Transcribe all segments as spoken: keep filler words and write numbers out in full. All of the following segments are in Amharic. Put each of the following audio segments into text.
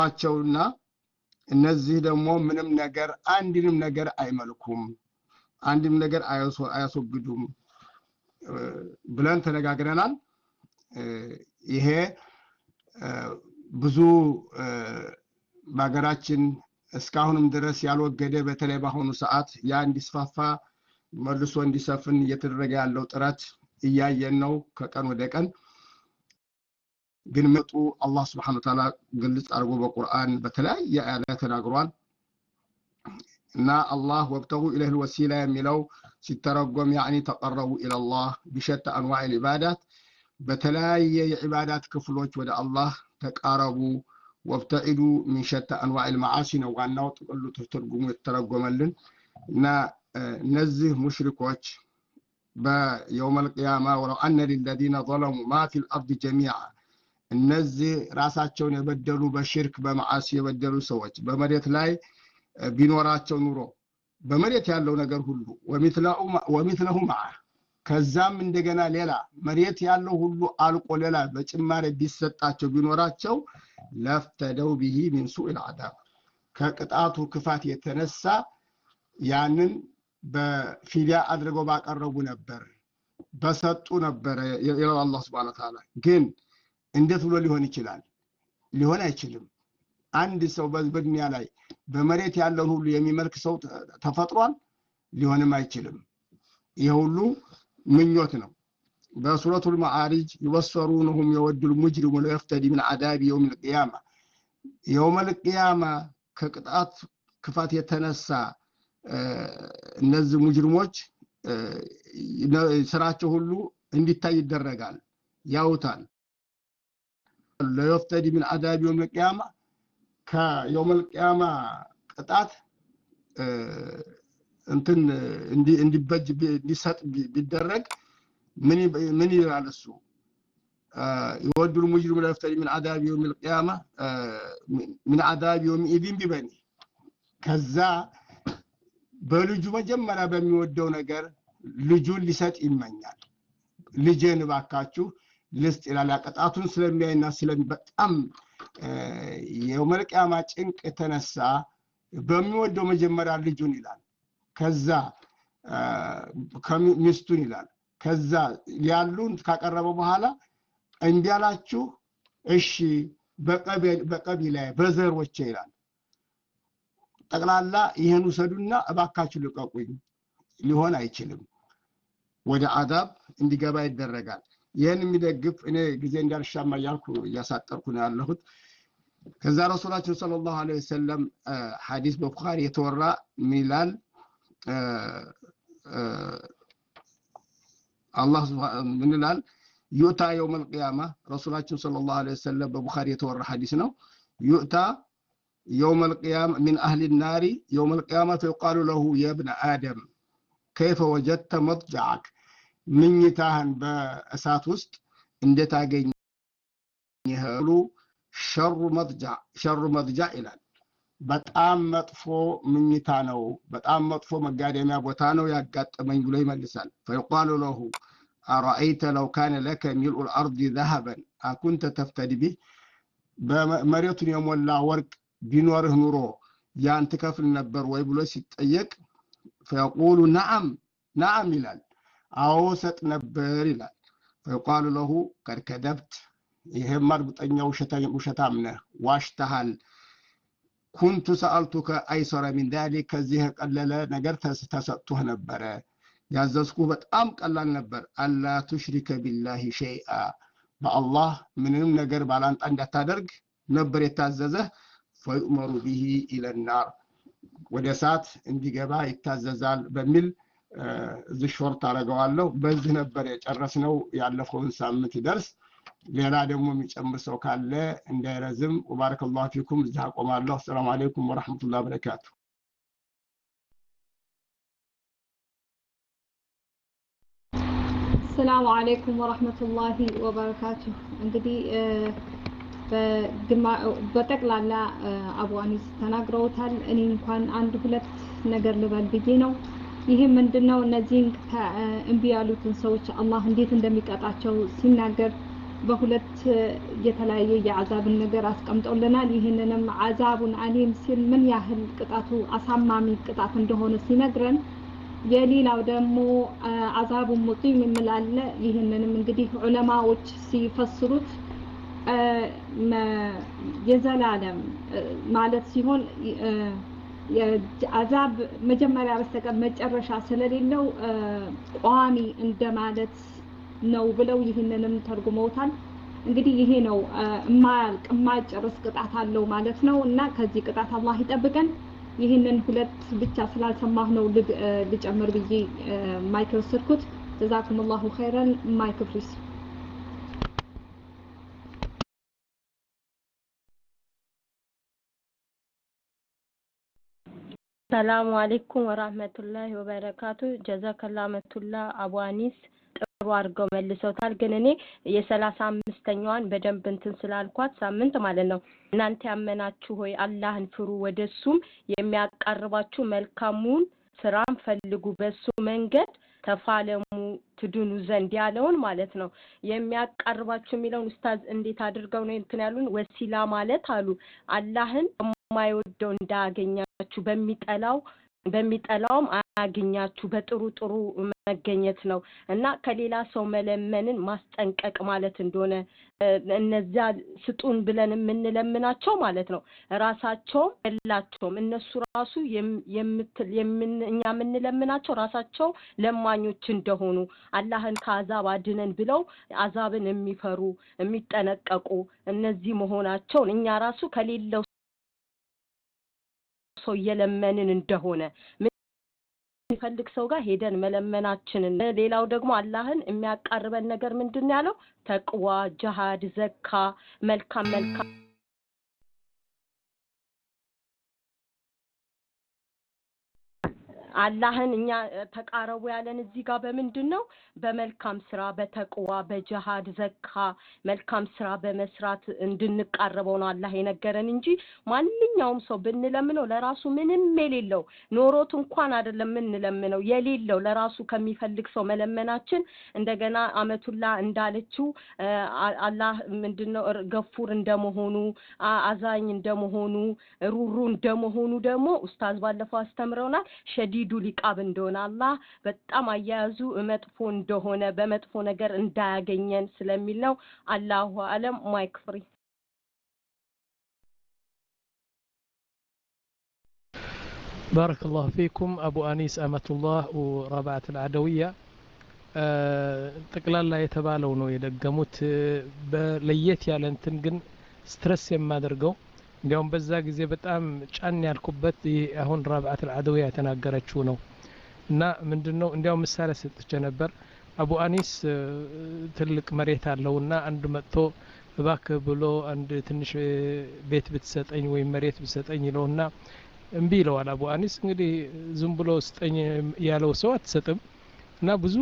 አቸውና እነዚህ ደግሞ ምንም ነገር አንድንም ነገር አይመልኩም አንድም ነገር አያስወግዱም ብለን ተነጋግረናል ይሄ ብዙ ባገራችን እስካሁንም ድረስ ያልወገደ በተለይ ባሁኑ ሰዓት ያ እንዲስፋፋ መልሶ እንዲሰፍን እየተደረገ ያለው ጥረት እያየን ነው ከቀን ወደ ቀን ግን መጡ አላህ Subhanahu Wa Ta'ala ግልጽ አድርጎ በቁርአን በተለያየ አያት ተናግሯል እና አላህ ወብተጉ ኢለይሂ ወሲላ የሚለው ሲተረጎም يعني تقربوا الى الله بشتى انواع العبادات በተለያየ የዒባዳት ክፍሎች ወደ አላህ ተቃረቡ وابتعدوا من شتى انواع المعاصي ነው ዋናው ጥቅሉ ተርጉሙ የተረጎመልን እና እነዚህ ሙሽሪኮች በيوم القيامه ولو ان للذين ظلموا ما في الارض جميعا እነዚህ ራሳቸውን የበደሉ በሽርክ በመዓሲ የበደሉ ሰዎች በመሬት ላይ ቢኖራቸው ኑሮ በመሬት ያለው ነገር ሁሉ ወሚትላኡ ወሚትለሁ ማዓ ከዛም እንደገና ሌላ መሬት ያለው ሁሉ አልቆ ሌላ በጭማሪ ቢሰጣቸው ቢኖራቸው ለፍተደው ቢሂ من سوء العذاب ከቅጣቱ ክፋት የተነሳ ያንን በፊዲያ አድርገው ባቀረቡ ነበር በሰጡ ነበር ይላል አላህ Subhanahu Wa Ta'ala ግን እንዴት ብሎ ሊሆን ይችላል ሊሆን አይችልም አንድ ሰው በዱንያ ላይ በመሬት ያለው ሁሉ የሚመልክ ሰው ተፈጥሯል ሊሆንም አይችልም ይሁሉ ምኞት ነው በሱረቱል ማአሪጅ ይወሰሩንሁም የወዱል ሙጅሪሙ ለይፍተዲ من عذاب يوم القيامه يوم القيامه ከቅጣት ክፋት የተነሳ እነዚህ ሙጅሪሞች ስራቸው ሁሉ እንዲታይ ይደረጋል ያውታል ለይፍተዲ من عذاب يوم القيامه ከيوم القيامه ቅጣት እንትን እንዲ እንዲበጅ ሊሰጥ ቢደረግ ምን ምን ይላል እሱ يودل المجرم لا يفتري من عذاب يوم القيامه من عذاب يوم اذن ببني ከዛ በልጁ መጀመሪያ በሚወደው ነገር ልጁን ሊሰጥ ይመኛል ልጄን ባካችሁ ልስጥ ይላል ያቀጣቱን ስለሚያይና ስለበጣም የመልቂያማ ጭንቅ ተነሳ በሚወደው መጀመሪያ ልጁን ይላል ከዛ ከሚስቱን ይላል ከዛ ያሉን ካቀረበ በኋላ እንዲያላችሁ እሺ በቀበል በቀቢላ በዘሮች ይላል ጠቅላላ ይሄን ወሰዱና እባካችሁ ልቀቁኝ ሊሆን አይችልም ወደ አዳብ እንዲገባ ይደረጋል ይሄን የሚደግፍ እኔ ጊዜ እንዳልሻማ ያልኩ ያሳጠርኩ ነው ያለሁት ከዛ ረሱላችን ሰለላሁ ዐለይሂ ወሰለም ሐዲስ በቡኻሪ የተወራ ሚላል አላህ ምን ይላል يؤتى يوم القيامه رسولنا صلى الله عليه وسلم ببخاري يتورى حديث ነው يؤتى يوم القيامه من اهل النار يوم القيامه فيقال له يا ابن ادم كيف وجدت مضجعك ምኝታህን በእሳት ውስጥ እንዴት አገኘኸው ሸሩ መضجع ሸሩ መضجع ይላል በጣም መጥፎ ምኝታ ነው በጣም መጥፎ መጋደሚያ ቦታ ነው ያጋጠመኝ ብሎ ይመልሳል فيقال له ارايت لو كان لك ملء الارض ذهبا اكنت تفتدي به በመሬቱን የሞላ ወርቅ ቢኖርህ ኑሮ ያን ትከፍል ነበር ወይ ብሎ ሲጠየቅ فيقول نعم نعم ይላል አዎ ሰጥ ነበር ይላል فيقال له قد كذبت ይሄም ማርብጠኛው ውሸታም ነህ ዋሽተሃል كنت سألتك ايسر من ذلك ከዚህ ቀለለ ነገር ተሰጥቶህ ነበር ያዘዝኩ በጣም ቀላል ነበር አላ تشرك بالله شيئا በአላህ ምንም ነገር ባላንጣ እንዳታደርግ ነበር የታዘዘህ فيؤمر به الى النار ወደ እሳት እንዲገባ ይታዘዛል በሚል ዝሾር ታረጋዋለሁ በዚህ ነበር የጨረስነው ያለፈውን ሳምንት ይደርስ ሌላ ደግሞ የሚጨምር ሰው ካለ እንዳይረዝም ወባረከላሁ ፊኩም እዛ ቆማለሁ ሰላም አለይኩም ወራህመቱላሂ ወበረካቱ ሰላም አለይኩም ወራህመቱላሂ ወበረካቱ እንግዲህ በጠቅላላ አቡ አኒስ ተናግረውታል እኔ እንኳን አንድ ሁለት ነገር ልበል ብዬ ነው ይሄ ምንድነው እነዚህን እንቢ ያሉትን ሰዎች አላህ እንዴት እንደሚቀጣቸው ሲናገር በሁለት የተለያየ የአዛብን ነገር አስቀምጦልናል። ይህንንም አዛቡን አሊም ሲል ምን ያህል ቅጣቱ አሳማሚ ቅጣት እንደሆነ ሲነግረን የሌላው ደግሞ አዛቡን ሙቂም ይምላል። ይህንንም እንግዲህ ዑለማዎች ሲፈስሩት የዘላለም ማለት ሲሆን የአዛብ መጀመሪያ በስተቀር መጨረሻ ስለሌለው ቋሚ እንደማለት ነው ብለው ይህንንም ተርጉመውታል። እንግዲህ ይሄ ነው የማያልቅ የማይጨርስ ቅጣት አለው ማለት ነው እና ከዚህ ቅጣት አላህ ይጠብቀን። ይህንን ሁለት ብቻ ስላልሰማሁ ነው ልጨምር ብዬ ማይክ ወሰድኩት። ጀዛኩሙላሁ ኸይረን። ማይክ ፍሪስ። ሰላሙ አለይኩም ወራህመቱላሂ ወበረካቱ። ጀዛከላ መቱላ አቡ አኒስ ጥሩ አድርገው መልሰውታል። ግን እኔ የሰላሳ አምስተኛዋን በደንብ እንትን ስላልኳት ሳምንት ማለት ነው እናንተ ያመናችሁ ሆይ አላህን ፍሩ ወደሱም የሚያቀርባችሁ መልካሙን ስራም ፈልጉ በሱ መንገድ ተፋለሙ ትድኑ ዘንድ ያለውን ማለት ነው። የሚያቀርባችሁ የሚለውን ኡስታዝ እንዴት አድርገው ነው እንትን ያሉን? ወሲላ ማለት አሉ አላህን የማይወደው እንዳያገኛችሁ በሚጠላው በሚጠላውም አያገኛችሁ በጥሩ ጥሩ መገኘት ነው እና ከሌላ ሰው መለመንን ማስጠንቀቅ ማለት እንደሆነ እነዛ ስጡን ብለን የምንለምናቸው ማለት ነው ራሳቸው እላቸውም እነሱ ራሱ የምትል የኛ የምንለምናቸው ራሳቸው ለማኞች እንደሆኑ አላህን ከአዛብ አድነን ብለው አዛብን የሚፈሩ የሚጠነቀቁ እነዚህ መሆናቸው እኛ ራሱ ከሌለው ሰው የለመንን እንደሆነ የሚፈልግ ሰው ጋር ሄደን መለመናችንን ሌላው ደግሞ አላህን የሚያቀርበን ነገር ምንድነው ያለው? ተቅዋ፣ ጂሃድ፣ ዘካ፣ መልካም መልካም አላህን እኛ ተቃረቡ ያለን እዚህ ጋር በምንድነው? በመልካም ስራ፣ በተቅዋ፣ በጂሃድ፣ ዘካ፣ መልካም ስራ በመስራት እንድንቃረበው ነው አላህ የነገረን እንጂ ማንኛውም ሰው ብንለምነው ለራሱ ምንም የሌለው ኖሮት እንኳን አይደለም ምንለምነው የሌለው ለራሱ ከሚፈልግ ሰው መለመናችን እንደገና አመቱላ እንዳለችው አላህ ምንድነው ገፉር እንደመሆኑ አዛኝ እንደመሆኑ ሩሩ እንደመሆኑ ደግሞ ኡስታዝ ባለፈው አስተምረውናል ሸዲ ዱ ሊቃብ እንደሆነ አላህ በጣም አያያዙ መጥፎ እንደሆነ በመጥፎ ነገር እንዳያገኘን ስለሚል ነው። አላሁ አለም። ማይክ ፍሪ። بارك الله فيكم أبو أنيس أمة الله ورابعة العدوية ጠቅላላ የተባለው ነው የደገሙት በለየት ያለ እንትን ግን ስትረስ የማደርገው እንዲያውም በዛ ጊዜ በጣም ጫን ያልኩበት አሁን ራብዓት العدوية የተናገረችው ነው እና ምንድነው እንዲያውም ምሳሌ ሰጥቼ ነበር አቡ አኒስ ትልቅ መሬት አለውና አንድ መጥቶ እባክህ ብሎ አንድ ትንሽ ቤት ብትሰጠኝ ወይ መሬት ብትሰጠኝ ይለውና እምቢ ይለዋል አቡ አኒስ እንግዲህ ዝም ብሎ ስጠኝ ያለው ሰው አትሰጥም እና ብዙ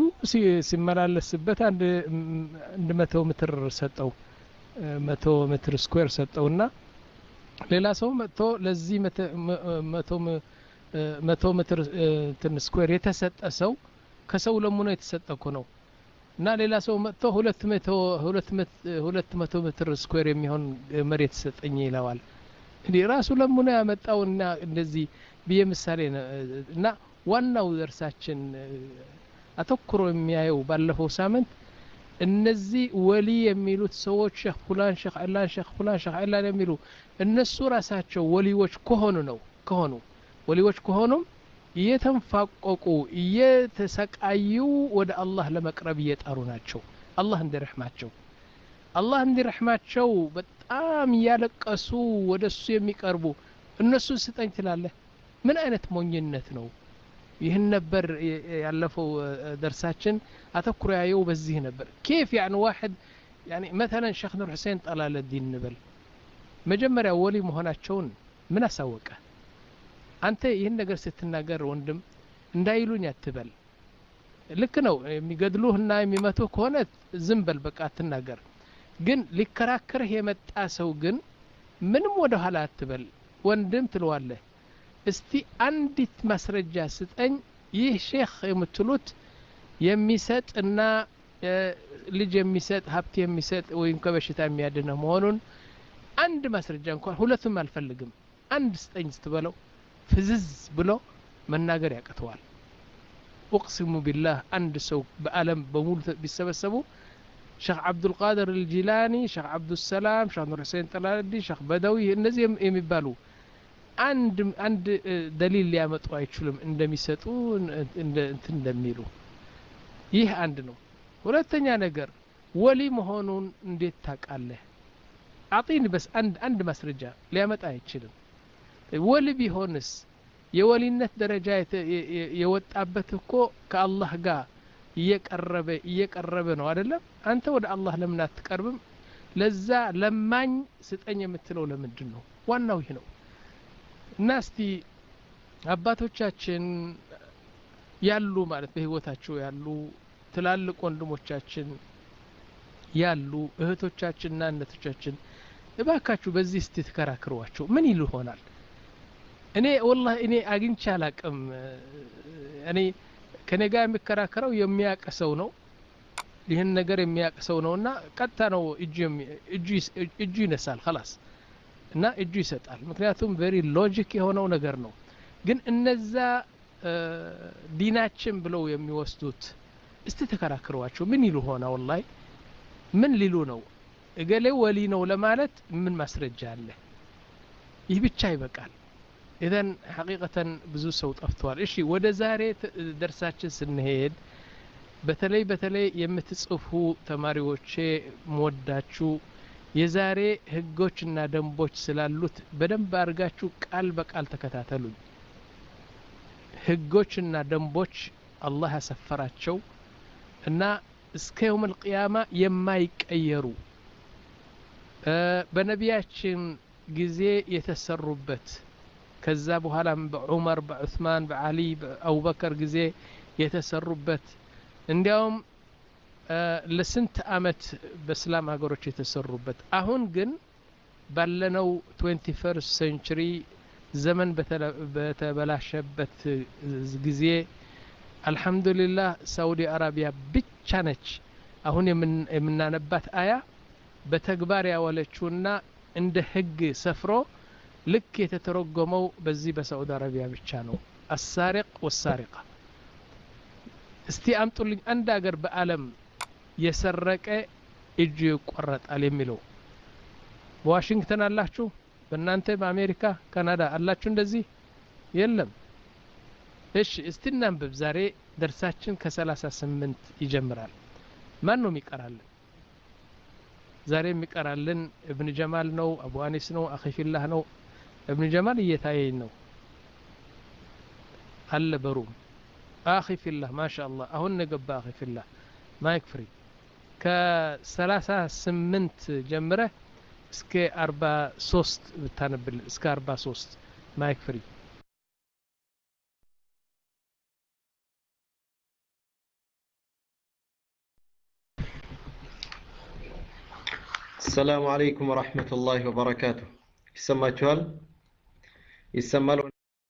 ሲመላለስበት አንድ አንድ መቶ ሜትር ሰጠው መቶ ሜትር ስኩዌር ሰጠውና ሌላ ሰው መጥቶ ለዚህ መቶ መቶ ሜትር እንትን ስኩዌር የተሰጠ ሰው ከሰው ለሙኖ የተሰጠኮ ነው እና ሌላ ሰው መጥቶ ሁለት መቶ ሁለት መቶ ሜትር ስኩዌር የሚሆን መሬት ሰጠኝ ይላዋል እንዴ ራሱ ለሙኖ ያመጣውና እንደዚህ በየምሳሌ እና ዋናው ደርሳችን አተኩሮ የሚያየው ባለፈው ሳምንት እነዚህ ወሊ የሚሉት ሰዎች ሼህ ፉላን ሼህ አላህ ሼህ ፉላን ሼህ አላህ የሚሉ እነሱ ራሳቸው ወሊዎች ከሆኑ ነው ከሆኑ ወሊዎች ከሆኑ እየተንፋቀቁ እየተሰቃዩ ወደ አላህ ለመቅረብ እየጣሩ ናቸው አላህ እንዲረህማቸው አላህ እንዲረህማቸው በጣም ያለቀሱ ወደሱ የሚቀርቡ እነሱ ስጠኝ ትላለህ ምን አይነት ሞኝነት ነው ይህን ነበር ያለፈው درساችን አተኩሮ ያየው በዚህ ነበር كيف يعني واحد يعني مثلا شيخ نور حسين طلال الدين نبل መጀመሪያ ወሊ መሆናቸውን ምን አሳወቀ አንተ ይህን ነገር ስትናገር ወንድም እንዳይሉኝ አትበል ልክ ነው የሚገድሉህና የሚመቱ ከሆነ ዝም በል በቃ አትናገር ግን ሊከራከርህ የመጣ ሰው ግን ምንም ወደ ኋላ አትበል ወንድም ትለዋለህ እስቲ አንዲት ማስረጃ ስጠኝ ይህ ሼክ የምትሉት የሚሰጥና ልጅ የሚሰጥ ሀብት የሚሰጥ ወይም ከበሽታ የሚያድነው መሆኑን አንድ ማስረጃ እንኳን ሁለቱም አልፈልግም አንድ ስጠኝ ስትበለው ፍዝዝ ብሎ መናገር ያቀተዋል اقسم بالله عند سو بعالم بمول بيسبسبوا شيخ عبد القادر الجيلاني شيخ عبد السلام شيخ نور حسين طلالدي شيخ بدوي እነዚህ የሚባሉ አንድ አንድ دليل ሊያመጡ አይችሉም እንደሚሰጡ እንትን እንደሚሉ ይህ አንድ ነው ሁለተኛ ነገር ወሊ መሆኑን እንዴት ታውቃለህ አጥይን በስ አንድ አንድ ማስረጃ ሊያመጣ አይችልም ወሊ ቢሆንስ የወሊነት ደረጃ የወጣበት እኮ ከአላህ ጋር እየቀረበ እየቀረበ ነው አይደለም አንተ ወደ አላህ ለምን አትቀርብም ለዛ ለማኝ ስጠኝ የምትለው ለምንድን ነው ዋናው ይሄ ነው እና እስቲ አባቶቻችን ያሉ ማለት በህይወታቸው ያሉ ትላልቅ ወንድሞቻችን ያሉ እህቶቻችንና እናቶቻችን እባካችሁ በዚህ እስቲ ተከራክሯቸው ምን ይሉ ይሆናል እኔ والله እኔ አግኝቼ አላቅም እኔ ከኔ ጋር የሚከራከረው የሚያቀሰው ነው ይሄን ነገር የሚያቀሰው ነውና ቀጥታ ነው እጁ እጁ እጁ ይነሳል خلاص እና እጁ ይሰጣል ምክንያቱም very logic የሆነው ነገር ነው ግን እነዛ ዲናችን ብለው የሚወስዱት እስቲ ተከራክሯቸው ምን ይሉ ሆነ والله ምን ሊሉ ነው እገሌ ወሊ ነው ለማለት ምን ማስረጃ አለ ይህ ብቻ ይበቃል إذن حقيقة بزو سو طفتوال إشي ودا زاري درساتችን ስንሄድ በተለይ በተለይ የምትጽፉ ተማሪዎች ሞዳችሁ የዛሬ ህጎችና ደንቦች ስላሉት በደንብ አርጋችሁ ቃል በቃል ተከታተሉኝ ህጎችና ደንቦች አላህ ያሰፈራቸው እና እስከ يوم القيامة የማይቀየሩ በነቢያችን ጊዜ የተሰሩበት ከዛ በኋላም በዑመር በዑስማን በአሊ በአቡበከር ጊዜ የተሰሩበት እንዲያውም ለስንት አመት በእስላም ሀገሮች የተሰሩበት አሁን ግን ባለነው twenty-first century ዘመን በተበላሸበት ጊዜ አልহামዱሊላህ ሳውዲ አረቢያ ብቻ ነች አሁን የምናነባት አያ በተግባር ያወለችውና እንደ ህግ ሰፍሮ ልክ የተተረጎመው በዚህ በሳውዲ አረቢያ ብቻ ነው السارق والسارقة እስቲ አምጡልኝ አንድ ሀገር በአለም የሰረቀ እጁ ይቆረጣል የሚለው በዋሽንግተን አላችሁ በእናንተ በአሜሪካ ካናዳ አላችሁ እንደዚህ የለም እሺ እስቲ እናንብብ ዛሬ ደርሳችን ከ38 ይጀምራል ማን ነው የሚቀራልን ዛሬ የሚቀራልን ኢብኑ ጀማል ነው አቡ አኒስ ነው አኺፊላህ ነው ابن جمال እየታየኝ ነው አለ በሩም اخي في الله ما شاء الله አሁን ነገባ اخي في الله ማይክ ፍሪ ከ38 ጀምረ እስከ forty-three ብታነብል እስከ forty-three ማይክ ፍሪ السلام عليكم ورحمة الله وبركاته يسمعتوال يسمعون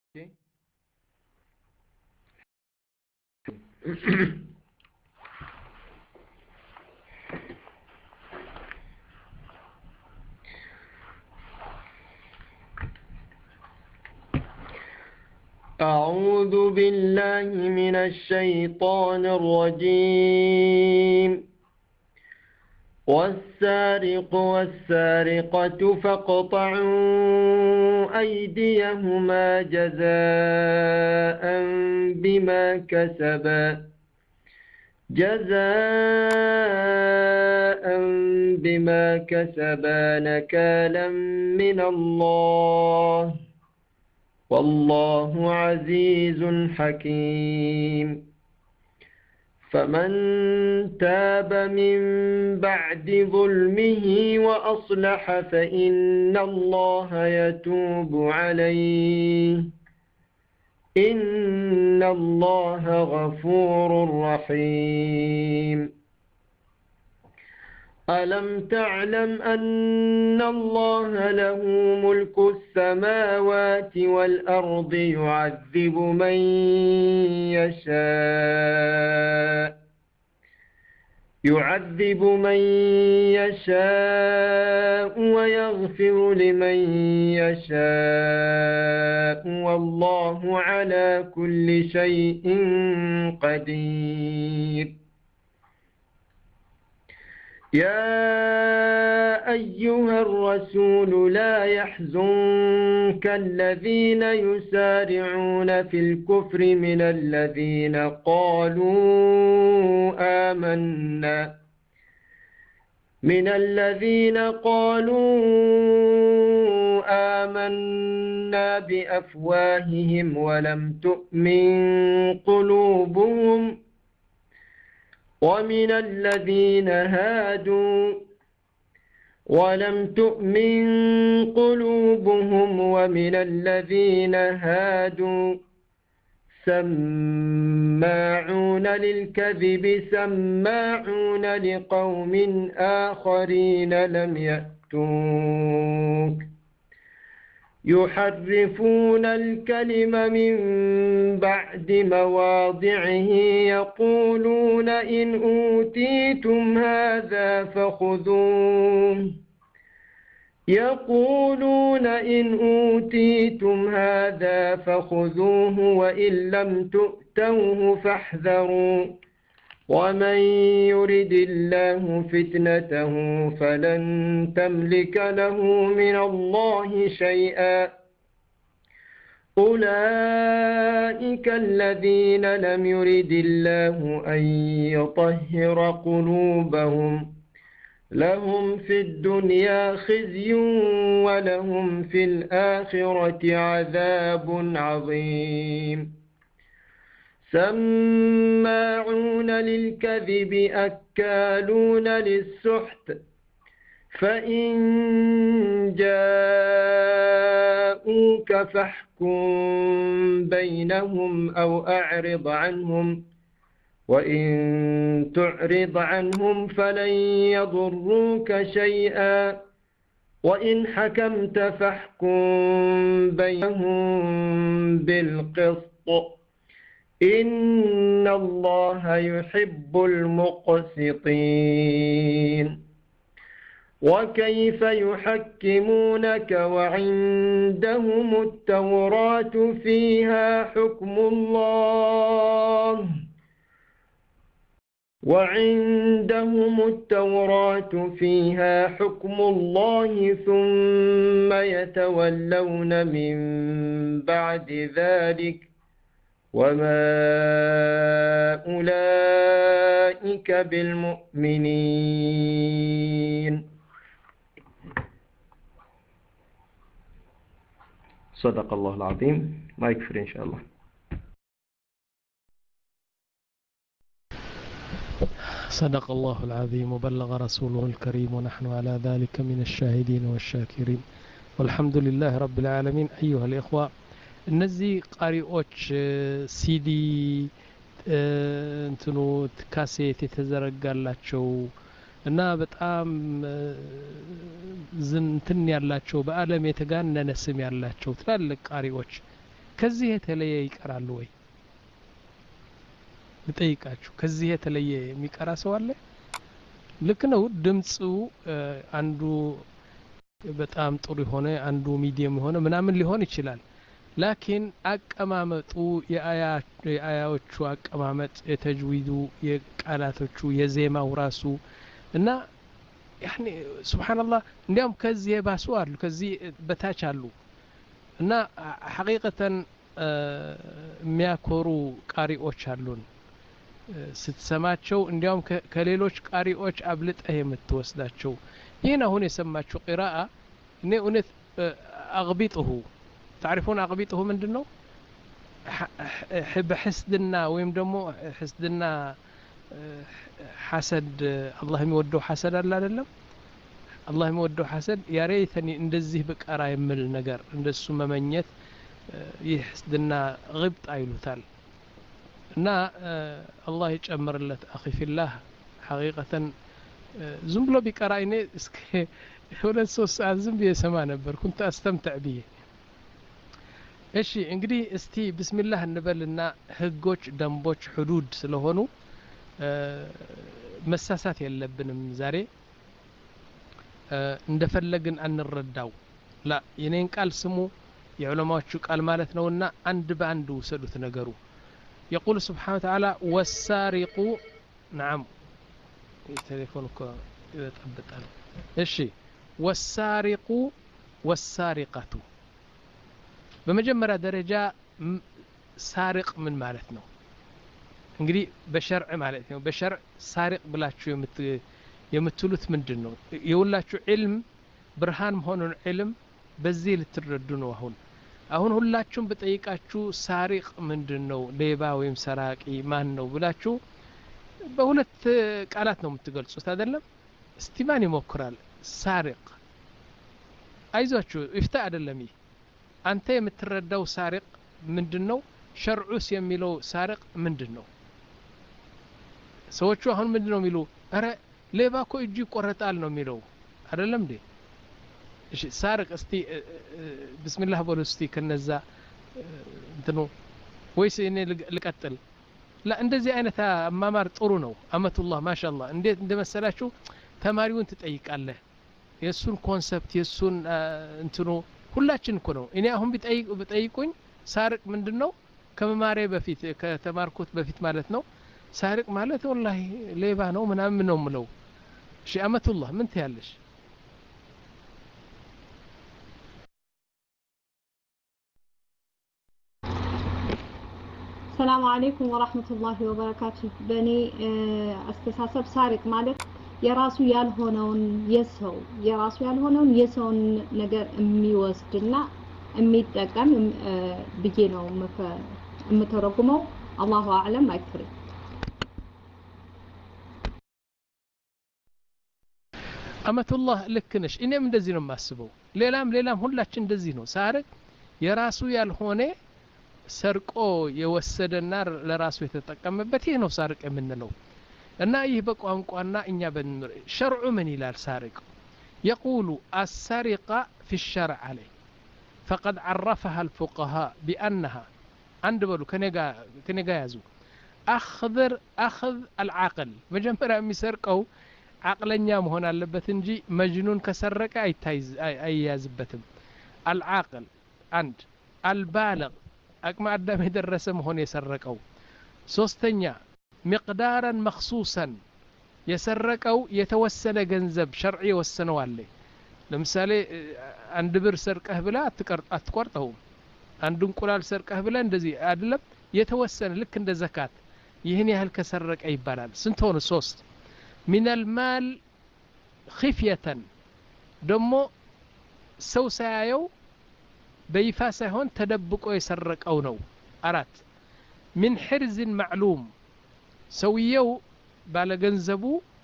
أعوذ بالله من الشيطان الرجيم والسارق والسارقة فاقطعوا أيديهما جزاء بما كسبا جزاء بما كسبا نكالا من الله والله عزيز حكيم فمن تاب من بعد ظلمه وأصلح فإن الله يتوب عليه إن الله غفور رحيم ألم تعلم أن الله له ملك السماوات والأرض يعذب من يشاء يعذب من يشاء ويغفر لمن يشاء والله على كل شيء قدير يا أيها الرسول لا يحزنك الذين يسارعون في الكفر من الذين قالوا آمنا من الذين قالوا آمنا بأفواههم ولم تؤمن قلوبهم ومن الذين هادوا ولم تؤمن قلوبهم ومن الذين هادوا سماعون للكذب سماعون لقوم آخرين لم يأتوك يحرفون الكلم من بعد مواضعه يقولون إن أوتيتم هذا فخذوه يقولون إن أوتيتم هذا فخذوه وإن لم تؤتوه فاحذروا ومن يرد الله فتنته فلن تملك له من الله شيئا أولئك الذين لم يرد الله أن يطهر قلوبهم لهم في الدنيا خزي ولهم في الآخرة عذاب عظيم سماعون للكذب أكالون للسحت فإن جاءوك فاحكم بينهم أو أعرض عنهم وإن تعرض عنهم فلن يضروك شيئا وإن حكمت فاحكم بينهم بالقسط إن الله يحب المقسطين وكيف يحكمونك وعندهم التوراة فيها حكم الله وعندهم التوراة فيها حكم الله ثم يتولون من بعد ذلك وما أولئك بالمؤمنين صدق الله العظيم ما يكفر إن شاء الله صدق الله العظيم وبلغ رسوله الكريم ونحن على ذلك من الشاهدين والشاكرين والحمد لله رب العالمين أيها الإخوة እነዚህ ቃሪዎች ሲዲ እንትኑ ካሴት የተዘረጋላቸው እና በጣም ዝንትን ያላቸው በአለም የተጋነነ ስም ያላቸው ትላልቅ ቃሪዎች ከዚህ የተለየ ይቀራሉ ወይ ልጠይቃችሁ ከዚህ የተለየ የሚቀራ ሰው አለ ልክ ነው ድምጹ አንዱ በጣም ጥሩ ሆነ አንዱ ሚዲየም ሆነ ምናምን ሊሆን ይችላል لكن አቀማመጡ የአያዎቹ አቀማመጥ የተጅዊዱ የቃላቶቹ የዜማው ራሱ እና يعني سبحان الله እንዲያም ከዚህ የባሱ አሉ ከዚህ በታች አሉ እና حقيقة የሚያኮሩ ቃሪዎች አሉን ስትሰማቸው እንዲያም ከሌሎች ቃሪዎች አብልጠህ የምትወስዳቸው ይሄን አሁን የሰማችሁ ቂራአ እኔ እውነት አግቢጥሁ تعرفون أغبيطه من دنو حب حسدنا ويم دمو حسدنا حسد الله يودو حسد لا لا الله يودو حسد يا ريتني እንደዚህ በቀራ የምል ነገር እንደሱ መመኘት ይحسدنا غبط አይሉታል እና الله ይጨምርለት اخي في الله حقيقة ዝም ብሎ ቢቀራ እኔ እስከ ሁለት ሶስት ሰዓት ዝም ብዬ ሰማ ነበር كنت استمتع به እሺ እንግዲህ እስቲ ቢስሚላህ እንበልና ህጎች ደንቦች ሁዱድ ስለሆኑ መሳሳት የለብንም ዛሬ እንደፈለግን አንረዳው ላ የኔን ቃል ስሙ የዑለማዎቹ ቃል ማለት ነውና አንድ በአንድ ወሰዱት ነገሩ يقول سبحانه وتعالى والسارق نعم تليفونك يتطبطال እሺ والسارق والسارقة በመጀመሪያ ደረጃ ሳሪቅ ምን ማለት ነው እንግዲህ በሸርዕ ማለት ነው በሸርዕ ሳሪቅ ብላችሁ የምት የምትሉት ምንድነው የሁላችሁ ዒልም ብርሃን መሆኑን ዒልም በዚህ ልትረዱ ነው አሁን አሁን ሁላችሁም በጠይቃችሁ ሳሪቅ ምንድነው ሌባ ወይም ሰራቂ ማን ነው ብላችሁ በሁለት ቃላት ነው የምትገልጹት አይደለም እስቲ ማን ይሞክራል ሳሪቅ አይዟችሁ ይፍታ አይደለም አንተ የምትረዳው ሳሪቅ ምንድነው ሸርዑስ የሚለው ሳሪቅ ምንድነው ሰዎቹ አሁን ምንድነው የሚሉ አረ ሌባ እኮ እጁ ይቆረጣል ነው የሚለው አይደለም እንዴ እሺ ሳሪቅ እስቲ ቢስሚላህ በሉ እስቲ ከነዛ እንትኑ ወይስ እኔ ልቀጥል لا እንደዚህ አይነት አማማር ጥሩ ነው አመቱላህ ማሻአላህ እንዴት እንደመሰላችሁ ተማሪውን ትጠይቃለህ የሱን ኮንሰፕት የሱን እንትኑ ሁላችን እኮ ነው እኔ አሁን ቢጠይቅ ቢጠይቁኝ ሳሪቅ ምንድነው ከመማሪያ በፊት ከተማርኩት በፊት ማለት ነው ሳሪቅ ማለት ወላሂ ሌባ ነው ምናምን ነው ምለው እሺ አመቱላህ ምን ትያለሽ السلام عليكم ورحمة الله وبركاته بني استساسب سارق مالك የራሱ ያልሆነውን የሰው የራሱ ያልሆነውን የሰውን ነገር የሚወስድና የሚጠቀም ብዬ ነው የምተረጉመው አላሁ አዕለም አይክሪ አመቱላህ ልክነሽ እኔም እንደዚህ ነው የማስበው ሌላም ሌላም ሁላችን እንደዚህ ነው ሳሪቅ የራሱ ያልሆነ ሰርቆ የወሰደና ለራሱ የተጠቀመበት ይሄ ነው ሳሪቅ የምንለው እና ይህ በቋንቋና እኛ በንምር ሸርዑ ምን ይላል ሳሪቅ يقول السرقة في الشرع عليه فقد عرفها الفقهاء بأنها عند بلو كنيغا كنيغا يازو أخذر أخذ العقل مجمرا يسرقوا عقلኛ መሆን አለበት እንጂ መጅኑን ከሰረቀ አይታይዝ አይያዝበትም العاقل عند البالغ አቅመ አዳም የደረሰ መሆን የሰረቀው ሶስተኛ مقدارا مخصوصا يسرقው የተወሰነ ገንዘብ ሸርዒ ወሰነው አለ ለምሳሌ አንድ ብር ሰርቀህ ብላ አትቆርጠው አንድ እንቁላል ሰርቀህ ብላ እንደዚህ አይደለም የተወሰነ ልክ እንደ ዘካት ይህን ያህል ከሰረቀ ይባላል ስንት ሆነ ሶስት من المال خفية ደሞ ሰው ሳያየው በይፋ ሳይሆን ተደብቆ የሰረቀው ነው አራት من حرز معلوم ሰውየው ባለገንዘቡ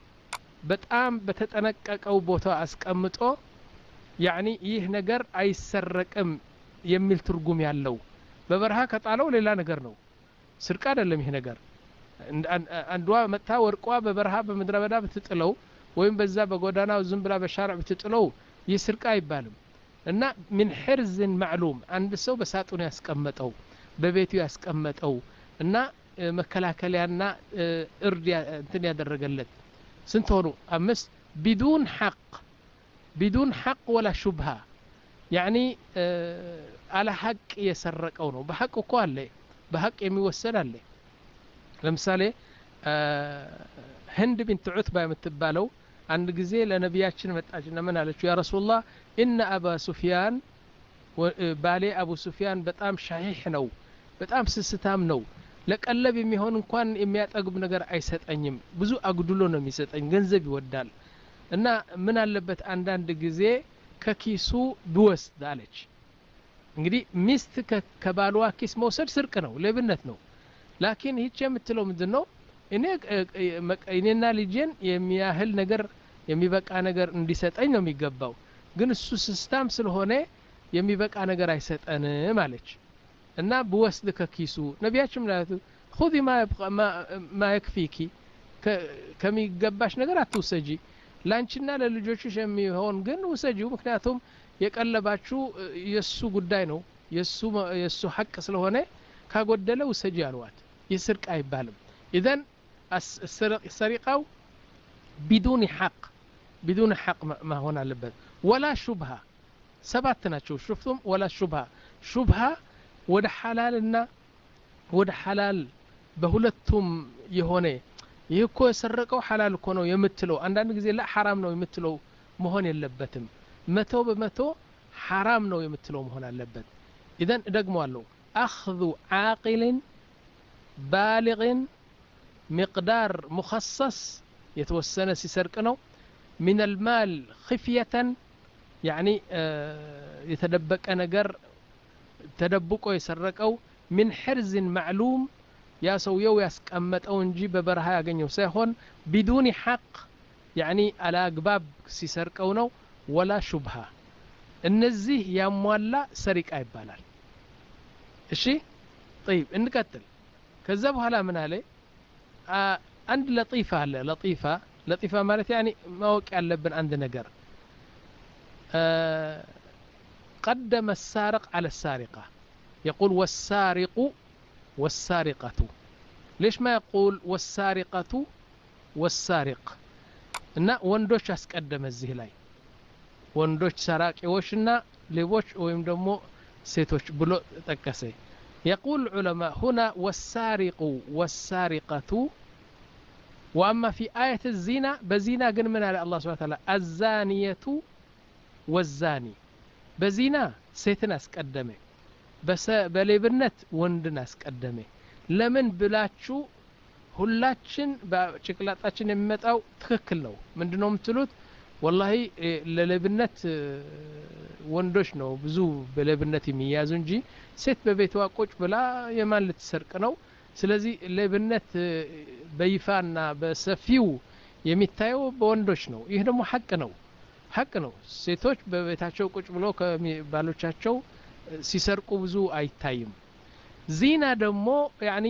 በጣም በተጠነቀቀው ቦታ አስቀምጦ يعني ይህ ነገር አይሰረቅም የሚል ትርጉም ያለው በበረሃ ከጣለው ሌላ ነገር ነው ስርቅ አይደለም ይሄ ነገር አንዷ መጣ ወርቋ በበረሃ በመድረ በዳ ብትጥለው ወይም በዛ በጎዳናው ዝም ብላ በሻርዕ ብትጥለው ይህ ስርቅ አይባልም እና من حرز معلوم አንድ ሰው በሳጥኑ ያስቀመጠው በቤቱ ያስቀመጠው እና መከላከያና እርድ እንትን ያደረገለት ስንት ሆኑ አምስት بدون حق بدون حق ولا شبهه يعني على حق يسرقው ነው በሐቅ እኮ አለ በሐቅ የሚወሰድ አለ ለምሳሌ ህንድ ቢንት ዑትባ የምትባለው አንድ ጊዜ ለነብያችን መጣችና ምን አለችው ያ ረሱላህ ان ابا سفيان ባሌ አቡ ሱፊያን በጣም ሻሂህ ነው በጣም ስስታም ነው ለቀለብ የሚሆን እንኳን የሚያጠግብ ነገር አይሰጠኝም ብዙ አግድሎ ነው የሚሰጠኝ ገንዘብ ይወዳል እና ምን አለበት አንዳንድ ጊዜ ከኪሱ ቢወስድ አለች እንግዲህ ሚስት ከባሏ ኪስ መውሰድ ስርቅ ነው ለብነት ነው ላኪን ይህች የምትለው ምንድነው እኔ እኔና ልጄን የሚያህል ነገር የሚበቃ ነገር እንዲሰጠኝ ነው የሚገባው ግን እሱ ስስታም ስለሆነ የሚበቃ ነገር አይሰጠንም አለች እና በወስድ ከኪሱ ነብያችን ማለት خذي ما يبقى ما, ما يكفيكي ከሚገባሽ ነገር አትውሰጂ ላንቺና ለልጆችሽ የሚሆን ግን ውሰጂው ምክንያቱም የቀለባችሁ የሱ ጉዳይ ነው የሱ የሱ ሐቅ ስለሆነ ካጎደለ ውሰጂ አልዋት ይስርቅ አይባልም اذا السرقው بدون حق بدون حق ما هون አለበት ولا شبهة ሰባት ናቸው شفتم ولا شبهة شبهة ወደ ሐላልና ወደ ሐላል በሁለቱም የሆነ ይህ እኮ የሰረቀው ሐላል እኮ ነው የምትለው አንዳንድ ጊዜ ላ ሐራም ነው የምትለው መሆን የለበትም መቶ በመቶ ሐራም ነው የምትለው መሆን አለበት إذن ደግመዋለሁ أخذ عاقل بالغ مقدار مخصص يتوسن ሲሰርቅ ነው من المال خفية يعني يتدبق ነገር ተደብቆ የሰረቀው من حرز معلوم ያ ሰውየው ያስቀመጠው እንጂ በበረሃ ያገኘው ሳይሆን بدون حق يعني على አግባብ ሲሰርቀው ነው ولا شبهة እነዚህ ያሟላ ሰሪቃ ይባላል እሺ طيب እንቀጥል ከዛ በኋላ ምን አለ አንድ ለጢፋ አለ ለጢፋ ለጢፋ ማለት يعني ማወቅ ያለብን አንድ ነገር قدم السارق على السارقة يقول والسارق والسارقة ليش ما يقول والسارقة والسارق እና ወንዶች አስቀደመ እዚህ ላይ ወንዶች ሰራቂዎችና ሌቦች ወይም ደግሞ ሴቶች ብሎ ተጠቀሰ يقول العلماء هنا والسارق والسارقة وأما في آية الزنا بزنا قل من الله سبحانه وتعالى الزانية والزاني بزنا ሴትን አስቀደመ በሌብነት ወንድን አስቀደመ ለምን ብላችሁ ሁላችን በጭቅላጣችን የሚመጣው ትክክል ነው ምንድነው የምትሉት والله ለሌብነት ወንዶች ነው ብዙ በሌብነት የሚያዙ እንጂ ሴት በቤቷ ቁጭ ብላ የማን ልትሰርቅ ነው ስለዚህ ሌብነት በይፋና በሰፊው የሚታየው በወንዶች ነው ይሄ ደግሞ ሐቅ ነው ሐቅ ነው ሴቶች በቤታቸው ቁጭ ብለው ከባሎቻቸው ሲሰርቁ ብዙ አይታይም ዚና ደግሞ يعني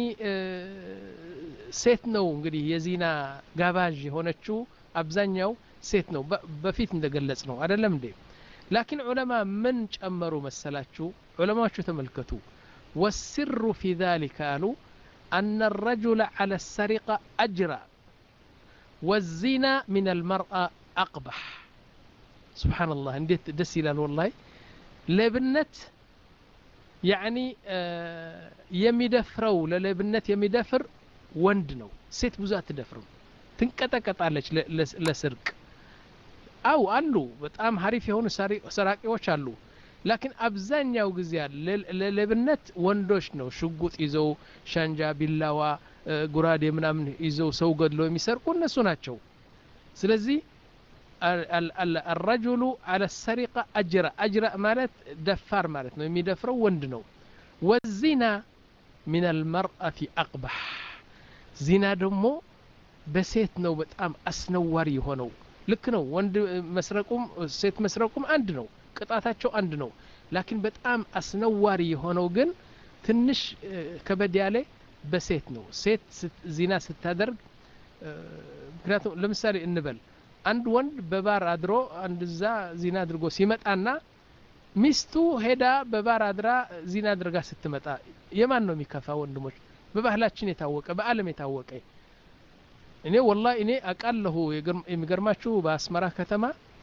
ሴት ነው እንግዲህ የዚና ጋባዥ የሆነችው አብዛኛው ሴት ነው በፊት እንደገለጽ ነው አይደለም እንዴ لكن علماء من ጨመሩ መሰላችሁ ዑለማዎቹ ተመልከቱ والسر في ذلك قالوا أن الرجل على السرقة أجرى والزنا من المرأة أقبح سبحان الله انديت دس ይላል والله ለብነት يعني የሚደፍረው ለለብነት የሚደፍር ወንድ ነው ሴት ብዙ አትደፍርም ትንቀጠቀጣለች ለስርቅ አው አሉ በጣም ሐሪፍ የሆኑ ሰራቂዎች አሉ لكن አብዛኛው ጊዜ ለለብነት ወንዶች ነው ሽጉጥ ይዘው ሻንጃ ቢላዋ ጉራዴ ምናምን ይዘው ሰው ገድሎ የሚሰርቁ እነሱ ናቸው ስለዚህ الرجل على السرقة أجرى أجرى مالت دفار مالت ነው የሚደፍረው ወንድ ነው والزنا من المرأة أقبح زنا ደግሞ በሴት ነው በጣም አስነዋሪ ሆነው ልክ ነው ወንድ መስረቁም ሴት መስረቁም አንድ ነው ቅጣታቸው አንድ ነው لكن በጣም አስነዋሪ ሆነው ግን ትንሽ ከበድ ያለ በሴት ነው ሴት ዚና ስታደርግ ምክንያቱም ለምሳሌ እንበል አንድ ወንድ በባር አድሮ አንድዛ ዚና አድርጎ ሲመጣና ሚስቱ ሄዳ በባር አድራ ዚና አድርጋ ስትመጣ የማን ነው የሚከፋ ወንድሞች በባህላችን የታወቀ በአለም የታወቀ እኔ والله እኔ አቃለሁ የሚገርማችሁ በአስመራ ከተማ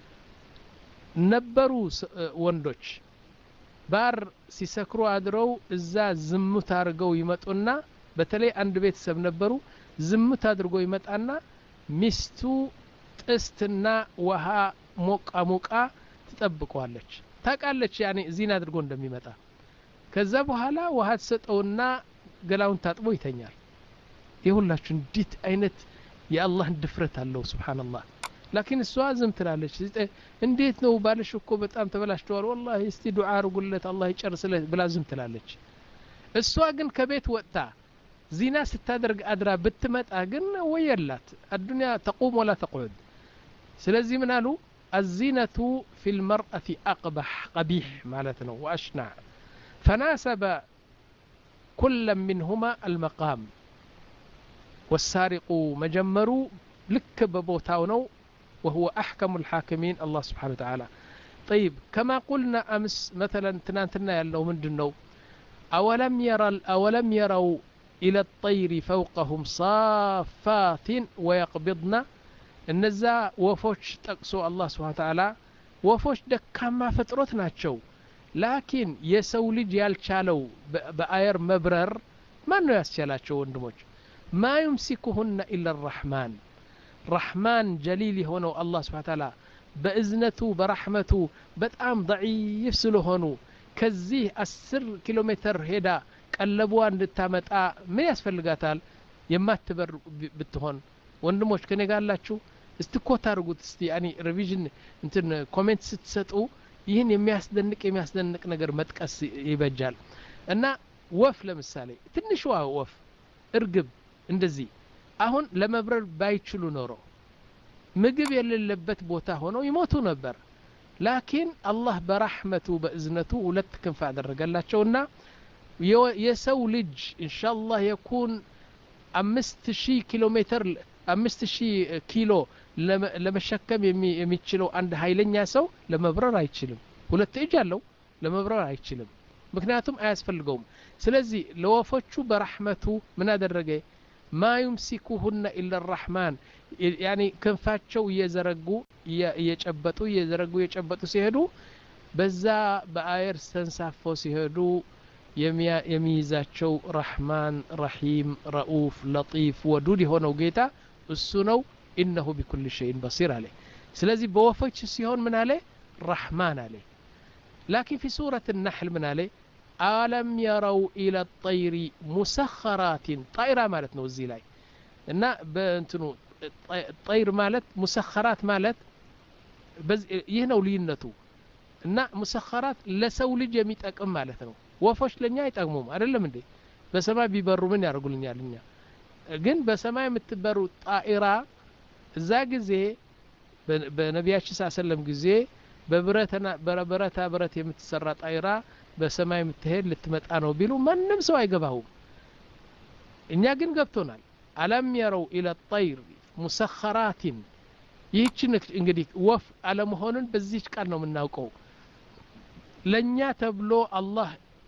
ነበሩ ወንዶች ባር ሲሰክሩ አድረው እዛ ዝሙት አድርገው ይመጡና በተለይ አንድ ቤተሰብ ነበሩ ዝሙት አድርጎ ይመጣና ሚስቱ ጥስትና ውሃ ሞቃ ሞቃ ትጠብቀዋለች ታቃለች ያኔ ዚና አድርጎ እንደሚመጣ ከዛ በኋላ ውሃ ተሰጠውና ገላውን ታጥቦ ይተኛል ይሁላችሁ እንዴት አይነት የአላህ ድፍረት አለው ሱብሃንአላህ لكن እሷ ዝም ትላለች እንዴት ነው ባልሽ እኮ በጣም ተበላሽቷል والله እስቲ ዱዓ አርጉለት አላህ ይጨርስለት ብላ ዝም ትላለች እሷ ግን ከቤት ወጣ ዚና ስታደርግ አድራ ብትመጣ ግን ወየላት الدنيا تقوم ولا تقعد ስለዚህ ምን አሉ الزينة في المرأة أقبح قبيح معناته وأشنع فناسب كل منهما المقام والسارق مجمروا لك ببوتاو نو وهو أحكم الحاكمين الله سبحانه وتعالى طيب كما قلنا أمس مثلا تنانتنا يلو من دنو أولم يرى أولم يروا إلى الطير فوقهم صافات ويقبضن እነዛ ወፎች ጠቅሶ አላህ Subhanahu Ta'ala ወፎች ደካማ ፍጥሮት ናቸው ላኪን የሰው ልጅ ያልቻለው በአየር መብረር ማን ነው ያስቻላቸው ወንድሞች ما يمسكهن إلا الرحمن رحمن جليل هنا الله سبحانه وتعالى بإذنته برحمته بتأم ضعيف سلوهنو كزيه السر كيلومتر هدا قلبوان للتامتا ما يسفل قاتال يما تبر بتهون ወንድሞች ከኔ ጋር አላችሁ እስቲ ኮት አድርጉት እስቲ ያኒ ሪቪዥን እንትን ኮሜንት ስትሰጡ ይህን የሚያስደንቅ የሚያስደንቅ ነገር መጥቀስ ይበጃል እና ወፍ ለምሳሌ ትንሿ ወፍ እርግብ እንደዚህ አሁን ለመብረር ባይችሉ ኖሮ ምግብ የሌለበት ቦታ ሆነው ይሞቱ ነበር ላኪን አላህ በረህመቱ በእዝነቱ ሁለት ክንፍ አደረገላቸውና የሰው ልጅ ኢንሻአላህ يكون አምስት ሺህ ኪሎ ሜትር አምስት ሺህ ኪሎ ለመሸከም የሚችለው አንድ ኃይለኛ ሰው ለመብረር አይችልም ሁለት እጅ አለው ለመብረር አይችልም ምክንያቱም አያስፈልገውም ስለዚህ ለወፎቹ በረህመቱ ምን አደረገ ما يمسكهن إلا الرحمن يعني ክንፋቸው እየዘረጉ እየጨበጡ እየዘረጉ እየጨበጡ ሲሄዱ በዛ በአየር ተንሳፈው ሲሄዱ የሚይዛቸው ረህማን ረሂም ረኡፍ ለጢፍ ወዱድ የሆነው ጌታ እሱ ነው إنه بكل شيء بصير عليه ስለዚህ በወፎች ሲሆን ምን አለ ረህማን አለ لكن في سورة النحل من عليه ألم يروا إلى الطير مسخرات طائرة مالت نوزي لاي إن بنتنو الطير مالت مسخرات مالت بز يهنو لينتو إن مسخرات لسول جميت أكم مالتنو وفش لنيا يتأمم أرلم مندي بسما بيبرو من يرجل لنيا لنيا جن بسما متبرو طائرة زاجزة بنبياتش صلى الله عليه وسلم جزء ببرتنا بربرتا برت يمتسرى طائرة በሰማይ የምትሄድ ልትመጣ ነው ቢሉ ማንም ሰው አይገባውም እኛ ግን ገብቶናል አለም يروا الى الطير مسخرات ይህችን እንግዲህ ወፍ አለመሆኑን በዚህ ቃል ነው የምናውቀው ለኛ ተብሎ አላህ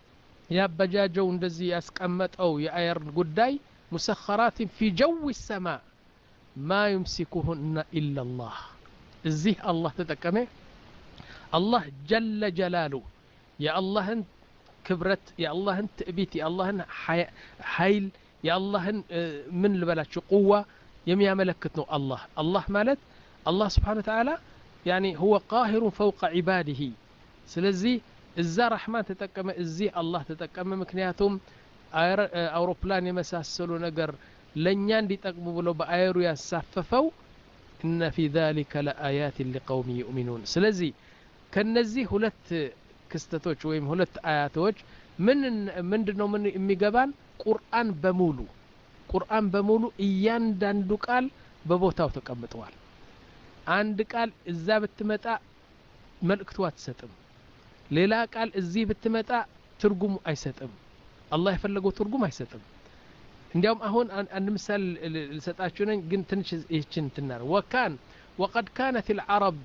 ያበጃጀው እንደዚህ ያስቀመጠው የአየር ጉዳይ مسخرات في جو السماء ما يمسكهن الا الله እዚህ አላህ ተጠቀመ አላህ جل جلاله يا الله كبرت يا الله تأبيت يا الله حيل يا الله من البلاد قوة يميا ملكتنا الله الله مالت الله سبحانه وتعالى يعني هو قاهر فوق عباده سلزي الزا رحمن تتكم الزي الله تتكم مكنياتهم أوروبلان يمساسلو نجر لن يندي تقبلوا بأيرو يساففوا إن في ذلك لآيات لقوم يؤمنون سلزي كنزي هلت ክስተቶች ወይም ሁለት አያቶች ምን ምንድነው ምን የሚገባን ቁርአን በሙሉ ቁርአን በሙሉ እያንዳንዱ ቃል በቦታው ተቀምጧል አንድ ቃል እዛ ብትመጣ መልእክቱ አትሰጥም ሌላ ቃል እዚህ ብትመጣ ትርጉሙ አይሰጥም አላህ የፈለገው ትርጉም አይሰጥም እንዲያውም አሁን አንድ ምሳሌ ልሰጣችሁ ነኝ ግን ትንሽ ይህችን ትናር ወካን وقد كانت العرب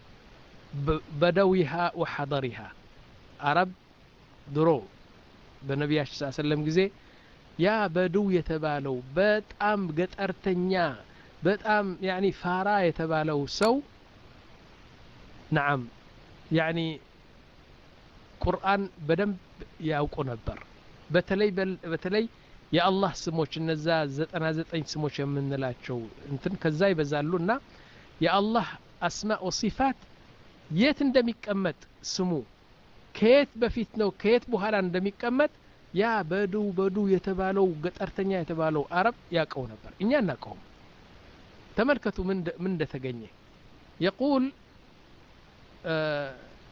بدويها وحضرها عرب درو በነብዩ ሰለላሁ ዐለይሂ ወሰለም ጊዜ ያ በዱው የተባለው በጣም ገጠርተኛ በጣም يعني ፋራ የተባለው ሰው نعم يعني ቁርአን በደንብ ያውቁ ነበር በተለይ በተለይ የአላህ ስሞች እነዛ ዘጠና ዘጠኝ ስሞች የምንላቸው እንትን ከዛ ይበዛሉና የአላህ አስማእ ወሲፋት የት እንደሚቀመጥ ስሙ ከየት በፊት ነው ከየት በኋላ እንደሚቀመጥ ያ በዱ በዱ የተባለው ገጠርተኛ የተባለው አረብ ያቀው ነበር እኛ እናቀው ተመልከቱ ምን ምን እንደተገኘ يقول آه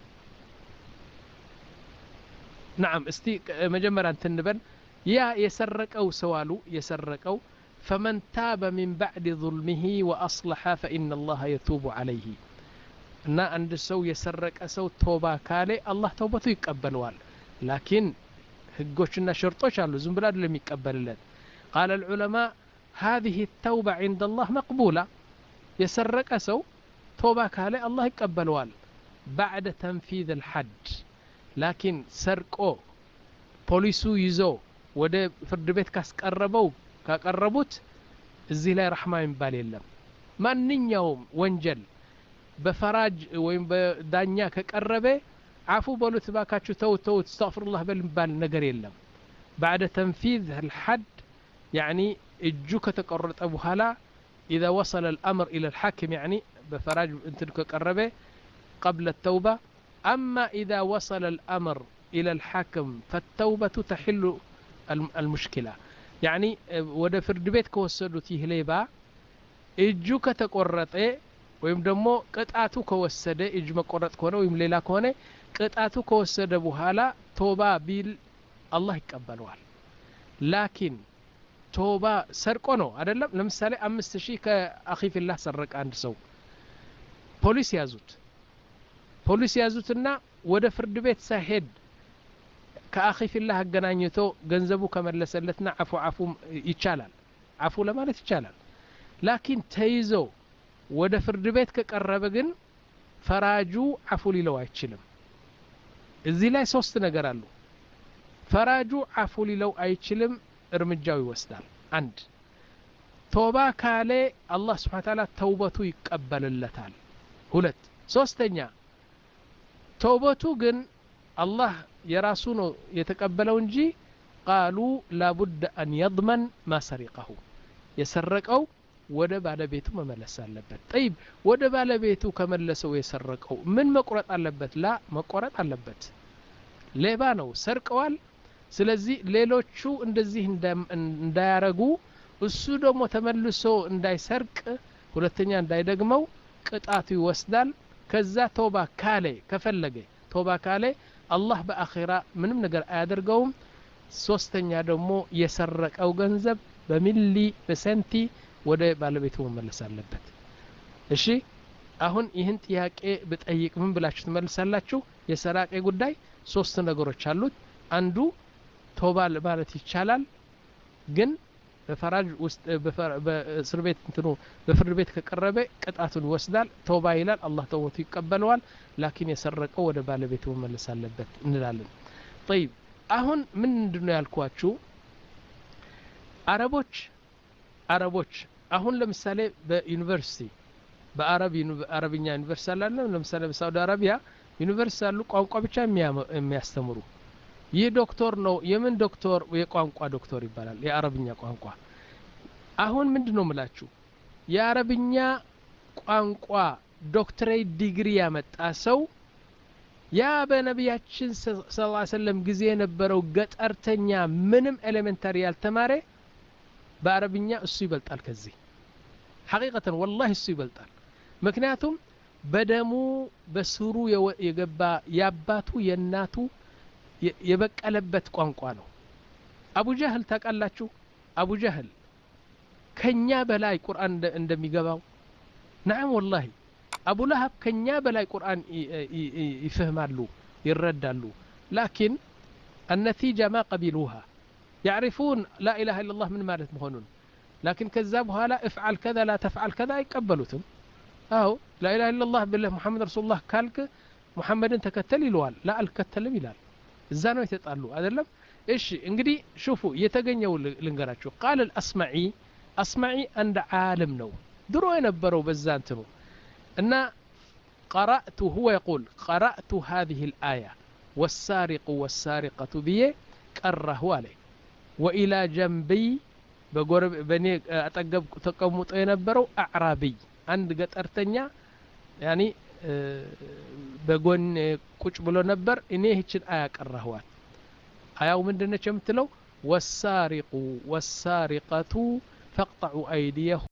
نعم استي مجمرا تنبن يا يسرقوا سوالو يسرقوا فمن تاب من بعد ظلمه وأصلح فإن الله يتوب عليه እና አንድ ሰው የሰረቀ ሰው ቶባ ካለ አላህ ተውበቱ ይቀበለዋል ላኪን ህጎችና ሸርጦች አሉ ዝም ብላ አይደለም ይቀበልለት قال العلماء هذه التوبة عند الله مقبولة የሰረቀ ሰው ቶባ ካለ አላህ ይቀበለዋል بعد تنفيذ الحد لكن ሰርቆ ፖሊሱ ይዞ ወደ ፍርድ ቤት ካስቀረበው ካቀረቡት እዚህ ላይ ረህማ ይባል የለም ማንኛውም ወንጀል በፈራጅ ወይም በዳኛ ከቀረበ አፉ በሉት ባካችሁ ተው ተው استغفرالله በልባል ነገር የለም بعد تنفيذ الحد يعني እጁ ከተቆረጠ በኋላ إذا وصل الأمر إلى الحاكم يعني بفراج انت كقربه قبل التوبة أما إذا وصل الأمر إلى الحاكم فالتوبة تحل المشكلة يعني ወደ ፍርድ ቤት ከወሰዱት ይህ ሌባ እጁ ከተቆረጠ ወይም ደግሞ ቅጣቱ ከወሰደ እጅ መቆረጥ ከሆነ ወይም ሌላ ከሆነ ቅጣቱ ከወሰደ በኋላ ቶባ ቢል አላህ ይቀበለዋል ላኪን ቶባ ሰርቆ ነው አይደለም ለምሳሌ አምስት ሺህ ከአኺ ፊላህ ሰረቀ አንድ ሰው ፖሊስ ያዙት ፖሊስ ያዙትና ወደ ፍርድ ቤት ሳይሄድ ከአኺ ፊላህ አገናኝቶ ገንዘቡ ከመለሰለትና አፉ አፉ ይቻላል አፉ ለማለት ይቻላል ላኪን ተይዞ ወደ ፍርድ ቤት ከቀረበ ግን ፈራጁ አፉ ሊለው አይችልም እዚህ ላይ ሶስት ነገር አሉ ፈራጁ አፉ ሊለው አይችልም እርምጃው ይወስዳል አንድ ቶባ ካለ አላህ Subhanahu Ta'ala ተውበቱ ይቀበልለታል ሁለት ሶስተኛ ተውበቱ ግን አላህ የራሱ ነው የተቀበለው እንጂ قالوا لابد ان يضمن ما سرقه የሰረቀው ወደ ባለቤቱ መመለስ አለበት طيب ወደ ባለቤቱ ከመለሰው የሰረቀው ምን መቆረጥ አለበት ላ መቆረጥ አለበት ሌባ ነው ሰርቀዋል ስለዚህ ሌሎቹ እንደዚህ እንዳያረጉ እሱ ደግሞ ተመልሶ እንዳይሰርቅ ሁለተኛ እንዳይደግመው ቅጣቱ ይወስዳል ከዛ ተውባ ካለ ከፈለገ ተውባ ካለ አላህ በአኺራ ምንም ነገር አያደርገውም ሶስተኛ ደግሞ የሰረቀው ገንዘብ በሚሊ በሰንቲ ወደ ባለቤቱ መመለስ አለበት እሺ አሁን ይህን ጥያቄ በጠይቅ ምን ብላችሁ ትመልሳላችሁ የሰራቀ ጉዳይ ሶስት ነገሮች አሉት አንዱ ቶባ ማለት ይቻላል ግን በፈራጅ ውስጥ በእስር ቤት እንትኑ በፍርድ ቤት ከቀረበ ቅጣቱን ይወስዳል ተውባ ይላል አላህ ተውበቱ ይቀበለዋል ላኪን የሰረቀው ወደ ባለቤቱ መመለስ አለበት እንላለን طيب አሁን ምን እንደሆነ ያልኳችሁ አረቦች አረቦች አሁን ለምሳሌ በዩኒቨርሲቲ በአረብ አረብኛ ዩኒቨርሲቲ አለ ለምሳሌ በሳውዲ አረቢያ ዩኒቨርሲቲ አሉ ቋንቋ ብቻ የሚያስተምሩ ይህ ዶክተር ነው የምን ዶክተር የቋንቋ ዶክተር ይባላል የአረብኛ ቋንቋ አሁን ምንድነው ምላችሁ የአረብኛ ቋንቋ ዶክተሬት ዲግሪ ያመጣ ሰው ያ በነቢያችን ሰለላሁ ዐለይሂ ወሰለም ጊዜ የነበረው ገጠርተኛ ምንም ኤሌመንታሪ ያልተማረ በአረብኛ እሱ ይበልጣል ከዚህ ሐቂቀተን ወላሂ እሱ ይበልጣል ምክንያቱም በደሙ በስሩ የገባ ያባቱ የናቱ የበቀለበት ቋንቋ ነው አቡ ጀህል ታቃላችሁ አቡ ጀህል ከኛ በላይ ቁርአን እንደሚገባው نعم والله أبو لهب كنيا بلاي قرآن يفهمالو يردالو لكن النتيجة ما قبلوها يعرفون لا إله إلا الله من مالت مهنون لكن كذابها لا افعل كذا لا تفعل كذا يقبلوتم أو لا إله إلا الله بالله محمد رسول الله كالك محمد تكتل الوال لا الكتل بلال الزانو يتطالو أدلم إيش انقدي شوفوا يتقنيوا لنقراتشو قال الأسمعي أسمعي عند عالم نو درو ينبروا بزانتنو أن قرأت هو يقول قرأت هذه الآية والسارق والسارقة بيه كره عليه وإلى جنبي بقرب بني أتقب تقمط ينبروا أعرابي عند قطرتنيا يعني بقون كوش بلو نبر إنيه هيك الآية كرهوات آية ومن دنا شمتلو والسارق والسارقة فاقطعوا أيديهم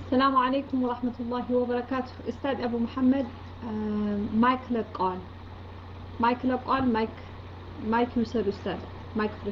السلام عليكم ورحمة الله وبركاته. أستاذ أبو محمد آه، مايك لقال مايك لقال مايك مايك يوصل أستاذ مايك فري.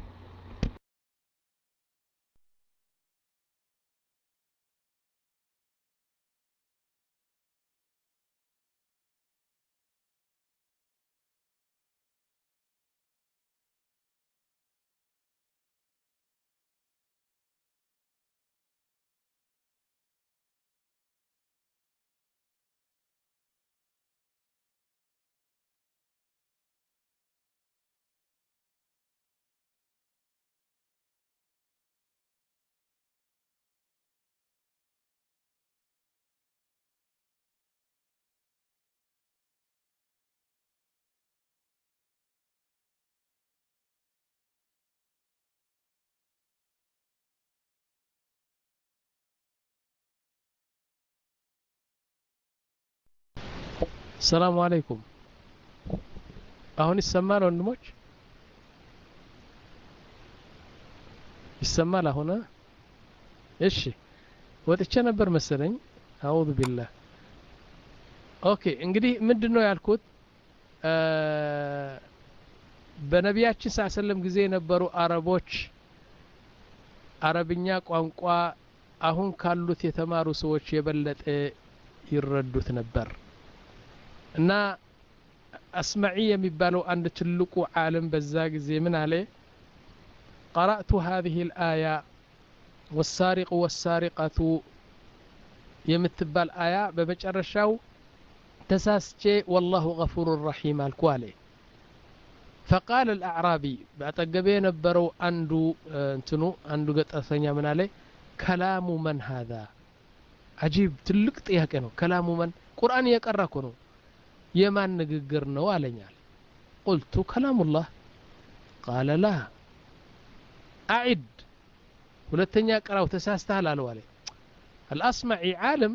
السلام عليكم አሁን ይሰማል ወንድሞች ይሰማል አሁን እሺ ወጥቼ ነበር መሰለኝ አውዙ ቢላህ ኦኬ እንግዲህ ምንድነው ያልኩት በነቢያችን ሰለላሁ ጊዜ የነበሩ አረቦች አረብኛ ቋንቋ አሁን ካሉት የተማሩ ሰዎች የበለጠ ይረዱት ነበር እና አስማዒ የሚባለው አንድ ትልቁ ዓለም በዛ ጊዜ ምን አለ قرأت هذه الآية والسارق والسارقة የምትባል አያ በመጨረሻው ተሳስቼ والله غفور رحيم አልኩ አለ فقال الأعرابي ባጠገቤ የነበረው አንዱ እንትኑ አንዱ ገጠሰኛ ምን አለ كلام من هذا عجيب ትልቅ ጥያቄ ነው كلام من ቁርአን እየቀራ እኮ ነው የማን ንግግር ነው አለኛል قلت كلام الله قال لا أعد ሁለተኛ ቀራው ተሳስተሃል አለው አለ الأصمعي عالم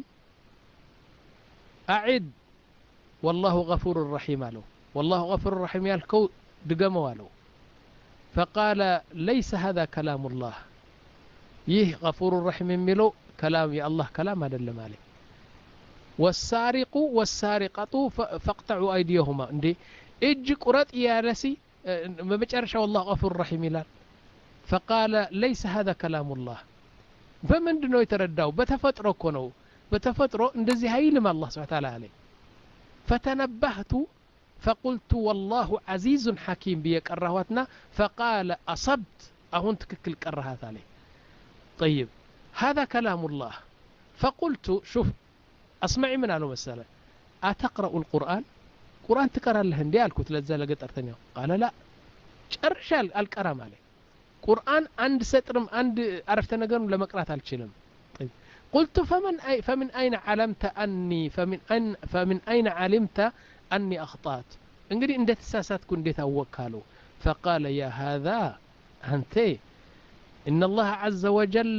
أعد والله غفور رحيم አለው والله غفور رحيم ያልከው ድገመው አለው فقال ليس هذا كلام الله ይህ غفور رحيم የሚለው كلام يا الله كلام አይደለም አለ والسارق والسارقة فاقطعوا أيديهما እንዴ እጅ ቁረጥ ያለሲ በመጨረሻ والله غفور رحيم ይላል فقال ليس هذا كلام الله فمندنو يترداو بتفطرو እኮ ነው በተፈጥሮ እንደዚህ ኃይልም الله سبحانه وتعالى عليه فتنبهت فقلت والله عزيز حكيم بيقراهاتنا فقال أصبت أهون تككل قراهات عليه طيب هذا كلام الله فقلت شوف أسمعي من قالوا مسألة أتقرأ القرآن قرآن تقرأ له هندي الكت لزال قطرتني قال لا شرشال الكرام عليه قرآن عند سترم عند عرفت نقرم لما قرأت الشلم طيب قلت فمن أي فمن أين علمت أني فمن أين فمن أين علمت أني أخطأت انقري إن تساسات كن ديت وكالو فقال يا هذا أنت إن الله عز وجل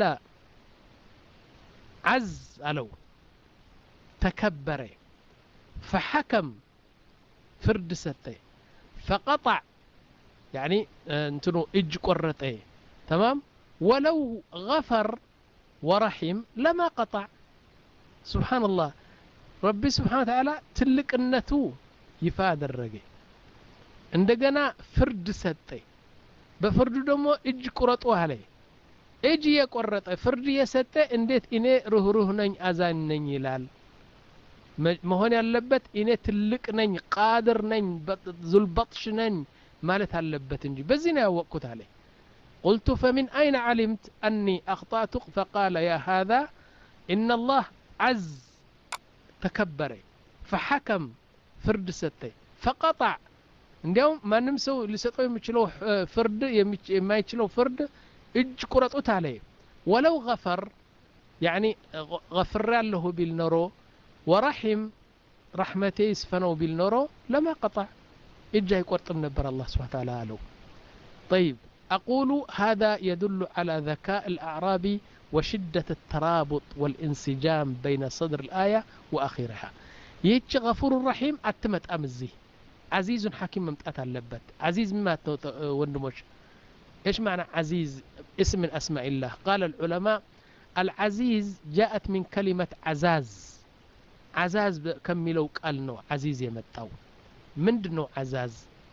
عز ألو تكبر فحكم فرد ستي فقطع يعني انتنو اج قرتي تمام ولو غفر ورحم لما قطع سبحان الله ربي سبحانه وتعالى تلك النتو يفاد الرقي عندنا فرد ستي بفرد دمو اج قرطوا عليه اجي يقرط فرد يسته انديت اني روح روح نኝ አዛኝ ነኝ ይላል መሆን ያለበት እኔ ትልቅ ነኝ ቃድር ነኝ ዙልበጥሽ ነኝ ማለት አለበት እንጂ በዚህ ነው ያወቅኩት አለ قلت فمن أين علمت أني أخطأت فقال يا هذا إن الله عز تكبر فحكم فرد ستي فقطع እንዲያውም ማንም ሰው ሊሰጠው የሚችለው ፍርድ የማይችለው ፍርድ እጅ ቁረጡት አለ ولو غفر يعني غفر له بالنرو ورحم رحمتي يسفنوا بالنرو لما قطع إجا يقرطم نبر الله سبحانه وتعالى له طيب أقول هذا يدل على ذكاء الأعرابي وشدة الترابط والانسجام بين صدر الآية وآخرها يتش غفور الرحيم أتمت أمزي عزيز حكيم ممتأت اللبت عزيز مما وندموش إيش معنى عزيز اسم من أسماء الله قال العلماء العزيز جاءت من كلمة عزاز عزاز كملوا قال نو عزيز يمتاو ምንድነው عزاز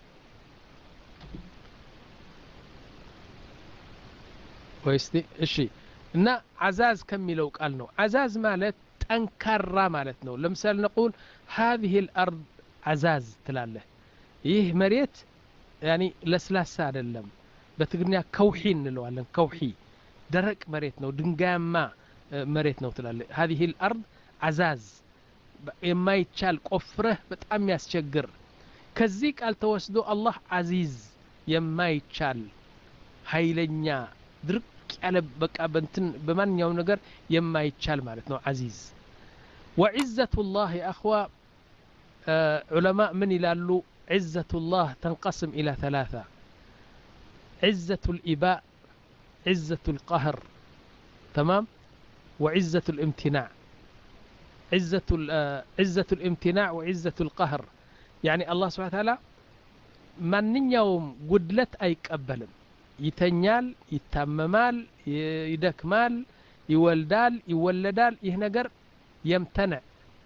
ወይስ እሺ እና عزاز ከሚለው ቃል ነው عزاز ማለት ጠንካራ ማለት ነው ለምሳሌ نقول هذه الارض عزاز ትላለህ ይህ መሬት يعني ለስላሳ አይደለም በትግርኛ ከውሂ እንለዋለን ከውሂ ደረቅ መሬት ነው ድንጋያማ መሬት ነው ትላለህ هذه الارض عزاز የማይቻል ቆፍረህ በጣም ያስቸግር ከዚህ ቃል ተወስዶ አላህ عزيز የማይቻል ኃይለኛ ድርቅ ያለ በቃ በእንትን በማንኛው ነገር የማይቻል ማለት ነው عزيز وعزة الله يا اخوة علماء من ይላሉ عزة الله تنقسم إلى ثلاثة عزة الإباء عزة القهر تمام وعزة الامتناع عزة عزة الامتناع وعزة القهر يعني الله سبحانه وتعالى ማንኛውም ጉድለት አይቀበልም ይተኛል ይታመማል ይደክማል ይወልዳል ይወለዳል ይህ ነገር يمتنع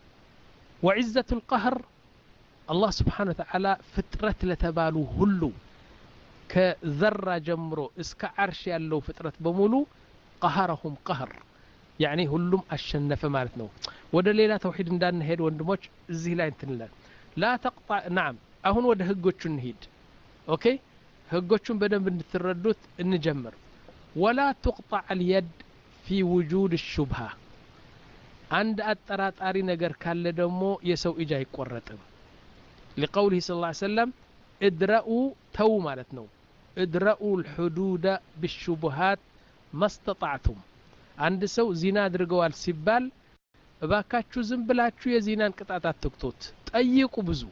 وعزة القهر الله سبحانه وتعالى فطرت لتبالو هلو كذرة جمرو اسك عرش يالو فطرت بمولو قهرهم قهر يعني هلوم الشنف مالتنا وده ليلة توحيد ندان نهيد وندموش زي لا ينتنلان لا تقطع نعم اهون وده هقوتشو نهيد اوكي هقوتشو بدن بنتردوت نجمر ولا تقطع اليد في وجود الشبهة عند التراتاري نجر كال دمو يسو إجا يقرطم لقوله صلى الله عليه وسلم ادرأوا تو مالتنا ادرأوا الحدود بالشبهات ما استطعتم عند سو زنا درقوال سبال باكاتشو زنبلاتشو يزينان قطعات تكتوت طيقوا بزو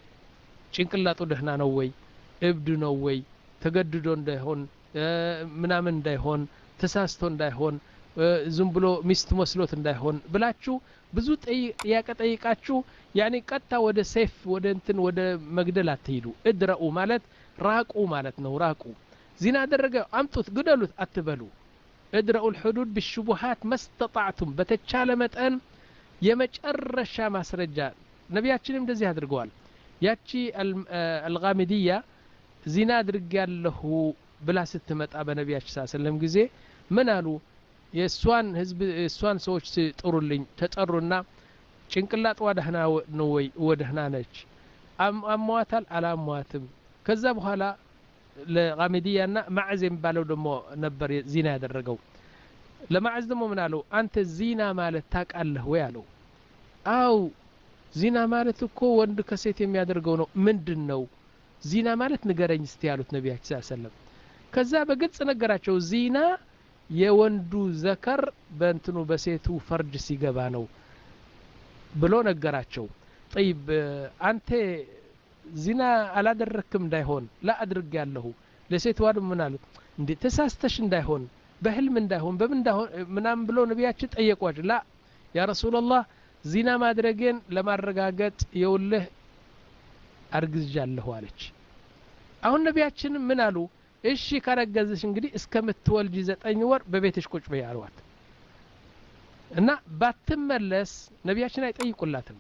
ጭንቅላቱ ደህና ነው ወይ እብድ ነው ወይ ተገድዶ እንዳይሆን ምናምን እንዳይሆን ተሳስቶ እንዳይሆን ዝም ብሎ ሚስት መስሎት እንዳይሆን ብላችሁ ብዙ ጥያቄ ጠይቃችሁ ያኒ ቀጣ ወደ ሰይፍ ወደ እንትን ወደ መግደል አትሄዱ እድረኡ ማለት ራቁ ማለት ነው ራቁ ዚና አደረገ አምጡት ግደሉት አትበሉ እድረኡ الحدود بالشبهات ما استطعتم በተቻለ መጠን የመጨረሻ ማስረጃ ነብያችንም እንደዚህ አድርገዋል ያቺ አልጋሚዲያ ዚና አድርጋለሁ ብላ ስትመጣ በነብያችን ሰለላሁ ጊዜ ምን አሉ የሷን ህዝብ የሷን ሰዎች ጥሩልኝ ተጠሩና ጭንቅላጧ ደህና ነው ወይ ወደህና ነች አሟታል አላሟትም ከዛ በኋላ ለጋሚዲያና ማዕዝ የሚባለው ደሞ ነበር ዚና ያደረገው ለማዕዝ ደሞ ምን አለው አንተ ዚና ማለት ታቃለህ ወይ አለው አው ዚና ማለት እኮ ወንድ ከሴት የሚያደርገው ነው ምንድነው ዚና ማለት ንገረኝ እስቲ ያሉት ነብያችን ሰለላሁ ዐለይሂ ወሰለም ከዛ በግልጽ ነገራቸው ዚና የወንዱ ዘከር በእንትኑ በሴቱ ፈርጅ ሲገባ ነው ብሎ ነገራቸው طيب አንተ ዚና አላደረክም እንዳይሆን ላ አድርግ ያለሁ ለሴት ዋድ ምን አሉት እንዴ ተሳስተሽ እንዳይሆን በህልም እንዳይሆን በምን እንዳይሆን ምናም ብሎ ነብያችን ጠየቋቸው ላ ያ ረሱላህ ዚና ማድረግን ለማረጋገጥ የውልህ አርግዝጃለሁ አለች አሁን ነብያችን ምን አሉ እሺ ካረገዝሽ እንግዲህ እስከምትወልጂ ዘጠኝ ወር በቤትሽ ቁጭ በይ አሏት እና ባትመለስ ነብያችን አይጠይቁላትም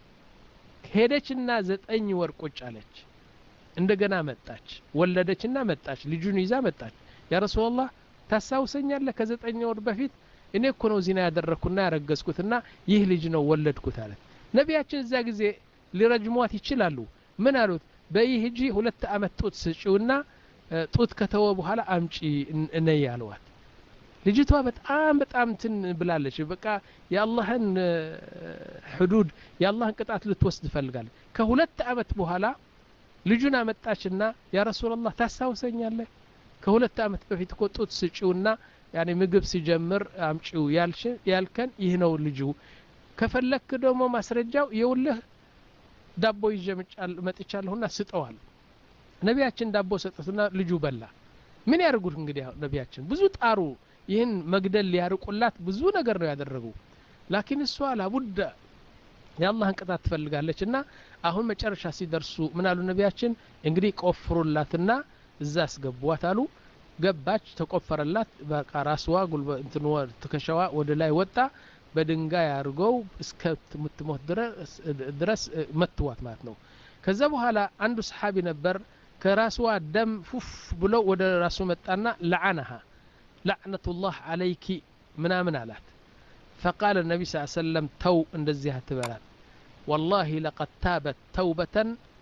ሄደችና ዘጠኝ ወር ቁጭ አለች እንደገና መጣች ወለደችና መጣች ልጁን ይዛ መጣች ያ ረሱላህ ታሳውሰኛለህ ከዘጠኝ ወር በፊት እኔ እኮ ነው ዚና ያደረኩና ያረገዝኩትና ይህ ልጅ ነው ወለድኩት አለ ነብያችን እዛ ጊዜ ሊረጅሟት ይችላሉ ምን አሉት በይህጂ ሁለት አመት ጡት ስጪውና ጡት ከተወ በኋላ አምጪ እነይ ያሏት ልጅቷ በጣም በጣም ትን ብላለች በቃ የአላህን حدود የአላህን ቅጣት ልትወስድ ፈልጋለች ከሁለት አመት በኋላ ልጁን አመጣችና ያ ረሱላህ ታሳውሰኛለህ ከሁለት አመት በፊት እኮ ጡት ስጪውና ያኔ ምግብ ሲጀምር አምጪው ያልሽ ያልከን ይህ ነው ልጁ ከፈለክ ደግሞ ማስረጃው የውልህ ዳቦ ይጀምጫል መጥቻለሁና ስጠዋል ነብያችን ዳቦ ሰጡትና ልጁ በላ ምን ያርጉት እንግዲህ ነብያችን ብዙ ጣሩ ይህን መግደል ሊያርቁላት ብዙ ነገር ነው ያደረጉ ላኪን እሷ ላቡድ ያላህን ቅጣት ትፈልጋለችና አሁን መጨረሻ ሲደርሱ ምን አሉ ነብያችን እንግዲህ ቆፍሩላትና እዛ አስገቧት አሉ ገባች ተቆፈረላት በቃ ራስዋ ጉልበት እንትኑ ተከሻዋ ወደ ላይ ወጣ በድንጋይ አድርገው እስከ ምትሞት ድረስ መትዋት ማለት ነው ከዛ በኋላ አንዱ ሰሃቢ ነበር ከራስዋ ደም ፉፍ ብሎ ወደ ራሱ መጣና لعنها لعنة الله عليك ምናምን አላት فقال النبي صلى الله عليه وسلم تو እንደዚህ አትበላት والله لقد تابت توبة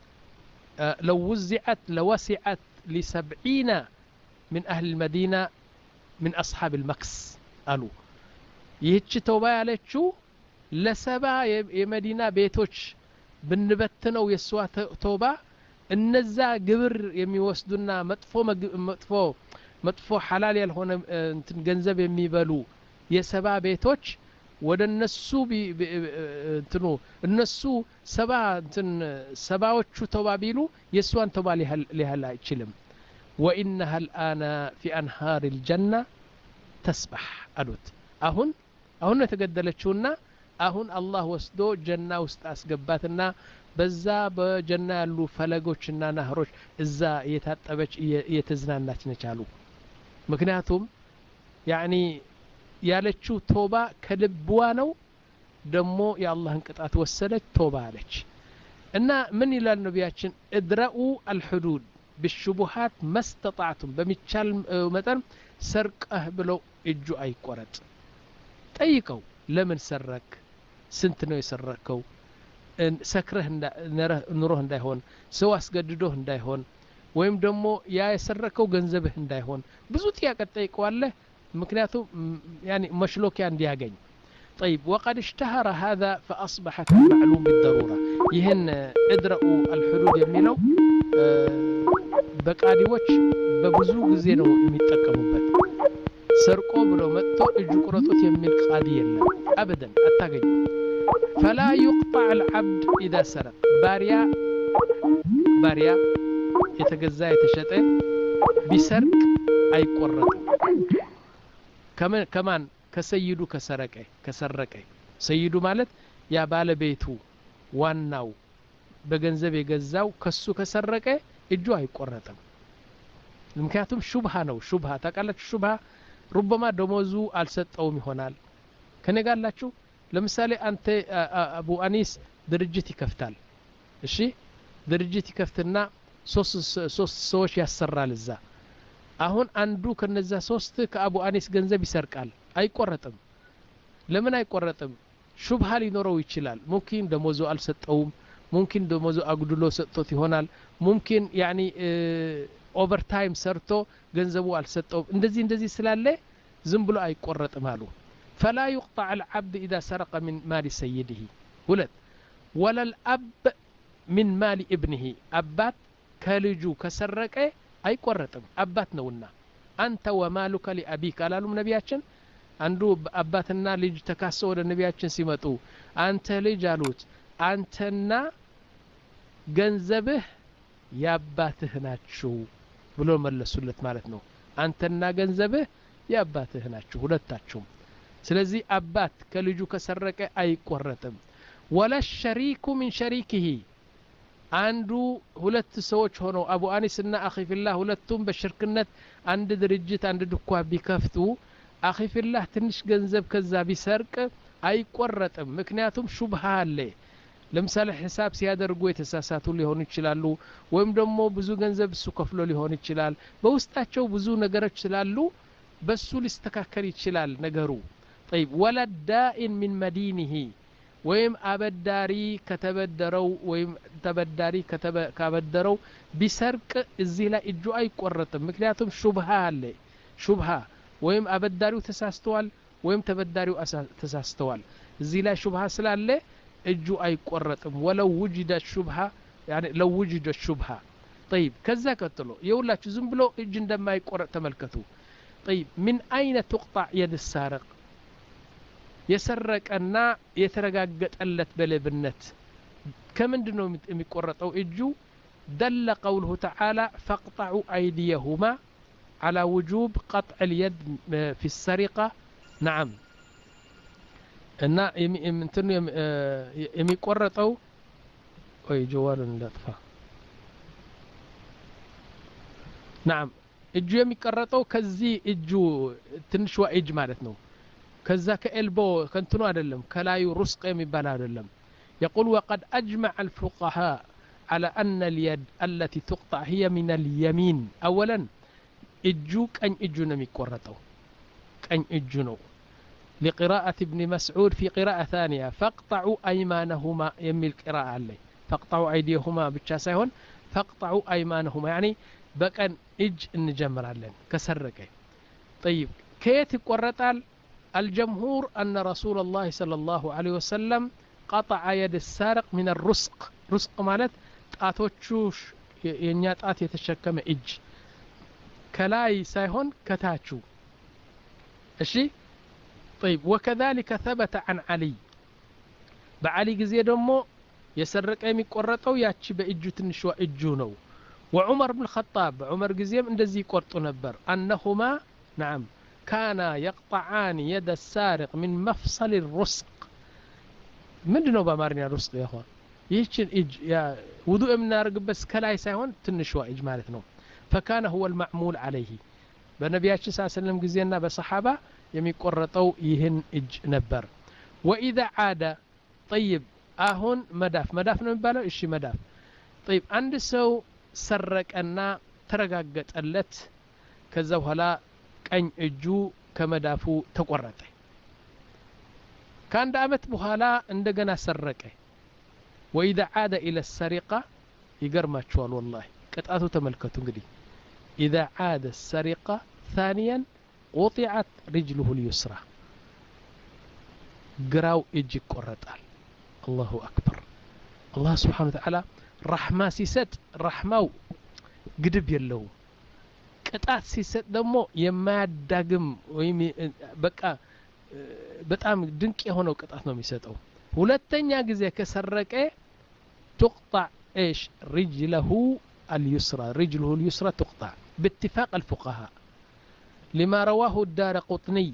لو وزعت لوسعت لسبعين من أهل المدينة من أصحاب المكس قالوا ይህች ተውባ ያለችው ለሰባ የመዲና ቤቶች ብንበትነው የሷ ተውባ እነዛ ግብር የሚወስዱና መጥፎ መጥፎ መጥፎ ሐላል ያልሆነ እንትን ገንዘብ የሚበሉ የሰባ ቤቶች ወደነሱ እንትኑ እነሱ ሰባ እንትን ሰባዎቹ ተውባ ቢሉ የሷን ተውባ ሊያህል አይችልም وإنها الآن في أنهار الجنة تسبح قالت أهون أهون تقدلتشونا أهون الله وسدو جنة وست أسقباتنا بزا بجنة اللو فلقوشنا نهروش إزا يتطبش يتزنانات نچالو مكنياتهم يعني ያለችው ቶባ ከልብዋ ነው ደሞ የአላህን ቅጣት ወሰደች ቶባ አለች እና ምን ይላል ነብያችን እድራኡ الحدود بالشبهات ما استطعتم በሚቻል መጠን ሰርቀህ ብለው እጁ አይቆረጥ ጠይቀው ለምን ሰረክ ስንት ነው የሰረከው ሰክረህ ኑሮህ እንዳይሆን ሰው አስገድዶህ እንዳይሆን ወይም ደግሞ ያ የሰረከው ገንዘብህ እንዳይሆን ብዙ ጥያቄ ጠይቀዋለህ مكنياته يعني مشلوكي عندي أجن طيب وقد اشتهر هذا فأصبح كالمعلوم بالضرورة يهن ادرأوا الحدود يميلوا أه بقادي وجه ببزوق زينو يميتقموا بات سرقوا بلو متو الجكرتوت يميل قادي يلا أبدا أتاقن فلا يقطع العبد إذا سرق باريا باريا يتجزا يتشتى بسرق أي قرة كمان كمان كسيدو كسرقه كسرقه سيدو ማለት ያ ባለቤቱ ዋናው በገንዘብ የገዛው ከሱ ከሰረቀ እጁ አይቆረጥም ምክንያቱም ሹብሃ ነው ሹብሃ ታውቃላችሁ ሹብሃ ربما ደሞዙ አልሰጠውም ይሆናል ከነጋላችሁ ለምሳሌ አንተ አቡ አኒስ ድርጅት ይከፍታል እሺ ድርጅት ይከፍትና ሶስት ሶስት ሰዎች ያሰራል እዛ አሁን አንዱ ከነዛ ሶስት ከአቡ አኒስ ገንዘብ ይሰርቃል አይቆረጥም ለምን አይቆረጥም ሹብሃ ሊኖረው ይችላል ሙምኪን ደሞዙ አልሰጠውም ሙምኪን ደሞዙ አጉድሎ ሰጥቶት ይሆናል ሙምኪን ያኒ ኦቨር ታይም ሰርቶ ገንዘቡ አልሰጠውም እንደዚህ እንደዚህ ስላለ ዝም ብሎ አይቆረጥም አሉ فلا يقطع العبد إذا سرق من مال سيده ሁለት ولا الأب من مال ابنه አባት ከልጁ ከሰረቀ አይቆረጥም አባት ነውና አንተ ወማሉከ ለአቢክ አላሉም ነቢያችን አንዱ አባትና ልጅ ተካሰው ወደ ነቢያችን ሲመጡ አንተ ልጅ አሉት አንተና ገንዘብህ ያባትህ ናችሁ ብሎ መለሱለት ማለት ነው አንተና ገንዘብህ ያባትህ ናችሁ ሁለታችሁም ስለዚህ አባት ከልጁ ከሰረቀ አይቆረጥም ወላ الشريك من شريكه አንዱ ሁለት ሰዎች ሆነው አቡ አኒስና አኺፊላህ ሁለቱም በሽርክነት አንድ ድርጅት አንድ ድኳ ቢከፍቱ አኺፊላህ ትንሽ ገንዘብ ከዛ ቢሰርቅ አይቆረጥም ምክንያቱም ሹብሃ አለ ለምሳሌ ሂሳብ ሲያደርጉ የተሳሳቱ ሊሆኑ ይችላሉ ወይም ደግሞ ብዙ ገንዘብ እሱ ከፍሎ ሊሆን ይችላል በውስጣቸው ብዙ ነገሮች ስላሉ በሱ ሊስተካከል ይችላል ነገሩ طيب ولا الدائن من مدينه ወይም አበዳሪ ከተበደረው ወይም ተበዳሪ ከተበደረው ቢሰርቅ እዚህ ላይ እጁ አይቆረጥም ምክንያቱም ሹብሃ አለ ሹብሃ ወይም አበዳሪው ተሳስተዋል ወይም ተበዳሪው ተሳስተዋል እዚህ ላይ ሹብሃ ስላለ እጁ አይቆረጥም ወለው وجد الشبهه يعني لو وجد الشبهه طيب ከዛ ቀጥሎ የውላችሁ ዝም ብሎ እጅ እንደማይቆረጥ ተመልከቱ طيب من اين تقطع يد السارق የሰረቀና የተረጋገጠለት በለብነት ከምንድነው የሚቆረጠው እጁ دل قوله تعالى فاقطعوا ايديهما على وجوب قطع اليد في السرقه نعم እና እንትኑ የሚቆረጠው ወይ ጀዋሉን ለጥፋ نعم እጁ የሚቆረጠው ከዚህ እጁ ትንሽዋ እጅ ማለት ነው ከዛ ከኤልቦ ከንትኑ አይደለም ከላዩ ሩስቅ የሚባል አይደለም يقول وقد أجمع الفقهاء على أن اليد التي تقطع هي من اليمين أولا እጁ ቀኝ እጁ ነው የሚቆረጠው ቀኝ እጁ ነው لقراءة ابن مسعود في قراءة ثانية فاقطعوا أيمانهما يميل قراءة عليه فاقطعوا أيديهما ብቻ ሳይሆን فاقطعوا أيمانهما يعني በቀን እጅ እንጀምራለን ከሰረቀ طيب كيف ይቆረጣል الجمهور أن رسول الله صلى الله عليه وسلم قطع يد السارق من الرزق رزق ማለት ጣቶቹ የኛ ጣት የተሸከመ እጅ ከላይ ሳይሆን ከታቹ እሺ طيب وكذلك ثبت عن علي بعلي ጊዜ ደግሞ የሰረቀ የሚቆረጠው ያቺ በእጁ ትንሽዋ እጁ ነው وعمر بن الخطاب عمر ጊዜም እንደዚህ ይቆርጡ ነበር انهما نعم كان يقطعان يد السارق من مفصل الرزق ምንድነው በአማርኛ ሩስቅ ያሆን ይህችን እጅ ያ ውዱእ የምናደርግበት ከላይ ሳይሆን ትንሽዋ እጅ ማለት ነው فكان هو المعمول عليه በነቢያችን ሰለላሁ ዐለይሂ ወሰለም ጊዜና በሰሃባ የሚቆረጠው ይህን እጅ ነበር واذا عاد طيب አሁን መዳፍ መዳፍ ነው የሚባለው እሺ መዳፍ طيب አንድ ሰው ሰረቀና ተረጋገጠለት ከዛ በኋላ ቀኝ እጁ ከመዳፉ ተቆረጠ ከአንድ አመት በኋላ እንደገና ሰረቀ واذا عاد الى السرقه ይገርማችኋል والله ቅጣቱ ተመልከቱ እንግዲህ اذا عاد السرقه ثانيا قطعت رجله اليسرى ግራው እጅ ይቆረጣል الله اكبر الله سبحانه وتعالى رحمه ሲሰጥ رحمው ግድብ የለው ቅጣት ሲሰጥ ደግሞ የማያዳግም ወይም በቃ በጣም ድንቅ የሆነው ቅጣት ነው የሚሰጠው ሁለተኛ ጊዜ ከሰረቀ تقطع ايش رجله اليسرى رجله اليسرى تقطع باتفاق الفقهاء لما رواه الدارقطني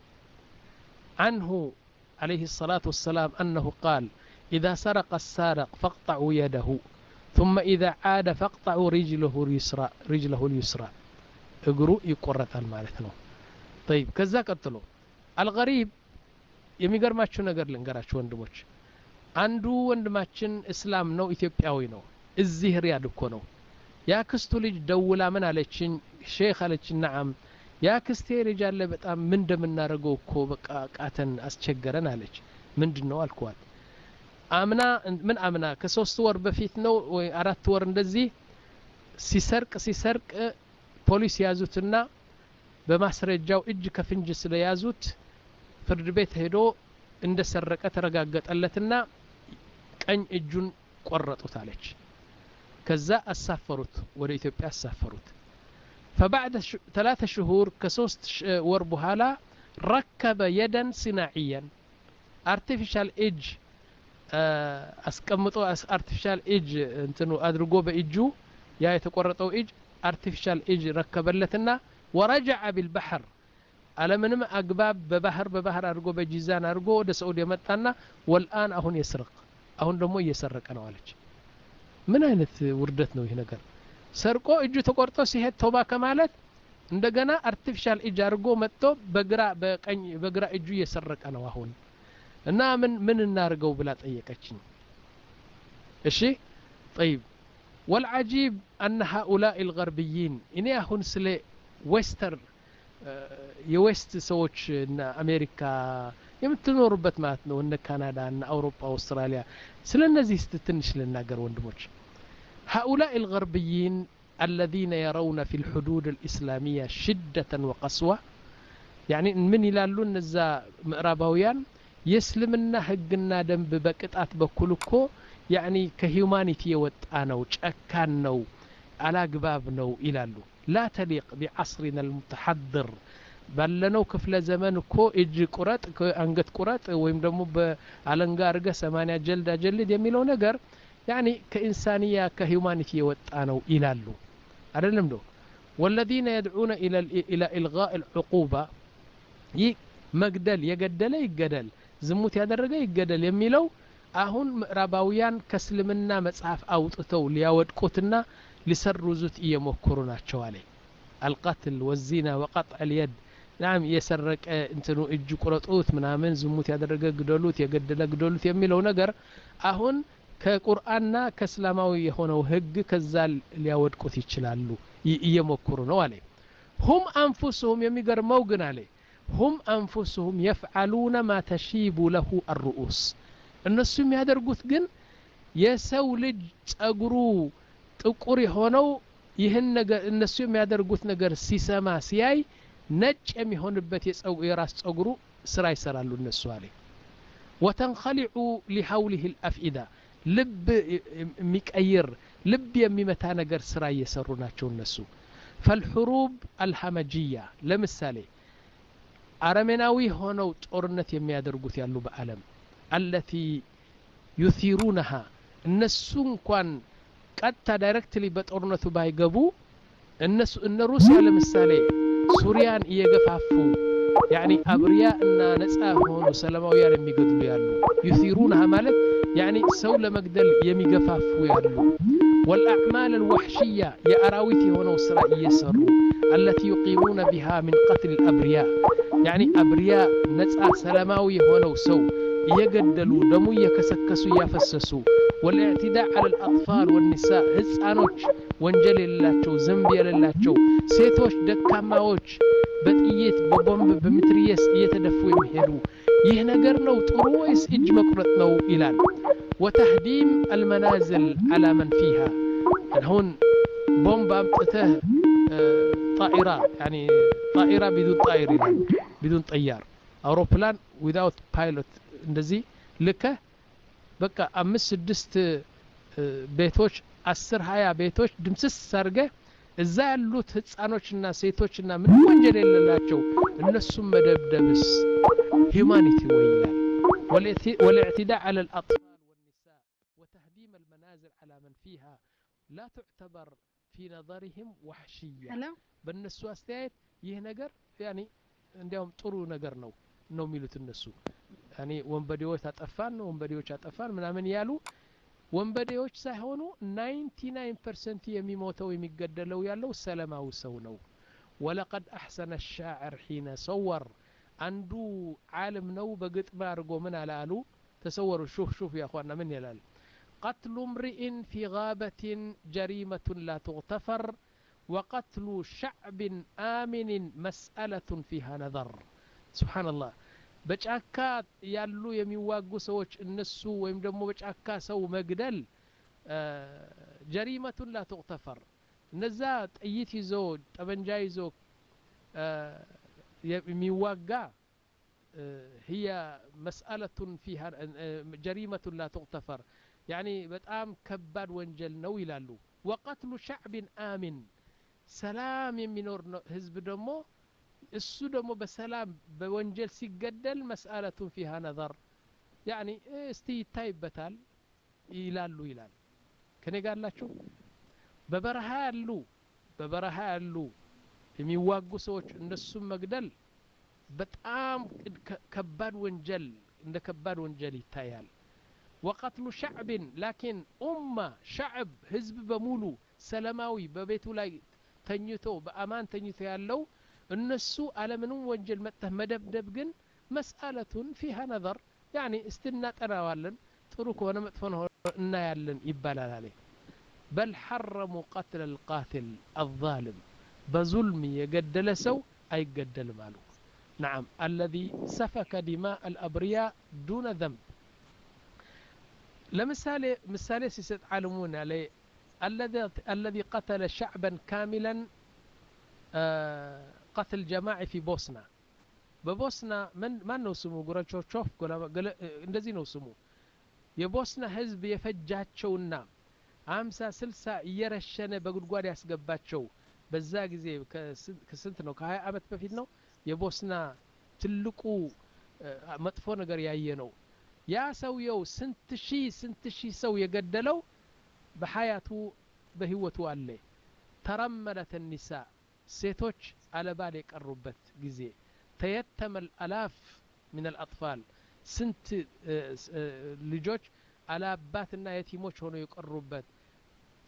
عنه عليه الصلاة والسلام أنه قال إذا سرق السارق فاقطعوا يده ثم إذا عاد فاقطعوا رجله اليسرى رجله اليسرى اقروا يقرط المالتنا طيب كذا قتلوا الغريب የሚገርማችሁ ነገር ልንገራችሁ ወንድሞች አንዱ ወንድማችን እስላም ነው ኢትዮጵያዊ ነው እዚህ ሪያድ እኮ ነው ያክስቱ ልጅ ደውላ ምን አለችኝ ሼክ አለችኝ ነዓም ያክስቴ ልጅ አለ በጣም ምን እንደምናረገው እኮ በቃ ቃተን አስቸገረን አለች ምንድነው አልኳት አምና ምን አምና ከሶስት ወር በፊት ነው ወይ አራት ወር እንደዚህ ሲሰርቅ ሲሰርቅ ፖሊስ ያዙትና በማስረጃው እጅ ከፍንጅ ስለያዙት ፍርድ ቤት ሄዶ እንደሰረቀ ተረጋገጠለትና ቀኝ እጁን ቆረጡት አለች ከዛ አሳፈሩት ወደ ኢትዮጵያ አሳፈሩት فبعد ثلاثة شهور كسوست ور بحالا ركب يدا صناعيا artificial edge اسقمطو artificial edge انتنو ادرغو بايجو يا يتقرطو ايج artificial edge ركبلتنا ورجع بالبحر على منم اغباب ببحر ببحر ادرغو بجيزان ادرغو ወደ ሳዑዲ የመጣና والان አሁን يسرق አሁን ደግሞ እየሰረቀ ነው አለች ምን አይነት ውርደት ነው ይሄ ነገር ሰርቆ እጁ ተቆርጦ ሲሄድ ተውባ ከማለት እንደገና artificial edge አድርጎ መጥቶ በግራ በቀኝ በግራ እጁ እየሰረቀ ነው አሁን እና ምን ምን እናርገው ብላ ጠየቀችኝ እሺ طيب والعجيب ان هؤلاء الغربيين እኔ አሁን ስለ ዌስተር የዌስት ሰዎች እና አሜሪካ የምትኖሩበት ማለት ነው እነ ካናዳ እና አውሮፓ አውስትራሊያ ስለነዚህ ትንሽ ልናገር ወንድሞች هؤلاء الغربيين الذين يرون في الحدود الإسلامية شدة وقسوة يعني من يلالون نزا مقرباويان يسلمنا حقنا دنب بقطعت بكلكو يعني كهيومانيتي يوطانو ጨካነው አላግባብ ነው ይላሉ لا تليق بعصرنا المتحضر ባለነው ክፍለ ዘመን እኮ እጅ ቁረጥ አንገት ቁረጥ ወይም ደግሞ በአለንጋ አርገ ሰማንያ ጀልዳ ጀልድ የሚለው ነገር يعني كإنسانية كهيومانيتي يوطانو ይላሉ አይደለም ዶ والذين يدعون الى الى الغاء العقوبه يمغدل يገደለ ይገደል ዝሙት ያደረገ ይገደል የሚለው አሁን ምዕራባውያን ከስልምና መጽሐፍ አውጥተው ሊያወድቁትና ሊሰርዙት እየሞከሩ ናቸው አለ القتل والزنا وقطع اليد نعم يسرق انتنو እጅ ቁረጡት ምናምን ዝሙት ያደረገ ግደሉት የገደለ ግደሉት የሚለው ነገር አሁን ከቁርአንና ከእስላማዊ የሆነው ህግ ከዛ ሊያወድቁት ይችላሉ እየሞከሩ ነው አለ هم انفسهم የሚገርመው ግን አለ هم انفسهم يفعلون ما تشيب له الرؤوس እነሱ የሚያደርጉት ግን የሰው ልጅ ጸጉሩ ጥቁር የሆነው ይህን ነገር እነሱ የሚያደርጉት ነገር ሲሰማ ሲያይ ነጭ የሚሆንበት የራስ ጸጉሩ ስራ ይሰራሉ እነሱ አለ وتنخلع لحوله الافئده ልብ የሚቀይር ልብ የሚመታ ነገር ስራ እየሰሩ ናቸው እነሱ فالحروب الهمجيه ለምሳሌ አረመናዊ ሆነው ጦርነት የሚያደርጉት ያሉ በአለም التي يثيرونها እነሱ እንኳን ቀጥታ ዳይሬክትሊ በጦርነቱ ባይገቡ እነሱ እነ ሩሲያ ለምሳሌ ሱሪያን እየገፋፉ يعني أبرياء እና ነፃ ሆኑ ሰላማውያን የሚገድሉ ያሉ يثيرونها ማለት يعني ሰው ለመግደል የሚገፋፉ ያሉ والأعمال الوحشية يا أراويت هنا وسرا يسروا التي يقيمون بها من قتل الأبرياء يعني أبرياء نزع سلاماوي هنا وسو يقدلوا دمو يكسكسوا يفسسوا والاعتداء على الأطفال والنساء هزانوش وانجل اللاتشو زنبي اللاتشو سيتوش دكاماوش بطيت ببومب بمتريس يتدفوا يمهدوا يهنقرنو طرويس إج مقرتنو إلان وتهديم المنازل على من فيها هون بومب أمتته طائرة يعني طائرة بدون طائر بدون طيار أوروبلان without pilot እንደዚህ ልከ በቃ አምስት ስድስት ቤቶች አስር ሃያ ቤቶች ድምስስ አርገ እዛ ያሉት ህፃኖችና ሴቶችና ምን ወንጀል የሌላቸው እነሱም መደብደብስ ሂዩማኒቲ ወይላል والاعتداء على الأطفال والنساء وتهديم المنازل على من فيها لا تعتبر في نظرهم وحشية بالنسو استيت ይህ ነገር يعني እንዲያውም ጥሩ ነገር ነው ነው የሚሉት እነሱ يعني ወንበዴዎች አጠፋን ወንበዴዎች አጠፋን ምናምን ያሉ ወንበዴዎች ሳይሆኑ ninety-nine percent የሚሞተው የሚገደለው ያለው ሰላማዊ ሰው ነው ولقد احسن الشاعر حين صور አንዱ ዓለም ነው በግጥም አርጎ ምን አላሉ ተሰወሩ ሹፍ ሹፍ يا اخوانا ምን ይላል قتل امرئ في غابة جريمة لا تغتفر وقتل شعب آمن مسألة فيها نظر سبحان الله በጫካ ያሉ የሚዋጉ ሰዎች እነሱ ወይም ደግሞ በጫካ ሰው መግደል جريمة لا تغتفر እነዛ ጥይት ይዞ ጠበንጃ ይዞ የሚዋጋ هي مسألة فيها جريمة لا تغتفر يعني በጣም ከባድ ወንጀል ነው ይላሉ وقتل شعب آمن ሰላም የሚኖር ህዝብ ደግሞ እሱ ደግሞ በሰላም በወንጀል ሲገደል مسألة فيها نظر يعني እስቲ ይታይበታል ይላሉ ይላል ከኔ ጋር አላችሁ በበረሃ ያሉ በበረሃ ያሉ የሚዋጉ ሰዎች እነሱም መግደል በጣም ከባድ ወንጀል እንደ ከባድ ወንጀል ይታያል وقتل شعب لكن أمة شعب ህዝብ በሙሉ ሰላማዊ በቤቱ ላይ ተኝቶ በአማን ተኝቶ ያለው እነሱ ዓለምንም ወንጀል መጥተህ መደብደብ ግን مسألة فيها نظر يعني استنطراዋለን ጥሩ ከሆነ መጥፎ ነው እናያለን ይባላል አለ بل حرموا قتل القاتل الظالم بظلم يقدل سو أي قدل ماله نعم الذي سفك دماء الأبرياء دون ذنب لمثال مثال سيست عالمون عليه الذي الذي قتل شعبا كاملا آه قتل جماعي في بوسنا ببوسنا من ما نوسمو قرأت شوف قل اندزي نوسمو يبوسنا حزب يفجاتشونا አምሳ ስልሳ እየረሸነ በጉድጓድ ያስገባቸው በዛ ጊዜ ከስንት ነው ከ20 አመት በፊት ነው የቦስና ትልቁ መጥፎ ነገር ያየ ነው ያ ሰውየው ስንት ሺ ስንት ሺ ሰው የገደለው በሐያቱ በህይወቱ አለ ተረመለት النساء ሴቶች አለባል የቀሩበት ጊዜ ተየተመል አላፍ من الاطفال ስንት ልጆች አላባትና የቲሞች ሆኖ የቀሩበት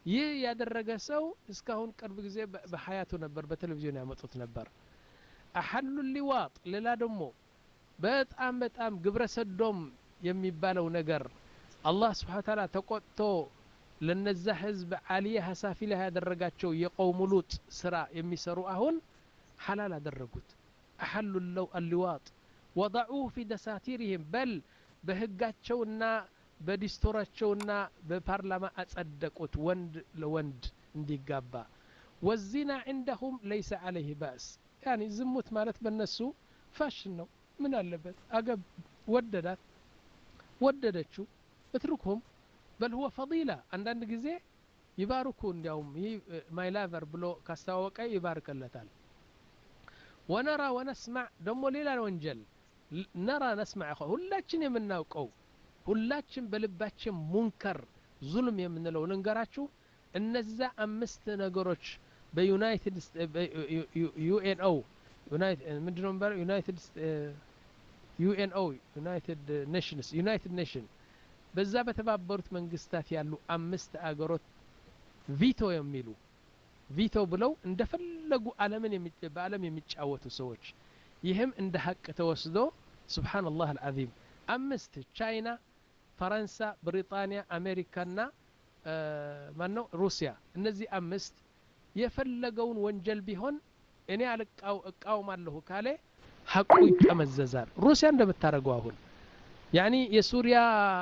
ይህ ያደረገ ሰው እስካሁን ቅርብ ጊዜ በሐያቱ ነበር በቴሌቪዥን ያመጡት ነበር አሐሉ ሊዋጥ ሌላ ደግሞ በጣም በጣም ግብረ ሰዶም የሚባለው ነገር አላህ Subhanahu Wa Ta'ala ተቆጥቶ ለነዛ ህዝብ አሊያ ሐሳፊላ ያደረጋቸው የቆሙ ሉጥ ስራ የሚሰሩ አሁን ሐላል አደረጉት አሐሉ الliواط وضعوه في دساتيرهم بل በህጋቸውና በዲስቶራቸውና በፓርላማ አጸደቁት ወንድ ለወንድ እንዲጋባ والزنا عندهم ليس عليه بأس يعني ዝሙት ማለት በነሱ ፋሽን ነው ምን አለበት አገብ ወደዳት ወደደችው እትሩኩም بل هو فضيلة عندنا ጊዜ ይባርኩ እንዲያውም ይሄ ማይ ላቨር ብሎ ካስተዋወቀ ይባርከለታል ونرى ونسمع ደሞ ሌላ ወንጀል نرى نسمع ሁላችን የምናውቀው ሁላችን በልባችን ሙንከር ዙልም የምንለው ልንገራችሁ እነዛ አምስት ነገሮች በዩናይትድ ዩኤንኦ ዩናይትድ ምንድነው ነበር ዩናይትድ ዩኤንኦ ዩናይትድ ኔሽንስ ዩናይትድ ኔሽን በዛ በተባበሩት መንግስታት ያሉ አምስት አገሮች ቪቶ የሚሉ ቪቶ ብለው እንደፈለጉ ዓለምን በዓለም የሚጫወቱ ሰዎች ይህም እንደ ሐቅ ተወስዶ ሱብሃንአላህ አልዓዚም አምስት ቻይና ፈረንሳ ብሪጣንያ አሜሪካና ማነው ሩሲያ እነዚህ አምስት የፈለገውን ወንጀል ቢሆን እኔ አልቃው እቃውማለሁ ካለ ሐቁ ይተመዘዛል ሩሲያ እንደምታረገው አሁን يعني የሱሪያ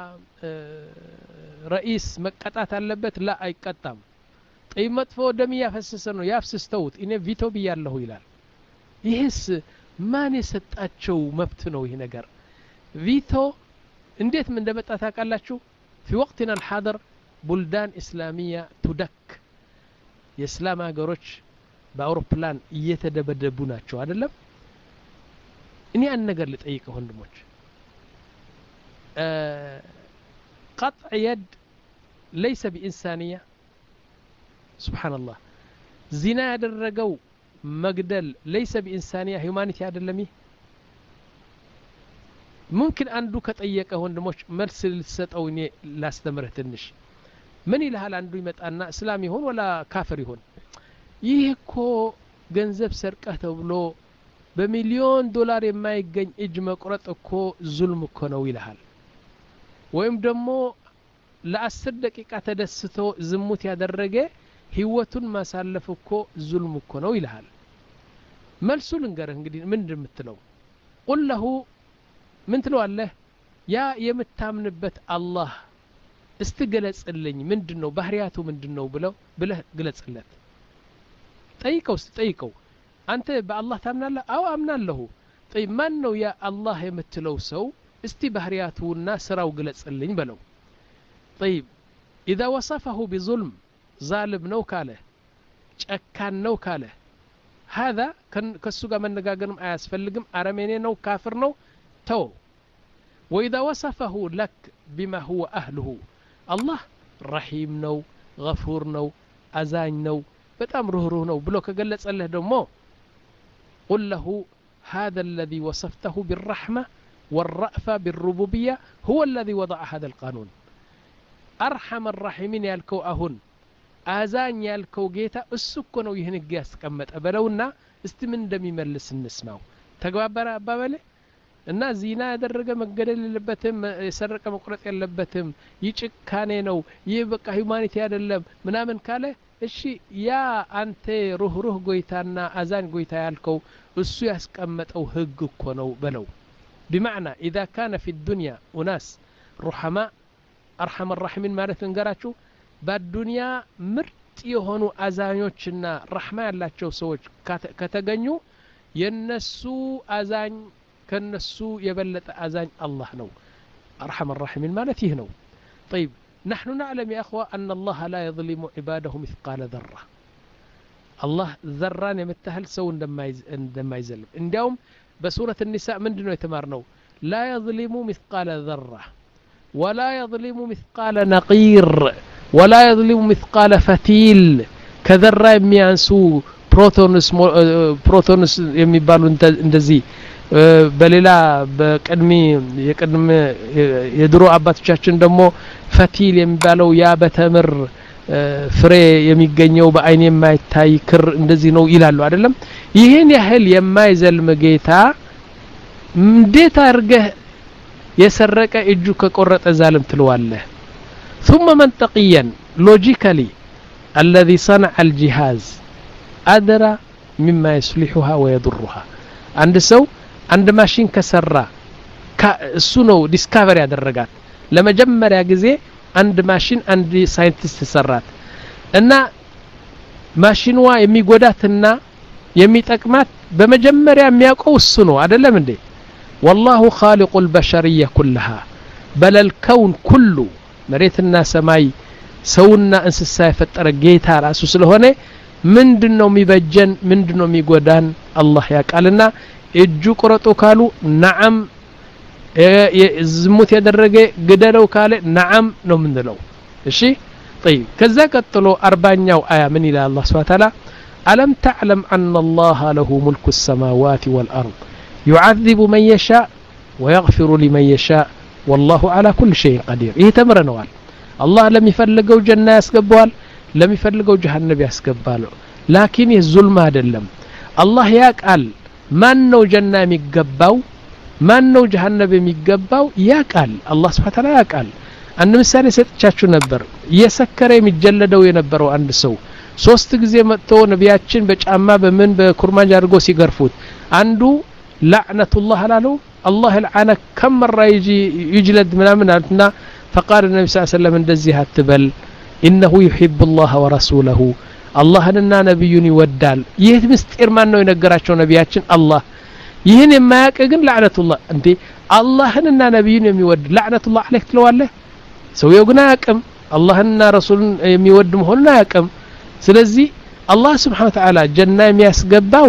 رئيس መቀጣት አለበት لا አይቀጣም طيب መጥፎ ደም ያፈሰሰ ነው ያፍስስተውት እኔ ቪቶ ብያለሁ ይላል ይሄስ ማን የሰጣቸው መብት ነው ይሄ ነገር ቪቶ እንዴት ምን እንደመጣ ታውቃላችሁ في وقتنا الحاضر بلدان اسلاميه تدك የእስላም ሀገሮች በአውሮፕላን እየተደበደቡ ናቸው አይደለም እኔ አንድ ነገር ልጠይቀው ወንድሞች قطع يد ليس بإنسانية سبحان الله زنا ያደረገው መግደል ليس بإنسانية humanity አይደለምይ ممكن አንዱ ከጠየቀ ወንድሞች መልስ ልትሰጠው እኔ ላስተምርህ ትንሽ ምን ይልሃል አንዱ ይመጣና እስላም ይሆን ወላ ካፍር ይሆን ይሄ እኮ ገንዘብ ሰርቀህ ተብሎ በሚሊዮን ዶላር የማይገኝ እጅ መቁረጥ እኮ ዙልም እኮ ነው ይልሃል ወይም ደግሞ ለአስር ደቂቃ ተደስቶ ዝሙት ያደረገ ህይወቱን ማሳለፍ እኮ ዙልም እኮ ነው ይልሃል መልሱ ልንገርህ እንግዲህ ምን እንደምትለው قل له ምን ትለዋለህ ያ የምታምንበት አላህ استجلጽልኝ ምንድነው ባህሪያቱ ምንድነው ብለው ብለህ ግለጽለት ጠይቀው ጠይቀው አንተ በአላህ ታምናለህ አው አምናለሁ طيب ማን ነው ያ አላህ የምትለው ሰው እስቲ ባህሪያቱና ስራው ግለጽልኝ በለው طيب اذا وصفه بظلم ظالم ነው ካለ ጨካን ነው ካለ هذا ከሱ ጋር መነጋገርም አያስፈልግም አረመኔ ነው ካፍር ነው ተው واذا وصفه لك بما هو اهله الله رحيم ነው غفور ነው አዛኝ ነው በጣም ሩህሩህ ነው ብሎ ከገለጸልህ ደግሞ قل له هذا الذي وصفته بالرحمة والرأفة بالربوبية هو الذي وضع هذا القانون أرحم الراحمين يالكو أهن آزان يالكو جيتا السكنو يهنق ياسكمت أبلونا استمن دمي ملس النسماو تقبابر أبابالي الناس زينا يدرق مقدل اللبتهم يسرق مقرط اللبتهم يجيك كانينو يبقى هيومانيتي هذا اللب منامن كاله الشيء يا أنت روح روح قويتانا أزان قويتا يالكو السو ياسكمت أو هقكو نو بلو بمعنى إذا كان في الدنيا أناس رحماء أرحم الراحمين مالت نقراتشو بالدنيا مرت يهونو أزانيوشنا رحمة الله تشو سوج كتغنيو ينسو أزان كنسو يبلت أزان الله نو أرحم الراحمين مالت يهنو طيب نحن نعلم يا أخوة أن الله لا يظلم عباده مثقال ذرة الله ذران يمتهل سو عندما يزلم عندهم بسورة النساء من دونه يتمارنو لا يظلم مثقال ذرة ولا يظلم مثقال نقير ولا يظلم مثقال فتيل كذرة يميانسو بروتونس بروتونس يميبالو اندزي በሌላ በቀድሚ የቀድም የድሮ አባቶቻችን ደግሞ ፈቲል የሚባለው ያ በተምር ፍሬ የሚገኘው በአይን የማይታይ ክር እንደዚህ ነው ይላሉ አይደለም ይሄን ያህል የማይዘልም ጌታ እንዴት አርገህ የሰረቀ እጁ ከቆረጠ ዛልም ትለዋለህ ثم منطقيا logically الذي صنع الجهاز أدرى مما يصلحها ويضرها عند سو عند ماشين كسرة እሱ ነው ዲስካቨሪ ያደረጋት ለመጀመሪያ ጊዜ አንድ ማሽን አንድ ሳይንቲስት ሰራት እና ማሽንዋ የሚጎዳትና የሚጠቅማት በመጀመሪያ የሚያውቀው እሱ ነው አይደለም እንዴ والله خالق البشريه كلها بل الكون كله መሬትና ሰማይ ሰውና እንስሳ የፈጠረ ጌታ ራሱ ስለሆነ ምንድነው የሚበጀን ምንድነው የሚጎዳን አላህ ያውቃልና እጁ ቆረጦ ካሉ ነዓም ዝሙት ያደረገ ግደለው ካለ ነዓም ነው ምንለው እሺ طيب ከዛ ቀጥሎ አርባኛው አያ ምን ይላል አላህ Subhanahu Wa Ta'ala ألم تعلم أن الله له ملك السماوات والأرض يعذب من يشاء ويغفر لمن يشاء والله على كل شيء قدير ይሄ ተምረነዋል አላህ ለሚፈልገው ጀና ያስገባዋል ለሚፈልገው ጀሃነም ያስገባል ላኪን የዙልም አይደለም አላህ ያቃል ማን ነው ጀና የሚገባው ማን ነው ጀሃነም የሚገባው ያቃል አላህ Subhanahu Wa Ta'ala ያቃል አንድ ምሳሌ ሰጥቻችሁ ነበር የሰከረ የሚጀለደው የነበረው አንድ ሰው ሶስት ጊዜ መጥቶ ነቢያችን በጫማ በምን በኩርማጅ አድርጎ ሲገርፉት አንዱ لعنة አላለው الله العنك كم مرة يجي يجلد منامنا فقال النبي صلى الله عليه وسلم እንደዚህ አትበል انه يحب الله ورسوله اللهنا نبيون يودال ይህ ምስጢር ማን ነው የነገራቸው ነቢያችን አላህ ይህን የማያውቅ ግን لعنة እንዴ አላህንና ነቢዩን የሚወድ لعنة عليك ትለዋለህ ሰውየው ግን አያውቅም አላህንና ረሱልን የሚወድ መሆኑን አያውቅም ስለዚህ አላህ Subhanahu Wa Ta'ala ጀና የሚያስገባው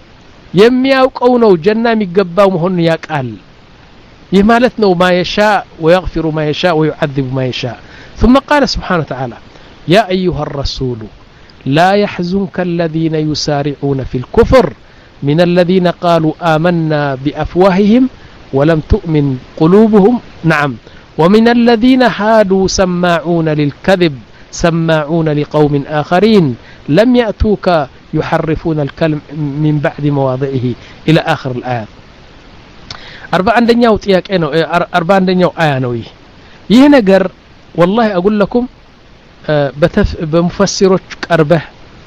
የሚያውቀው ነው ጀና የሚገባው መሆኑን ያውቃል ይህ ማለት ነው ما يشاء ويغفر ما يشاء ويعذب ما يشاء ثم قال سبحانه وتعالى يا أيها الرسول لا يحزنك الذين يسارعون في الكفر من الذين قالوا آمنا بأفواههم ولم تؤمن قلوبهم نعم ومن الذين هادوا سماعون للكذب سماعون لقوم آخرين لم يأتوك يحرفون الكلم من بعد مواضعه إلى آخر الآيات أربع عندنا وطياك إنه أربع عندنا آية نوي يهنجر والله أقول لكم بتف بمفسروش أربع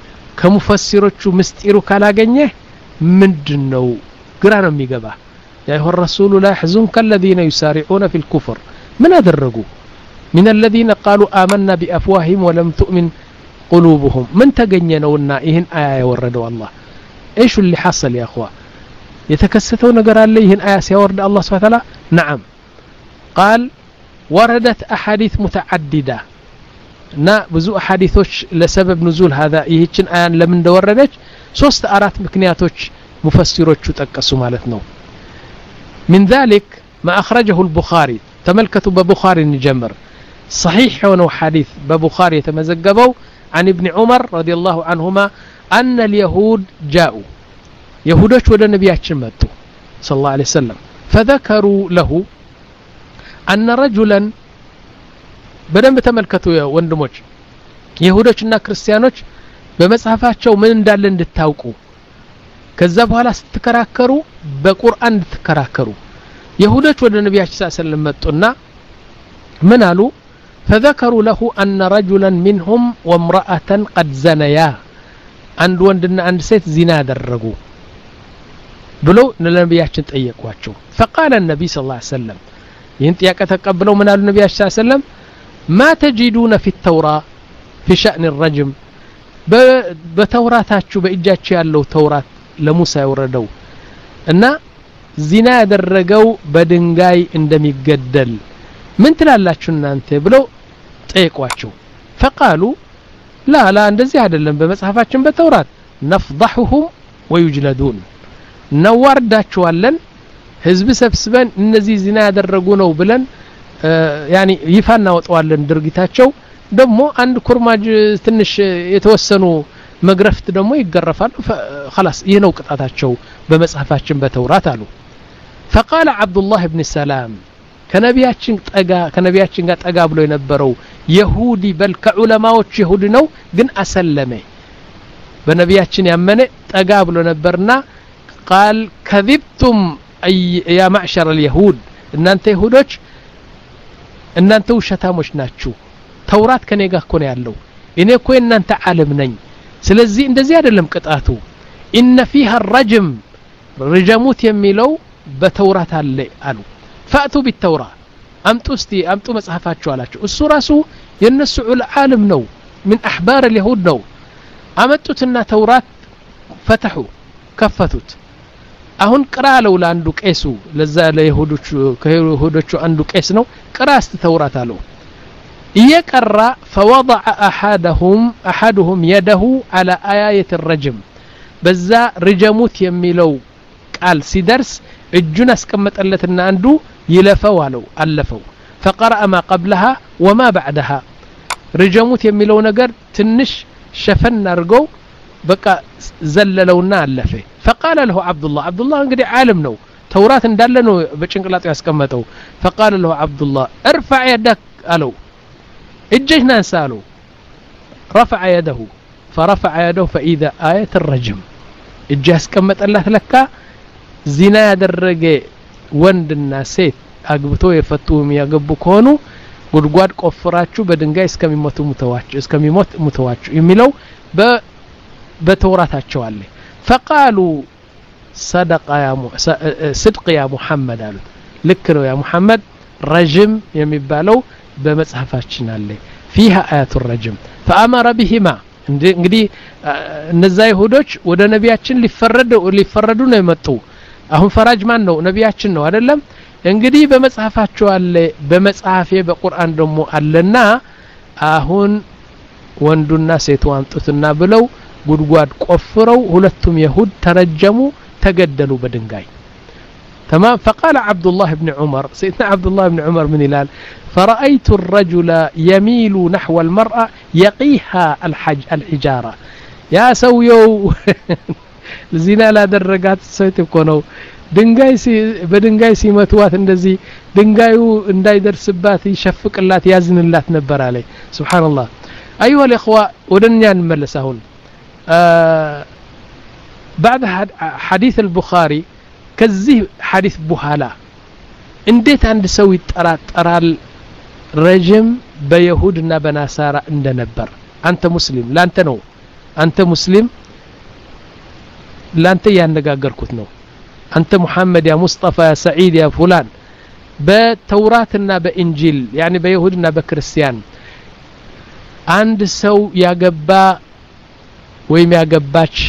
كمفسروش مستيرو كلا جنيه من جنو قرانا ميجابا يا أيها الرسول لا يحزنك الذين يسارعون في الكفر من هذا الرجو من الذين قالوا آمنا بأفواههم ولم تؤمن قلوبهم من تجننونا إهن آية وردوا الله إيش اللي حصل يا أخوة يتكستون قرا ليهن آية سيورد الله سبحانه وتعالى نعم قال وردت أحاديث متعددة نا بزو أحاديثوش لسبب نزول هذا يهيتشن آيان لمن دوردش سوست أرات مكنياتوش مفسروش تقسوا مالتنا من ذلك ما أخرجه البخاري تملكته ببخاري نجمر صحيح ونو حديث ببخاري يتمزقبوا عن ابن عمر رضي الله عنهما أن اليهود جاءوا يهودش ولا نبياتش ماتوا صلى الله عليه وسلم فذكروا له أن رجلا بدن بتملكته يا وندموج يهودشنا كريستيانوش بمصحفاቸው ምን እንዳለ እንድታውቁ ከዛ በኋላ ስትከራከሩ በቁርአን እንድትከራከሩ يهودش ولا نبياتش صلى الله عليه وسلم መጡና ምን አሉ فذكروا له أن رجلا منهم وامرأة قد زنيا عند وندنا عند سيت زنا درجوا بلو نلنبياتشن تأيقواتشو فقال النبي صلى الله عليه وسلم ينتياك تقبلوا من النبي صلى الله عليه وسلم ما تجدون في التوراة في شأن الرجم بتوراتاتشو بإجاتشي اللو توراة لموسى وردو إن زنا درجوا بدنجاي عندما يقدل من تلالاتشو نانتي بلو ጠይቋቸው فقالوا لا لا እንደዚህ አይደለም በመጽሐፋችን በተውራት نفضحهم ويجلدون ነዋርዳቸዋለን ህዝብ ሰብስበን እነዚህ ዚና ያደረጉ ነው ብለን ያኒ ይፋ እናወጣዋለን ድርጊታቸው ደግሞ አንድ ኩርማጅ ትንሽ የተወሰኑ መግረፍት ደግሞ ይገረፋሉ خلاص ይህ ነው ቅጣታቸው በመጽሐፋችን በተውራት አሉ فقال عبد الله بن سلام ከነቢያችን ጠጋ ከነቢያችን ጋር ጠጋ ብሎ የነበረው يهودي بل كعلماء يهود نو جن أسلمه بنبياتشن يمنه تقابل نبرنا قال كذبتم أي يا معشر اليهود إن أنت يهودش إن أنت وشتامش ناتشو توراة كان يجاه كون يعلو إن يكون إن أنت عالم نين سلزي إن زيادة لم قطعته إن فيها الرجم رجموت يميلو بتوراة اللي قالوا فأتوا بالتوراة أمتوا استي أمتوا مصحفات شو علاتشو السوراسو ينسعوا العالم نو من أحبار اليهود نو أمتوا تنا توراة فتحوا كفتوت أهون قرأ لو لاندو كيسو لذا ليهودوشو كيهودوشو عندو كيس نو قرأ است توراة له يقرأ فوضع أحدهم أحدهم يده على آية الرجم بزا رجموت يميلو قال سيدرس الجنس كمت ألتنا عنده يلفوا له ألفوا فقرأ ما قبلها وما بعدها رجموت يميلو نقر تنش شفن نرقو بقى زللونا ألفه فقال له عبد الله عبد الله انقدي عالم نو توراة اندالنو بچنقلاط ياسكمتو فقال له عبد الله ارفع يدك قالوا اججنا نسالو رفع يده فرفع يده فإذا آية الرجم اجاس كمت الله لك زنا يدرجه وندنا سيت አግብቶ የፈቱም ያገቡ ከሆኑ ጉድጓድ ቆፍራችሁ በድንጋይ እስከሚሞቱ ሙተዋችሁ እስከሚሞት ሙተዋችሁ የሚለው በ በተውራታቸው አለ فقالوا صدق يا صدق يا محمد አሉት ልክ ነው ያ ሙሐመድ ረጅም የሚባለው በመጽሐፋችን አለ فيها آيات الرجم فأمر بهما እንግዲህ እነዛ ይሁዶች ወደ ነቢያችን ሊፈረዱ ሊፈረዱ ነው የመጡ አሁን ፈራጅ ማን ነው ነቢያችን ነው አይደለም እንግዲህ በመጽሐፋቸው አለ በመጽሐፌ በቁርአን ደግሞ አለና አሁን ወንዱና ሴቱ አምጡትና ብለው ጉድጓድ ቆፍረው ሁለቱም ይሁድ ተረጀሙ ተገደሉ በድንጋይ تمام فقال عبد الله بن عمر سيدنا عبد الله بن عمر من هلال فرأيت الرجل يميل نحو المرأة يقيها الحج الحجارة يا سويو الزنا لا درجات سويت كونو ድንጋይ ሲ በድንጋይ ሲመቷት እንደዚህ ድንጋዩ እንዳይደርስባት ይሸፍቅላት ያዝንላት ነበር አለ ሱብሃንአላህ ايها الاخوه ودنيا نملس አሁን بعد حديث البخاري ከዚህ حديث በኋላ እንዴት አንድ ሰው ይጠራጠራል ረጅም በይሁድና በናሳራ እንደነበር አንተ ሙስሊም ላንተ ነው አንተ ሙስሊም ላንተ ያነጋገርኩት ነው أنت محمد يا مصطفى يا سعيد يا فلان بتوراتنا بإنجيل يعني بيهودنا بكريستيان عند سو يا جبا ويم يا جباتش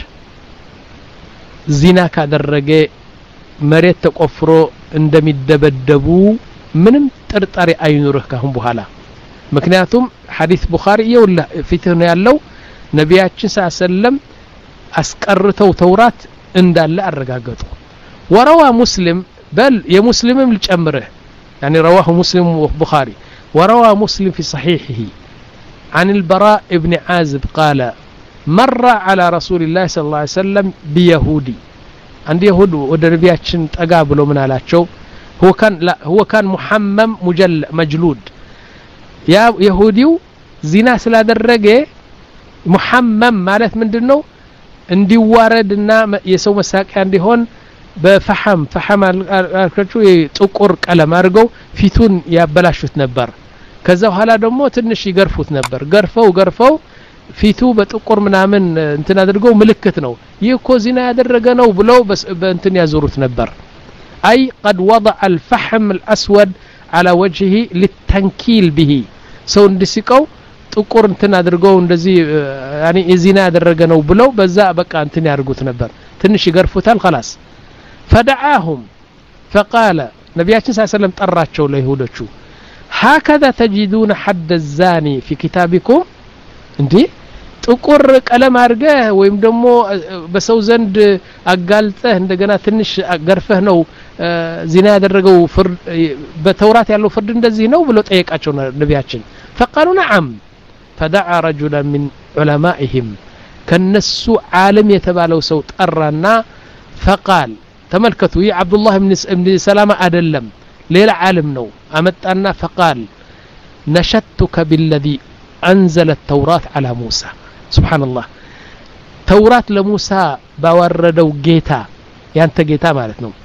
زنا كدرجة مريت تقفرو عندما يدبدبوا منم ترتاري أينوره كهم بحالا مكنياتهم حديث بخاري ولا فيتنا يالله نبياتش صلى الله عليه وسلم أسكرتو تورات عند الله الرجاجته وروى مسلم بل يا مسلم لجمره يعني رواه مسلم وبخاري وروى مسلم في صحيحه عن البراء ابن عازب قال مر على رسول الله صلى الله عليه وسلم بيهودي عند يهود ودربياتشن تقابلوا من علاتشو هو كان لا هو كان محمم مجل مجلود يا يهوديو زنا سلا درجه محمم مالت ምንድነው እንዲዋረድና የሰው መሳቂያ እንዲሆን በፈሐም ፈሐም አልከቹ ጥቁር ቀለም አድርገው ፊቱን ያበላሹት ነበር ከዛ በኋላ ደግሞ ትንሽ ይገርፉት ነበር ገርፈው ገርፈው ፊቱ በጥቁር ምናምን እንትን አድርገው ምልክት ነው ይህ እኮ ዚና ያደረገ ነው ብለው በእንትን ያዞሩት ነበር አይ قد وضع الفحم الاسود على وجهه للتنكيل به ሰው እንዲስቀው ጥቁር እንትን አድርገው እንደዚህ ያኒ ዚና ያደረገ ነው ብለው በዛ በቃ እንትን ያርጉት ነበር ትንሽ ይገርፉታል خلاص فدعاهم فقال نبياتنا صلى الله عليه وسلم طراتشو ليهودچو هكذا تجدون حد الزاني في كتابكم انتي ጥቁር ቀለም አርገህ ወይም ደግሞ በሰው ዘንድ አጋልጠህ እንደገና ትንሽ ገርፈህ ነው ዚና ያደረገው ፍርድ በተውራት ያለው ፍርድ እንደዚህ ነው ብሎ ጠየቃቸው ነብያችን فقالوا نعم فدعا رجلا من علمائهم ከነሱ ዓለም የተባለው ሰው ጠራና فقال تملكتوا يا عبد الله بن سلامة أدلم ليلة عالم نو أمتنا فقال نشدتك بالذي أنزل التوراة على موسى سبحان الله توراة لموسى باوردو جيتا ያንተ ጌታ ማለት ነው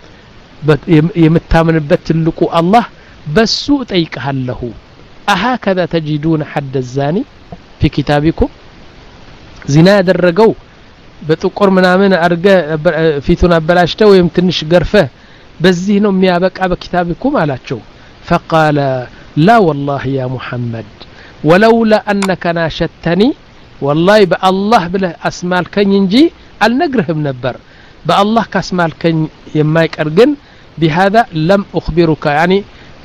የምታምንበት ትልቁ አላህ በሱ ጠይቀሃለሁ أهكذا تجدون حد الزاني في كتابكم ዚና ያደረገው በጥቁር ምናምን አርገ ፊቱን አበላሽተው ወይም ትንሽ ገርፈ በዚህ ነው የሚያበቃ በኪታብኩም አላቸው فقال لا والله يا محمد ولولا أنك ناشدتني والله بالله بله أسمالكኝ እንጂ አልነግርህም ነበር بالله كاسمالكኝ የማይቀር ግን بهذا لم أخبرك يعني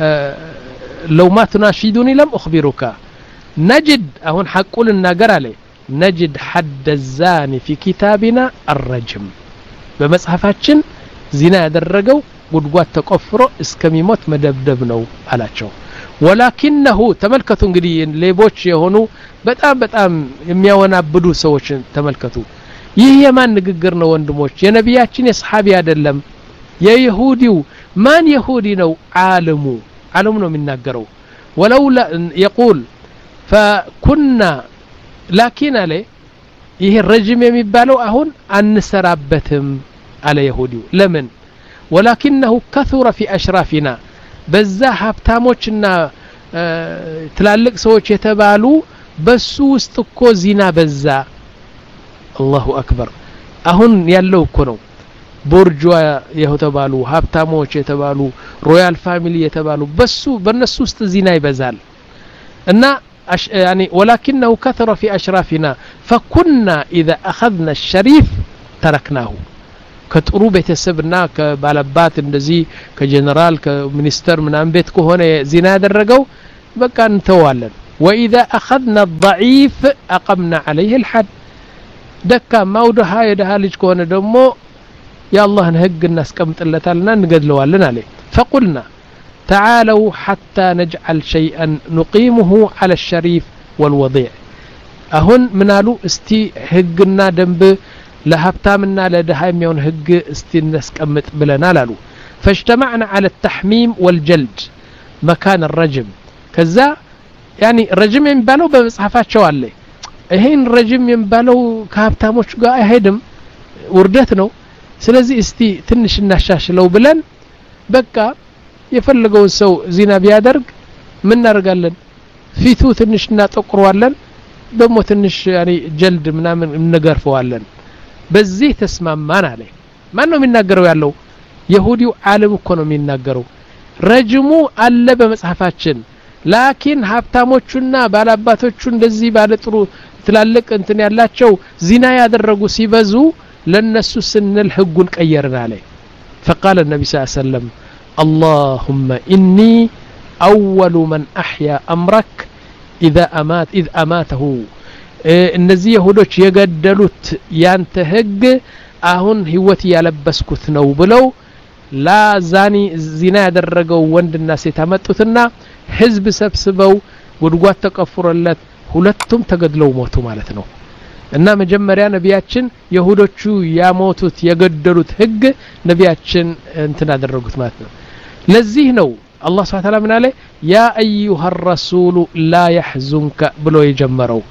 لو ما تناشدني لم أخبرك نجد هون حقول النجر عليه نجد حد الزاني في كتابنا الرجم بمصحفاتችን ዚና ያደረገው ጉድጓድ ተቆፍሮ እስከሚሞት መደብደብ ነው አላቸው ولكنه ተመልከቱ እንግዲህ ሌቦች የሆኑ በጣም በጣም የሚያወናብዱ ሰዎች ተመልከቱ ይህ የማን ንግግር ነው ወንድሞች የነቢያችን የሰሃቢ አይደለም የይሁዲው ማን ይሁዲ ነው ዓለሙ ዓለሙ ነው የሚናገረው ولولا يقول فكنا لكن عليه ይሄ ረጅም የሚባለው አሁን አንሰራበትም አለ ይሁዲው ለምን ولكنه كثر في اشرافنا በዛ ሀብታሞችና ትላልቅ ሰዎች የተባሉ በሱ ውስጥ እኮ ዚና በዛ الله اكبر አሁን ያለው እኮ ነው ቦርጇ የተባሉ ሀብታሞች የተባሉ ሮያል ፋሚሊ የተባሉ በሱ በነሱ ውስጥ ዚና ይበዛል እና يعني ولكنه كثر في اشرافنا فكنا اذا اخذنا الشريف تركناه ከጥሩ ቤተሰብና ከባለባት እንደዚህ ከጀነራል ከሚኒስተር ምናምን ቤት ከሆነ ዚና ያደረገው በቃ እንተዋለን واذا اخذنا الضعيف اقمنا عليه الحد دكا ማውደሃ የደሃ ልጅ ከሆነ ደግሞ ያላህን ህግ እናስቀምጥለታልና እንገድለዋለን አለ فقلنا تعالوا حتى نجعل شيئا نقيمه على الشريف والوضيع አሁን ምናሉ እስቲ ህግና ደንብ ለሀብታምና ለደሃ የሚሆን ህግ እስቲ እናስቀምጥ ብለናል አሉ فاجتمعنا على التحميم والجلد مكان الرجم كذا يعني الرجم የሚባለው በመጽሐፋቸው አለ ይሄን ረጅም የሚባለው ከሀብታሞች ጋር አይሄድም ውርደት ነው ስለዚህ እስቲ ትንሽ እናሻሽለው ብለን በቃ የፈለገው ሰው ዚና ቢያደርግ ምን እናደርጋለን ፊቱ ትንሽ እናጠቁረዋለን ደግሞ ትንሽ يعني ጀልድ ምናምን እንገርፈዋለን በዚህ ተስማማን አለ ማን ነው የሚናገረው ያለው ይሁዲው ዓለም እኮ ነው የሚናገረው ረጅሙ አለ በመጽሐፋችን ላኪን ሀብታሞቹና ባላባቶቹ እንደዚህ ባለጥሩ ትላልቅ እንትን ያላቸው ዚና ያደረጉ ሲበዙ ለነሱ ስንል ህጉን ቀየርን አለ فقال النبي صلى الله عليه وسلم اللهم إني أول من أحيا أمرك إذا أمات إذ أماته እነዚህ ይሁዶች የገደሉት ያንተ ህግ አሁን ህይወት ያለበስኩት ነው ብለው ላዛኒ ዚና ያደረገው ወንድና ሴት አመጡትና ህዝብ ሰብስበው ጉድጓድ ተቆፍሮለት ሁለቱም ተገድለው ሞቱ ማለት ነው እና መጀመሪያ ነቢያችን ይሁዶቹ ያሞቱት የገደሉት ህግ ነቢያችን እንትን አደረጉት ማለት ነው ለዚህ ነው አላህ Subhanahu Wa Ta'ala ምን አለ ያ አዩሃ الرسول لا يحزنك ብሎ የጀመረው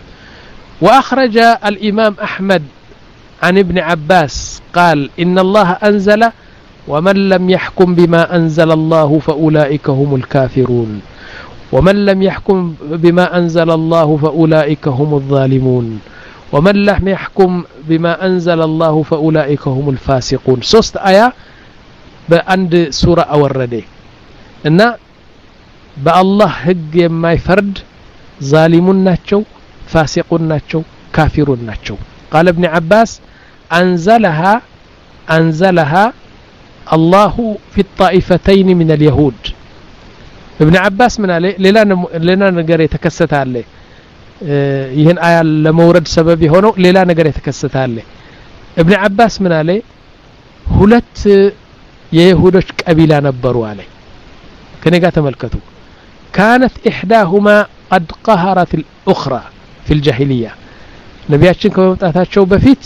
وأخرج الإمام أحمد عن ابن عباس قال إن الله أنزل ومن لم يحكم بما أنزل الله فأولئك هم الكافرون ومن لم يحكم بما أنزل الله فأولئك هم الظالمون ومن لم يحكم بما أنزل الله فأولئك هم الفاسقون سوست آية بأند سورة أورده إن بالله هج ما يفرد ظالمون ناتشو فاسقون ناتشو كافرون ناتشو قال ابن عباس أنزلها أنزلها الله في الطائفتين من اليهود ابن عباس من عليه لنا لنا نجار يتكست عليه ይህን አያ ለመውረድ ሰበብ የሆነው ሌላ ነገር የተከሰተ አለ ابن عباس من عليه ሁለት የይሁዶች ቀቢላ ነበሩ አለ ከኔ ጋር ተመልከቱ كانت احداهما قد قهرت الاخرى في الجاهليه ነቢያችን ከመምጣታቸው በፊት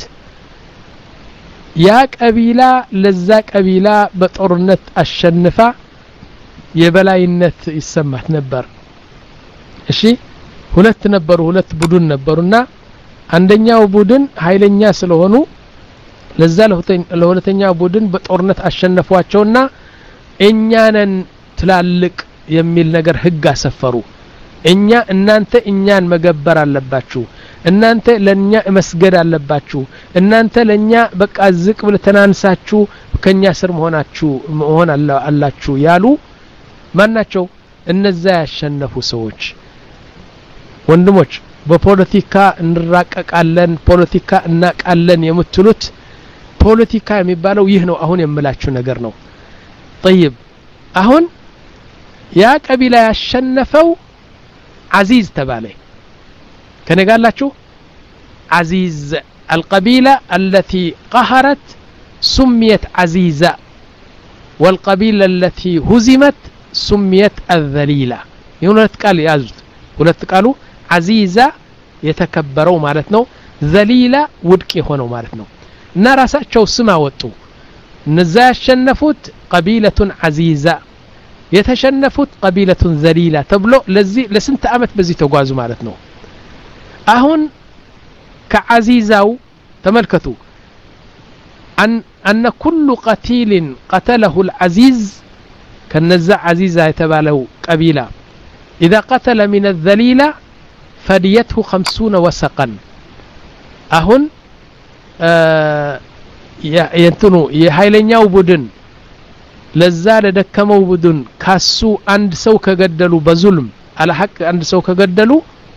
ያ ቀቢላ ለዛ ቀቢላ በጦርነት አሸንፋ የበላይነት ይሰማት ነበር እሺ ሁለት ነበሩ ሁለት ቡድን ነበሩና አንደኛው ቡድን ኃይለኛ ስለሆኑ ለዛ ለሁለተኛው ቡድን በጦርነት አሸነፏቸውና እኛንን ትላልቅ የሚል ነገር ህግ አሰፈሩ እኛ እናንተ እኛን መገበር አለባችሁ እናንተ ለኛ መስገድ አለባችሁ እናንተ ለኛ በቃ ዝቅ ብለ ተናንሳችሁ ከኛ ስር መሆናችሁ መሆን አላችሁ ያሉ ማናቸው እነዛ ያሸነፉ ሰዎች ወንድሞች በፖለቲካ እንራቀቃለን ፖለቲካ እናቃለን የምትሉት ፖለቲካ የሚባለው ይህ ነው አሁን የምላችሁ ነገር ነው طيب አሁን ያ ቀቢላ ያሸነፈው عزيز تبالي كان قال لك عزيز القبيلة التي قهرت سميت عزيزة والقبيلة التي هزمت سميت الذليلة يقولون قال يازد ولت قالوا عزيزة يتكبروا معناتنا ذليلة ودكي هونو معناتنا نراساچو سما وطو نزا شنفوت قبيلة عزيزة يتشنفوت قبيلة ذليلة تبلو لزي لسنت أمت بزي تغازو معناتنا أهون كعزيزاو تملكتو أن أن كل قتيل قتله العزيز كالنزع عزيزة يتبالو قبيلة إذا قتل من الذليلة فديته خمسون وسقا أهون آه ينتنو يهايلنياو بدن لذا لدكمو بدن كاسو عند سو كغدلو بظلم على حق عند سو كغدلو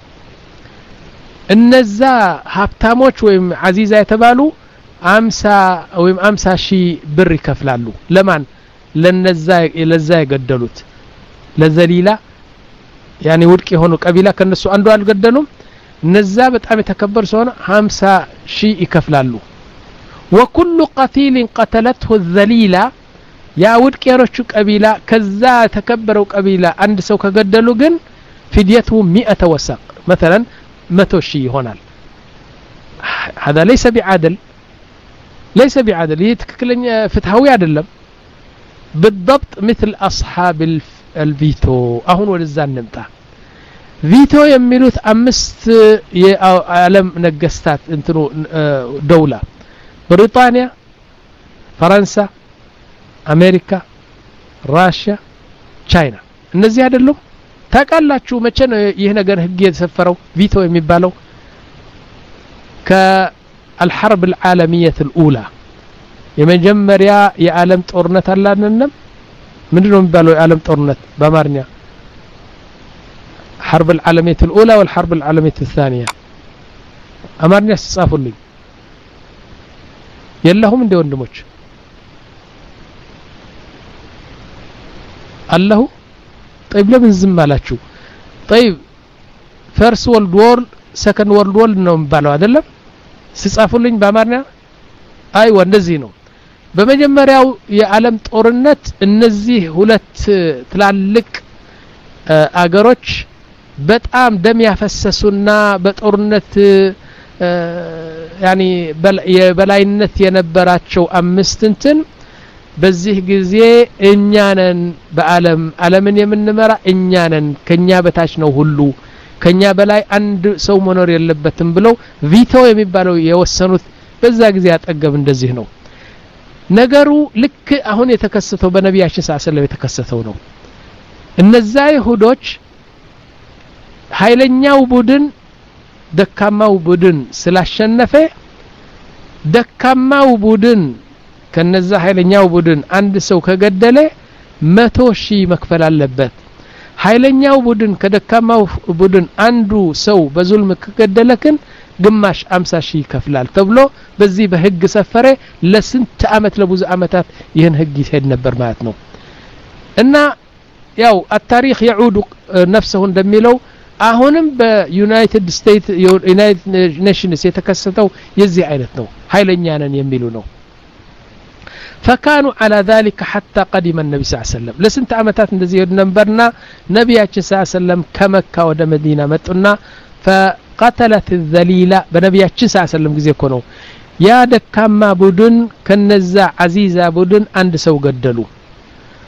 እነዛ ሀብታሞች ወይም አዚዛ የተባሉ አምሳ ወይም አምሳ ሺህ ብር ይከፍላሉ ለማን ለነዛ ለዛ የገደሉት ለዘሊላ ያኒ ውድቅ የሆኑ ቀቢላ ከነሱ አንዱ አልገደሉም እነዛ በጣም የተከበሩ ሰው ሃምሳ ሺህ ይከፍላሉ وكل قتيل قتلته الذليلة يا ውድቅ የሮቹ ቀቢላ ከዛ ተከበረው ቀቢላ አንድ ሰው ከገደሉ ግን فديته مئة وسق مثلا متو شي هونال هذا ليس بعدل ليس بعدل يتكلم فتحوي عدلم بالضبط مثل أصحاب الفيتو أهون ولزان نمتا فيتو يميلوت أمست عالم نقستات انتنو دولة بريطانيا فرنسا أمريكا راشيا تشاينا النزي عدلهم ታቃላችሁ መቼ ነው ይሄ ነገር ህግ የተሰፈረው ቪቶ የሚባለው ከالحرب العالمية الأولى የመጀመሪያ የዓለም ጦርነት አላንንም ምንድነው የሚባለው የዓለም ጦርነት በአማርኛ حرب العالمية الأولى والحرب العالمية الثانية አማርኛ ጽፋፉልኝ የለሁም እንደ ወንድሞች አላሁ طيب لمن زمالاتشو طيب فيرست وورلد وور سكند وورلد وور ነው የሚባለው አይደለም ሲጻፉልኝ በአማርኛ አይዋ እንደዚህ ነው በመጀመሪያው የዓለም ጦርነት እነዚህ ሁለት ትላልቅ አገሮች በጣም ደም ያፈሰሱና በጦርነት ያኒ የበላይነት የነበራቸው አምስት እንትን በዚህ ጊዜ እኛነን በአለም ዓለምን የምንመራ እኛነን ከኛ በታች ነው ሁሉ ከኛ በላይ አንድ ሰው መኖር የለበትም ብለው ቪቶ የሚባለው የወሰኑት በዛ ጊዜ አጠገብ እንደዚህ ነው ነገሩ ልክ አሁን የተከሰተው በነቢያችን ሰለላሁ የተከሰተው ነው እነዛ ይሁዶች ኃይለኛው ቡድን ደካማው ቡድን ስላሸነፈ ደካማው ቡድን ከነዛ ኃይለኛው ቡድን አንድ ሰው ከገደለ መቶ ሺህ መክፈል አለበት ኃይለኛው ቡድን ከደካማው ቡድን አንዱ ሰው በዙልም ከገደለክን ግማሽ አምሳ ሺህ ይከፍላል ተብሎ በዚህ በህግ ሰፈረ ለስንት አመት ለብዙ አመታት ይሄን ህግ ይሄድ ነበር ማለት ነው እና ያው التاريخ يعود نفسه እንደሚለው አሁንም በዩናይትድ ስቴትስ ዩናይትድ ኔሽንስ የተከሰተው የዚህ አይነት ነው ኃይለኛ ነን የሚሉ ነው فكانوا على ذلك حتى قدم النبي صلى الله عليه وسلم لسنت عمتات እንደዚህ ነበርና ነብያችን صلى الله عليه وسلم ከመካ ወደ መዲና መጡና فقتلت الذليلة በነብያችን صلى الله عليه وسلم ጊዜ እኮ ነው ያ ደካማ ቡድን ከነዛ አዚዛ ቡድን አንድ ሰው ገደሉ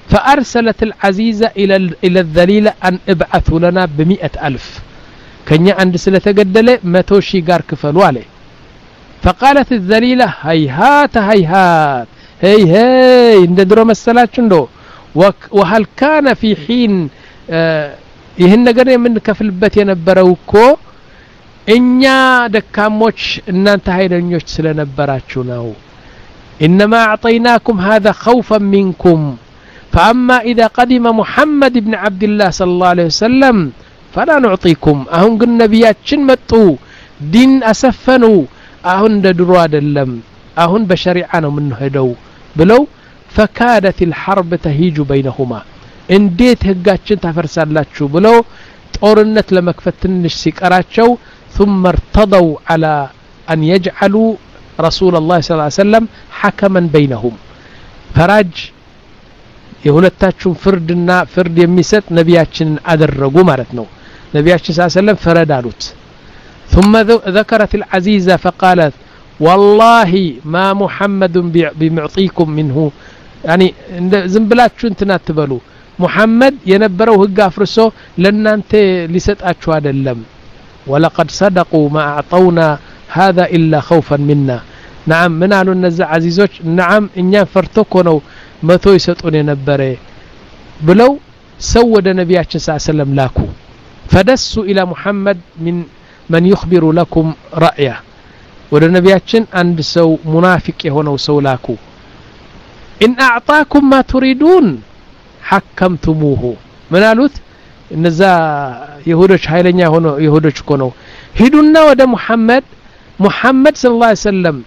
فأرسلت العزيزة إلى إلى الذليلة أن ابعثوا لنا بمئة ألف كنيا عند سلة قدلة متوشي قار كفلوا عليه. فقالت الذليلة هيهات هيهات هي هي ندرو مسلات شندو وهل كان في حين آه ይህን ነገር የምንከፍልበት የነበረው እኮ እኛ ደካሞች እናንተ ኃይለኞች ስለነበራችሁ ነው። إنما أعطيناكم هذا خوفا منكم فأما إذا قدم محمد بن عبد الله صلى الله عليه وسلم فلا نعطيكم أهون قل نبياتشن متو دين أسفنوا أهون دروا دلم أهون بشريعنا من هدو بلو فكادت الحرب تهيج بينهما እንዴት ህጋችን ታፈርሳላችሁ ብለው ጦርነት ለመክፈት ትንሽ ሲቀራቸው ثم ارتضوا على أن يجعلوا رسول الله صلى الله عليه وسلم حكما بينهم ፈራጅ የሁለታችሁም ፍርድና ፍርድ የሚሰጥ ነቢያችንን አደረጉ ማለት ነው። ነቢያችን صلى الله عليه وسلم ፈረድ አሉት። ثم ذكرت العزيزة فقالت والله ما محمد بمعطيكم منه يعني ዝም ብላችሁ እንትን አትበሉ محمد ينبرو هجا فرسو لنانت لسطاچو አይደለም ولقد صدقوا ما اعطونا هذا الا خوفا منا نعم من قالوا እነዛ عزيزوች نعم እኛ ፈርተኮ ነው መቶ ይሰጡን የነበረ ብለው ሰው ወደ ነብያችን ሰለላሁ ዐለይሂ ወሰለም ላኩ فدسوا الى محمد من من يخبر لكم رأيه ወደ ነብያችን አንድ ሰው ሙናፊቅ የሆነው ሰው ላኩ ان اعطاكم ما تريدون حكمتموه من قالوت እነዛ ይሁዶች ኃይለኛ ሆኖ ይሁዶች እኮ ነው ሄዱና ወደ ሙሐመድ ሙሐመድ ሰለላሁ ዐለይሂ ወሰለም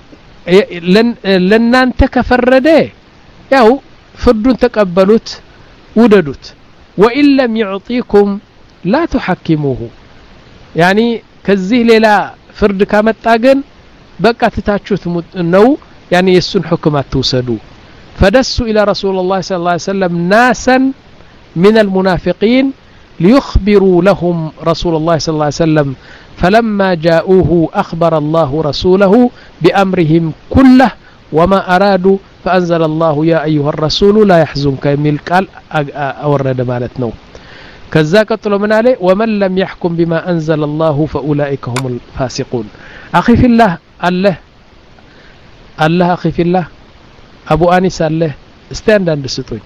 ለናንተ ከፈረደ ያው ፍርዱን ተቀበሉት ውደዱት وإن لم يعطيكم لا تحكموه يعني ከዚህ ሌላ ፍርድ ካመጣ ግን በቃ ትታችሁት ነው يعني የሱን ሁክም አትወሰዱ فدسوا إلى رسول الله صلى الله عليه وسلم ناسا من المنافقين ليخبروا لهم رسول الله صلى الله عليه وسلم فلما جاءوه أخبر الله رسوله بأمرهم كله وما أرادوا فأنزل الله يا أيها الرسول لا يحزنك يميل قال أورد مالتنا كذا قتلوا من عليه ومن لم يحكم بما أنزل الله فأولئك هم الفاسقون أخي في الله الله الله أخي في الله أبو أنيس الله استند عند ستوي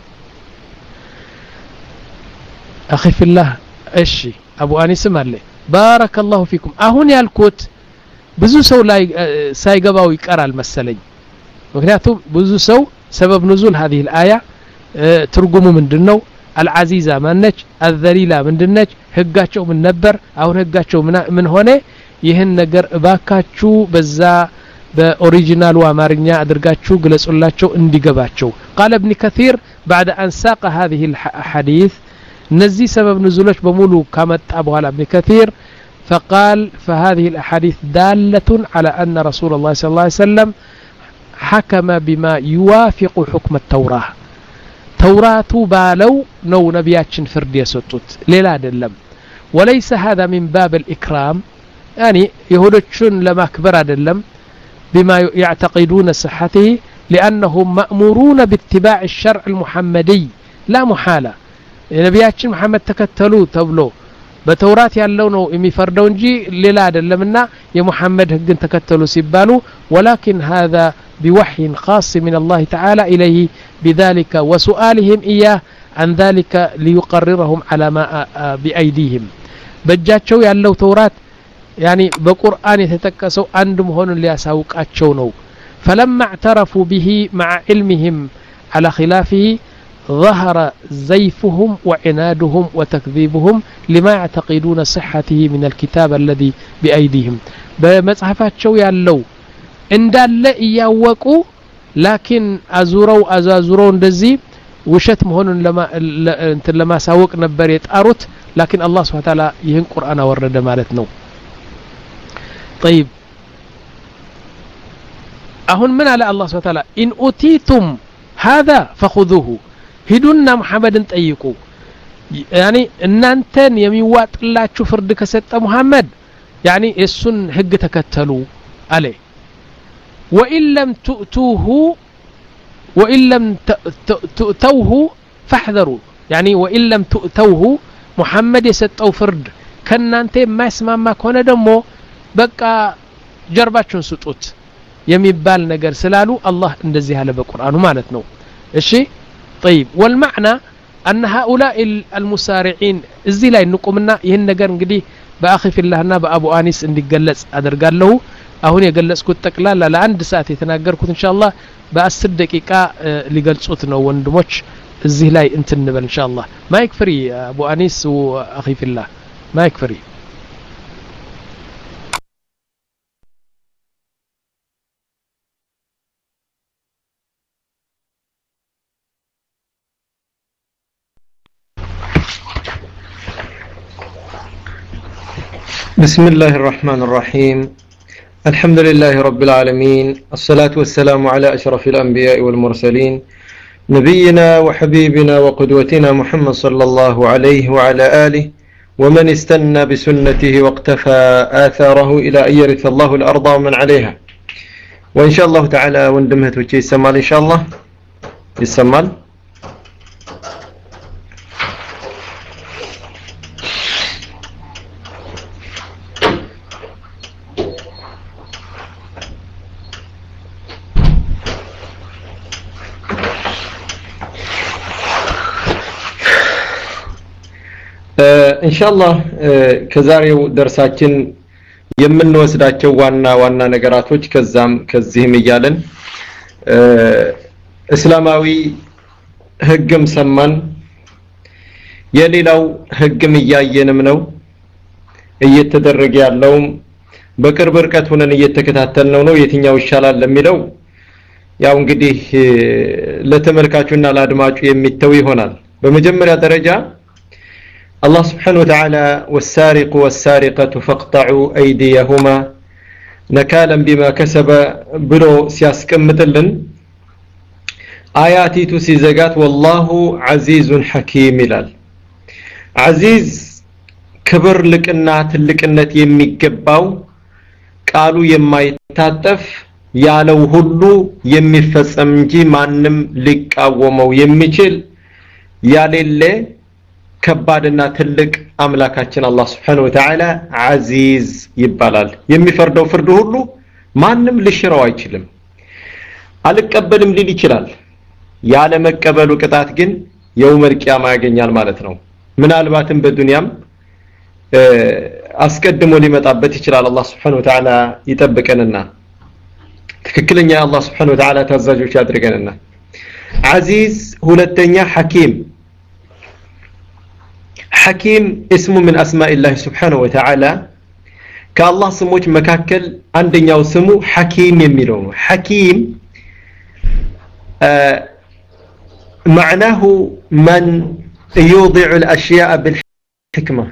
أخي في الله إيشي أبو أنيس مالله بارك الله فيكم أهون يالكوت بزو سو لا سايقباو يقرأ المسلين مكنياتهم بزو سو سبب نزول هذه الآية اه ترجموا من دنو العزيزة منك الذليلة من دنك هقاتشو من نبر أو هقاتشو من, من هنا يهن نقر باكاتشو بزا بأوريجينال وامارنيا أدرقاتشو قلسولاچو اندقباتشو. قال ابن كثير بعد أن ساق هذه الحديث نزي سبب نزولش بمولو كامت أبوها ابن كثير فقال فهذه الأحاديث دالة على أن رسول الله صلى الله عليه وسلم حكم بما يوافق حكم التوراة توراة بالو نو نبياتشن فردي ستوت ليلا دلم وليس هذا من باب الإكرام يعني يهودتشن لما كبر دلم بما يعتقدون صحته لأنهم مأمورون باتباع الشرع المحمدي لا محالة نبياتشن محمد تكتلوا تبلو بتورات يالله نو يمفردون جي للا دلمنا يا محمد هجن تكتلوا سبالو ولكن هذا بوحي خاص من الله تعالى إليه بذلك وسؤالهم إياه عن ذلك ليقررهم على ما بأيديهم بجاتشو يالله تورات يعني بقرآن يتتكسوا عندهم هون اللي أساوك أتشونو فلما اعترفوا به مع علمهم على خلافه ظهر زيفهم وعنادهم وتكذيبهم لما يعتقدون صحته من الكتاب الذي بأيديهم بمصحفات شو يالو اندال ياوقوا لكن ازوروا ازازوروا اندزي وشت مهون لما انت لما ساوق نبر يتقሩት لكن الله سبحانه وتعالى ይህን ቁርአን አወረደ ማለት ነው طيب አሁን ምን አለ الله سبحانه وتعالى ان اوتيتم هذا فخذوه ሂዱና መሐመድን ጠይቁ يعني እናንተን የሚዋጥላችሁ ፍርድ ከሰጠ መሐመድ يعني እሱን ህግ ተከተሉ አለ وإن لم تؤتوه وإن لم تؤتوه فاحذروا يعني وإن لم تؤتوه محمد يسطው ፍርድ ከናንተ የማይስማማ ከሆነ ደግሞ በቃ ጀርባችሁን ስጡት የሚባል ነገር ስላሉ አላህ እንደዚህ ያለ በቁርአኑ ማለት ነው እሺ طيب والمعنى أن هؤلاء المسارعين እዚህ ላይ ንቁምና ይሄን ነገር እንግዲህ በአኺ ፊላህና በአቡ አኒስ እንዲገለጽ አደርጋለሁ አሁን የገለጽኩት ጠቅላላ ለአንድ ሰዓት የተናገርኩት ኢንሻአላህ በ10 ደቂቃ ሊገልጹት ነው ወንድሞች እዚህ ላይ እንትን እንበል ኢንሻአላህ ማይክ ፍሪ አቡ አኒስ ወአኺ ፊላህ ማይክ ፍሪ بسم الله الرحمن الرحيم الحمد لله رب العالمين الصلاة والسلام على أشرف الأنبياء والمرسلين نبينا وحبيبنا وقدوتنا محمد صلى الله عليه وعلى آله ومن استنى بسنته واقتفى آثاره إلى أن يرث الله الأرض ومن عليها وإن شاء الله تعالى وندمهت وجه السمال إن شاء الله السمال إن شاء الله كزاريو درساتين የምንወስዳቸው ዋና ዋና ነገራቶች ከዛም ከዚህም ይያለን እስላማዊ ህግም ሰማን የሌላው ህግም ይያየንም ነው እየተደረገ ያለው በቅርብ ርቀት ሆነን እየተከታተልነው ነው የትኛው ይሻላል ለሚለው ያው እንግዲህ ለተመልካቹና ለአድማጩ የሚተው ይሆናል በመጀመሪያ ደረጃ الله سبحانه وتعالى والسارق والسارقة فاقطعوا أيديهما نكالا بما كسب بلو سياسكمتلن آياتي تسيزقات والله عزيز حكيم لال عزيز كبر لك النات لك النات يمي قباو قالوا يما يتاتف يالو هلو يمي فسمجي مانم لك أومو يمي چل يالي ከባድና ትልቅ አምላካችን አላህ Subhanahu Wa Ta'ala አዚዝ ይባላል የሚፈርደው ፍርድ ሁሉ ማንንም ሊሽረው አይችልም አልቀበልም ሊል ይችላል ያለ መቀበሉ ቅጣት ግን የውመል ቂያማ ያገኛል ማለት ነው ምናልባትም በዱንያም አስቀድሞ ሊመጣበት ይችላል አላህ Subhanahu Wa Ta'ala ይጠብቀንና ትክክለኛ አላህ Subhanahu Wa Ta'ala ታዛዦች ያድርገንና አዚዝ ሁለተኛ ሐኪም حكيم اسم من أسماء الله سبحانه وتعالى كالله سموش مكاكل عندنا وسمو حكيم يميلون حكيم آه معناه من يوضع الأشياء بالحكمة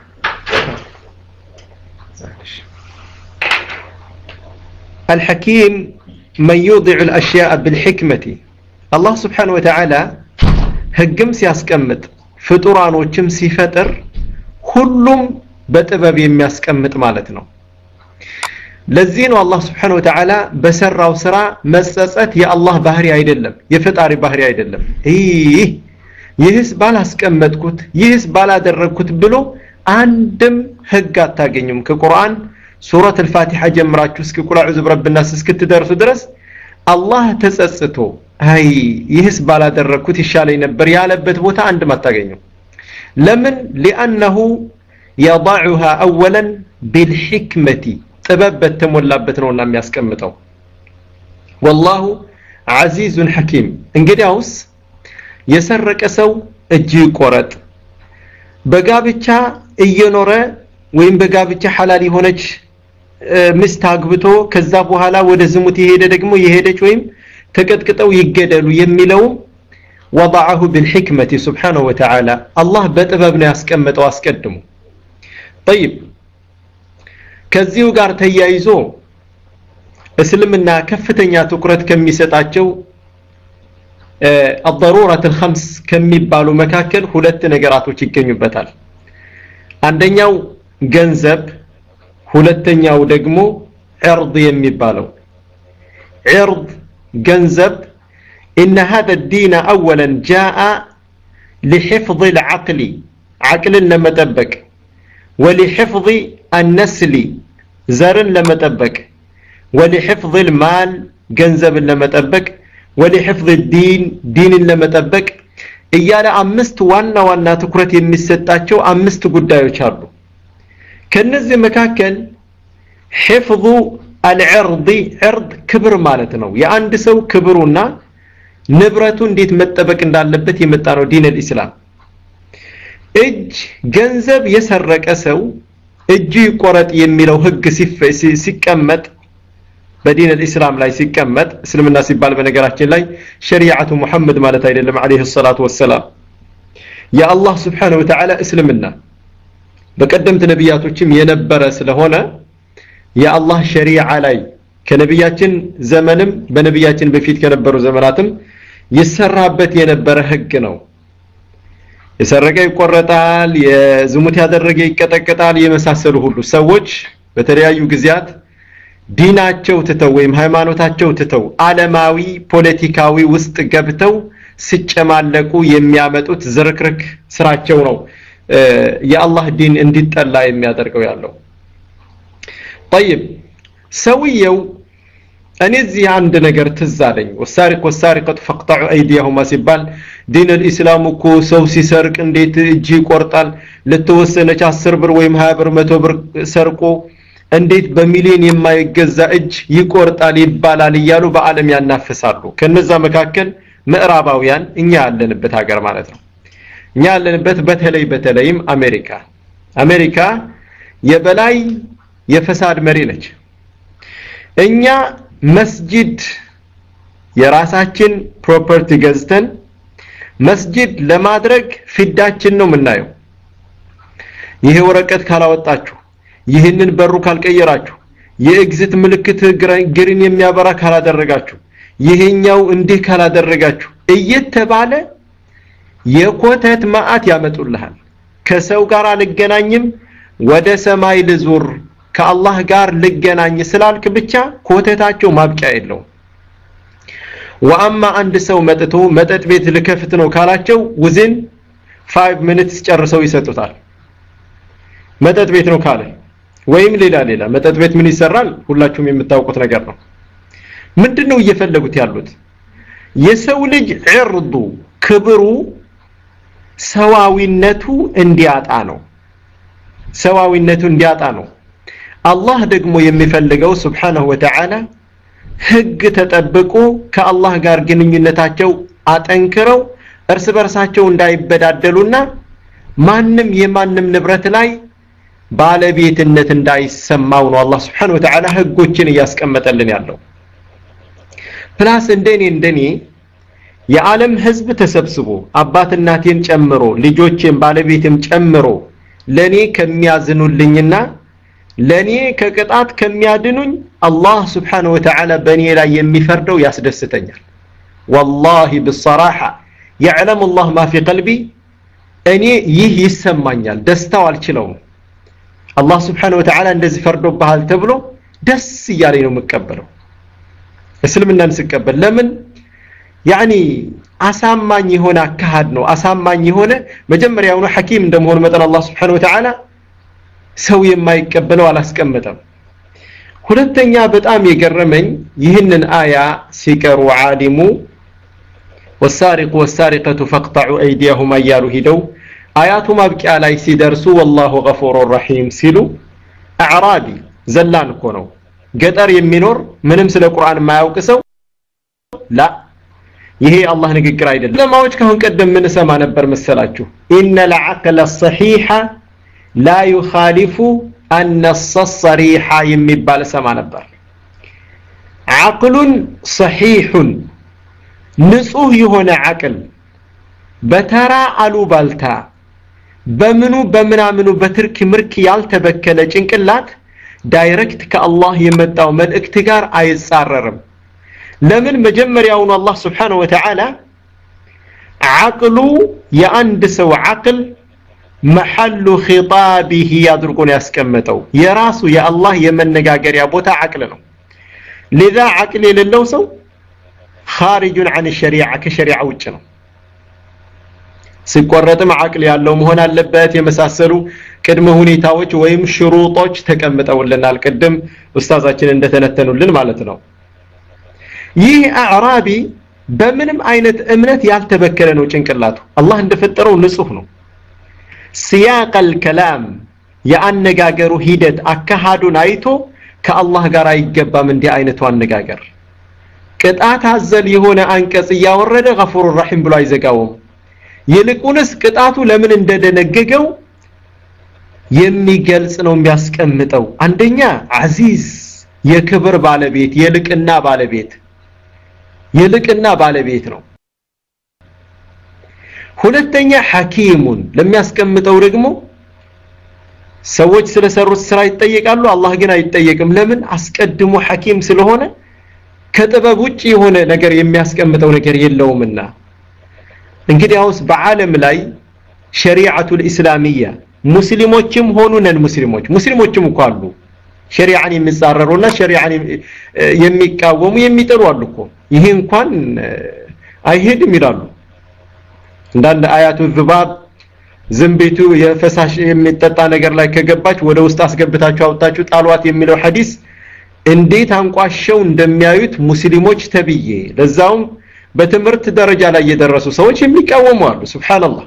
الحكيم من يوضع الأشياء بالحكمة الله سبحانه وتعالى هجم سياسكمت ፍጡራኖችም ሲፈጥር ሁሉም በጥበብ የሚያስቀምጥ ማለት ነው ለዚህ ነው አላህ Subhanahu Wa Ta'ala በሰራው ስራ መጸጸት የአላህ ባህሪ አይደለም የፈጣሪ ባህሪ አይደለም ይህ ይህስ ባላስቀመጥኩት ይህስ ባላደረግኩት ብሎ አንድም ህግ አታገኙም ከቁርአን ሱረት አልፋቲሃ ጀምራችሁ እስከ ቁል አዑዙ ብረብናስ እስክትደርሱ ድረስ አላህ ተጸጽቶ አይ ይህስ ባላደረኩት ይሻለኝ ነበር ያለበት ቦታ አንድ ማታገኙ ለምን لانه يضعها اولا بالحكمه ጥበብ በተሞላበት ነውና የሚያስቀምጠው والله عزيز حكيم እንግዲያውስ የሰረቀ ሰው እጅ ይቆረጥ በጋብቻ እየኖረ ወይም በጋብቻ ሐላል የሆነች ምስት አግብቶ ከዛ በኋላ ወደ ዝሙት ይሄደ ደግሞ ይሄደች ወይም ተቀጥቅጠው ይገደሉ የሚለው وضعه بالحكمة سبحانه وتعالى الله በጥበብ ነው ያስቀመጠው አስቀድሞ طيب ከዚሁ ጋር ተያይዞ እስልምና ከፍተኛ ትኩረት ከሚሰጣቸው الضرورة الخمس ከሚባሉ መካከል ሁለት ነገራቶች ይገኙበታል አንደኛው ገንዘብ ሁለተኛው ደግሞ عرض የሚባለው عرض ገንዘብ إن هذا الدين أولا جاء لحفظ العقل عقل لمطبق ولحفظ النسل زرن لمطبق ولحفظ المال ገንዘብ ለመጠበቅ ولحفظ الدين دين ለመጠበቅ እያለ አምስት ዋና ዋና ትኩረት የሚሰጣቸው አምስት ጉዳዮች አሉ ከነዚህ መካከል حفظ العرض عرض ክብር ማለት ነው የአንድ ሰው ክብሩና ንብረቱ እንዴት መጠበቅ እንዳለበት የመጣ ነው ዲን الاسلام እጅ ገንዘብ የሰረቀ ሰው እጅ ይቆረጥ የሚለው ህግ ሲቀመጥ በዲን الاسلام ላይ ሲቀመጥ እስልምና ሲባል በነገራችን ላይ ሸሪዓቱ ሙሐመድ ማለት አይደለም አለይሂ ሰላቱ ወሰለም ያ አላህ Subhanahu Wa Ta'ala እስልምና በቀደምት ነብያቶችም የነበረ ስለሆነ ያ አላህ ሸሪዓ ላይ ከነብያችን ዘመንም በነብያችን በፊት ከነበሩ ዘመናትም ይሰራበት የነበረ ህግ ነው የሰረቀ ይቆረጣል የዝሙት ያደረገ ይቀጠቀጣል የመሳሰሉ ሁሉ ሰዎች በተለያዩ ጊዜያት ዲናቸው ትተው ወይም ሃይማኖታቸው ትተው ዓለማዊ ፖለቲካዊ ውስጥ ገብተው ሲጨማለቁ የሚያመጡት ዝርክርክ ስራቸው ነው የአላህ ዲን እንዲጠላ የሚያደርገው ያለው طيب ሰውየው እኔ እዚህ አንድ ነገር ትዛለኝ ወሳሪቅ ወሳሪቀቱ فقطعوا ايديهما ሲባል ዲን الاسلام እኮ ሰው ሲሰርቅ እንዴት እጅ ይቆርጣል ለተወሰነች አስር ብር ወይም ሃያ ብር መቶ ብር ሰርቆ እንዴት በሚሊዮን የማይገዛ እጅ ይቆርጣል ይባላል ይያሉ በአለም ያናፍሳሉ ከነዛ መካከል ምዕራባውያን እኛ ያለንበት ሀገር ማለት ነው እኛ ያለንበት በተለይ በተለይም አሜሪካ አሜሪካ የበላይ የፈሳድ መሪ ነች እኛ መስጂድ የራሳችን ፕሮፐርቲ ገዝተን መስጂድ ለማድረግ ፍዳችን ነው ምናየው ይሄ ወረቀት ካላወጣችሁ ይሄንን በሩ ካልቀየራችሁ የኤግዚት ምልክት ግሪን የሚያበራ ካላደረጋችሁ ይሄኛው እንዲህ ካላደረጋችሁ እየተባለ የኮተት ማአት ያመጡልሃል ከሰው ጋር አልገናኝም ወደ ሰማይ ልዙር ከአላህ ጋር ልገናኝ ስላልክ ብቻ ኮተታቸው ማብቂያ የለው ወአማ አንድ ሰው መጥቶ መጠጥ ቤት ልከፍት ነው ካላቸው within five minutes ጨርሰው ይሰጡታል መጠጥ ቤት ነው ካለ ወይም ሌላ ሌላ መጠጥ ቤት ምን ይሰራል ሁላችሁም የምታውቁት ነገር ነው ምንድነው እየፈለጉት ያሉት የሰው ልጅ ዕርዱ ክብሩ ሰዋዊነቱ እንዲያጣ ነው ሰዋዊነቱ እንዲያጣ ነው አላህ ደግሞ የሚፈልገው Subhanahu Wa Ta'ala ህግ ተጠብቆ ከአላህ ጋር ግንኙነታቸው አጠንክረው እርስ በርሳቸው እንዳይበዳደሉና ማንንም የማንንም ንብረት ላይ ባለቤትነት እንዳይሰማው ነው አላህ Subhanahu Wa Ta'ala ህጎችን ያስቀመጠልን ያለው ፕላስ እንደኔ እንደኔ የዓለም ህዝብ ተሰብስቦ አባት እናቴን ጨምሮ ልጆቼን ባለቤትም ጨምሮ ለኔ ከሚያዝኑልኝና ለኔ ከቅጣት ከሚያድኑኝ አላህ Subhanahu Wa Ta'ala በኔ ላይ የሚፈርደው ያስደስተኛል والله بالصراحه يعلم الله ما في قلبي እኔ ይህ ይሰማኛል ደስታው አልችለውም አላህ Subhanahu Wa Ta'ala እንደዚህ ፈርዶብሃል ተብሎ ደስ ይያለኝ ነው መቀበለው እስልምናን ሲቀበል ለምን يعني አሳማኝ የሆነ አካሃድ ነው አሳማኝ የሆነ መጀመሪያው ነው ሐኪም እንደመሆኑ መጠን አላህ Subhanahu Wa Ta'ala ሰው የማይቀበለው አላስቀመጠም ሁለተኛ በጣም የገረመኝ ይህንን አያ ሲቀሩ ዓሊሙ والسارق والسارقة فاقطعوا أيديهما እያሉ ሄደው አያቱ ማብቂያ ላይ ሲደርሱ والله غفور رحيم ሲሉ አዕራቢ ዘላን እኮ ነው ገጠር የሚኖር ምንም ስለ ቁርአን የማያውቅ ሰው ላ ይሄ አላህ ንግግር አይደለም ለማዎች ካሁን ቀደም ምን ሰማ ነበር መሰላችሁ ان العقل الصحيح لا يخالف النص الصريح የሚባል ሰማ ነበር عقل صحيح ንጹህ የሆነ عقل በተራ አሉባልታ በምኑ በመናምኑ በትርክ ምርክ ያልተበከለ ጭንቅላት ዳይሬክት ከአላህ የመጣው መልእክት ጋር አይጻረርም ለምን መጀመሪያው አላህ Subhanahu Wa Ta'ala عقل የአንድ ሰው عقل محل خطابه ያድርጎን ያስቀመጠው የራሱ የአላህ የመነጋገሪያ ቦታ عقل ነው لذا عقل የሌለው ሰው خارج عن الشريعه ከሸሪዓ ውጭ ነው ሲቆረጥም አቅል ያለው መሆን አለበት የመሳሰሉ ቅድመ ሁኔታዎች ወይም ሽሩጦች ተቀምጠውልናል ቅድም ኡስታዛችን እንደተነተኑልን ማለት ነው ይህ አዕራቢ በምንም አይነት እምነት ያልተበከለ ነው ጭንቅላቱ አላህ እንደፈጠረው ንጹህ ነው ሲያቅ الكلام ያነጋገሩ ሂደት አካሃዱን አይቶ ከአላህ ጋር አይገባም እንዲህ አይነቱ አነጋገር ቅጣት አዘል የሆነ አንቀጽ ያወረደ ገፉር ረሂም ብሎ አይዘጋውም ይልቁንስ ቅጣቱ ለምን እንደደነገገው የሚገልጽ ነው የሚያስቀምጠው አንደኛ አዚዝ የክብር ባለቤት የልቅና ባለቤት የልቅና ባለቤት ነው ሁለተኛ ሐኪሙን ለሚያስቀምጠው ደግሞ ሰዎች ስለሰሩት ስራ ይጠየቃሉ አላህ ግን አይጠየቅም ለምን አስቀድሞ ሐኪም ስለሆነ ከጥበብ ውጪ የሆነ ነገር የሚያስቀምጠው ነገር የለውምና እንግዲህ አውስ በዓለም ላይ ሸሪዓቱል እስላሚያ ሙስሊሞችም ሆኑ ነን ሙስሊሞች ሙስሊሞችም እንኳን አሉ ሸሪዓን የሚጻረሩና ሸሪዓን የሚቃወሙ የሚጠሉ አሉኮ ይሄ እንኳን አይሄድም ይላሉ እንዳንድ አያቱ ዝባብ ዝምቤቱ የፈሳሽ የሚጠጣ ነገር ላይ ከገባች ወደ ውስጥ አስገብታችሁ አውጣችሁ ጣሏት የሚለው ሐዲስ እንዴት አንቋሸው እንደሚያዩት ሙስሊሞች ተብዬ ለዛውም በትምርት ደረጃ ላይ የደረሱ ሰዎች የሚቃወሙ አሉ ሱብሃንአላህ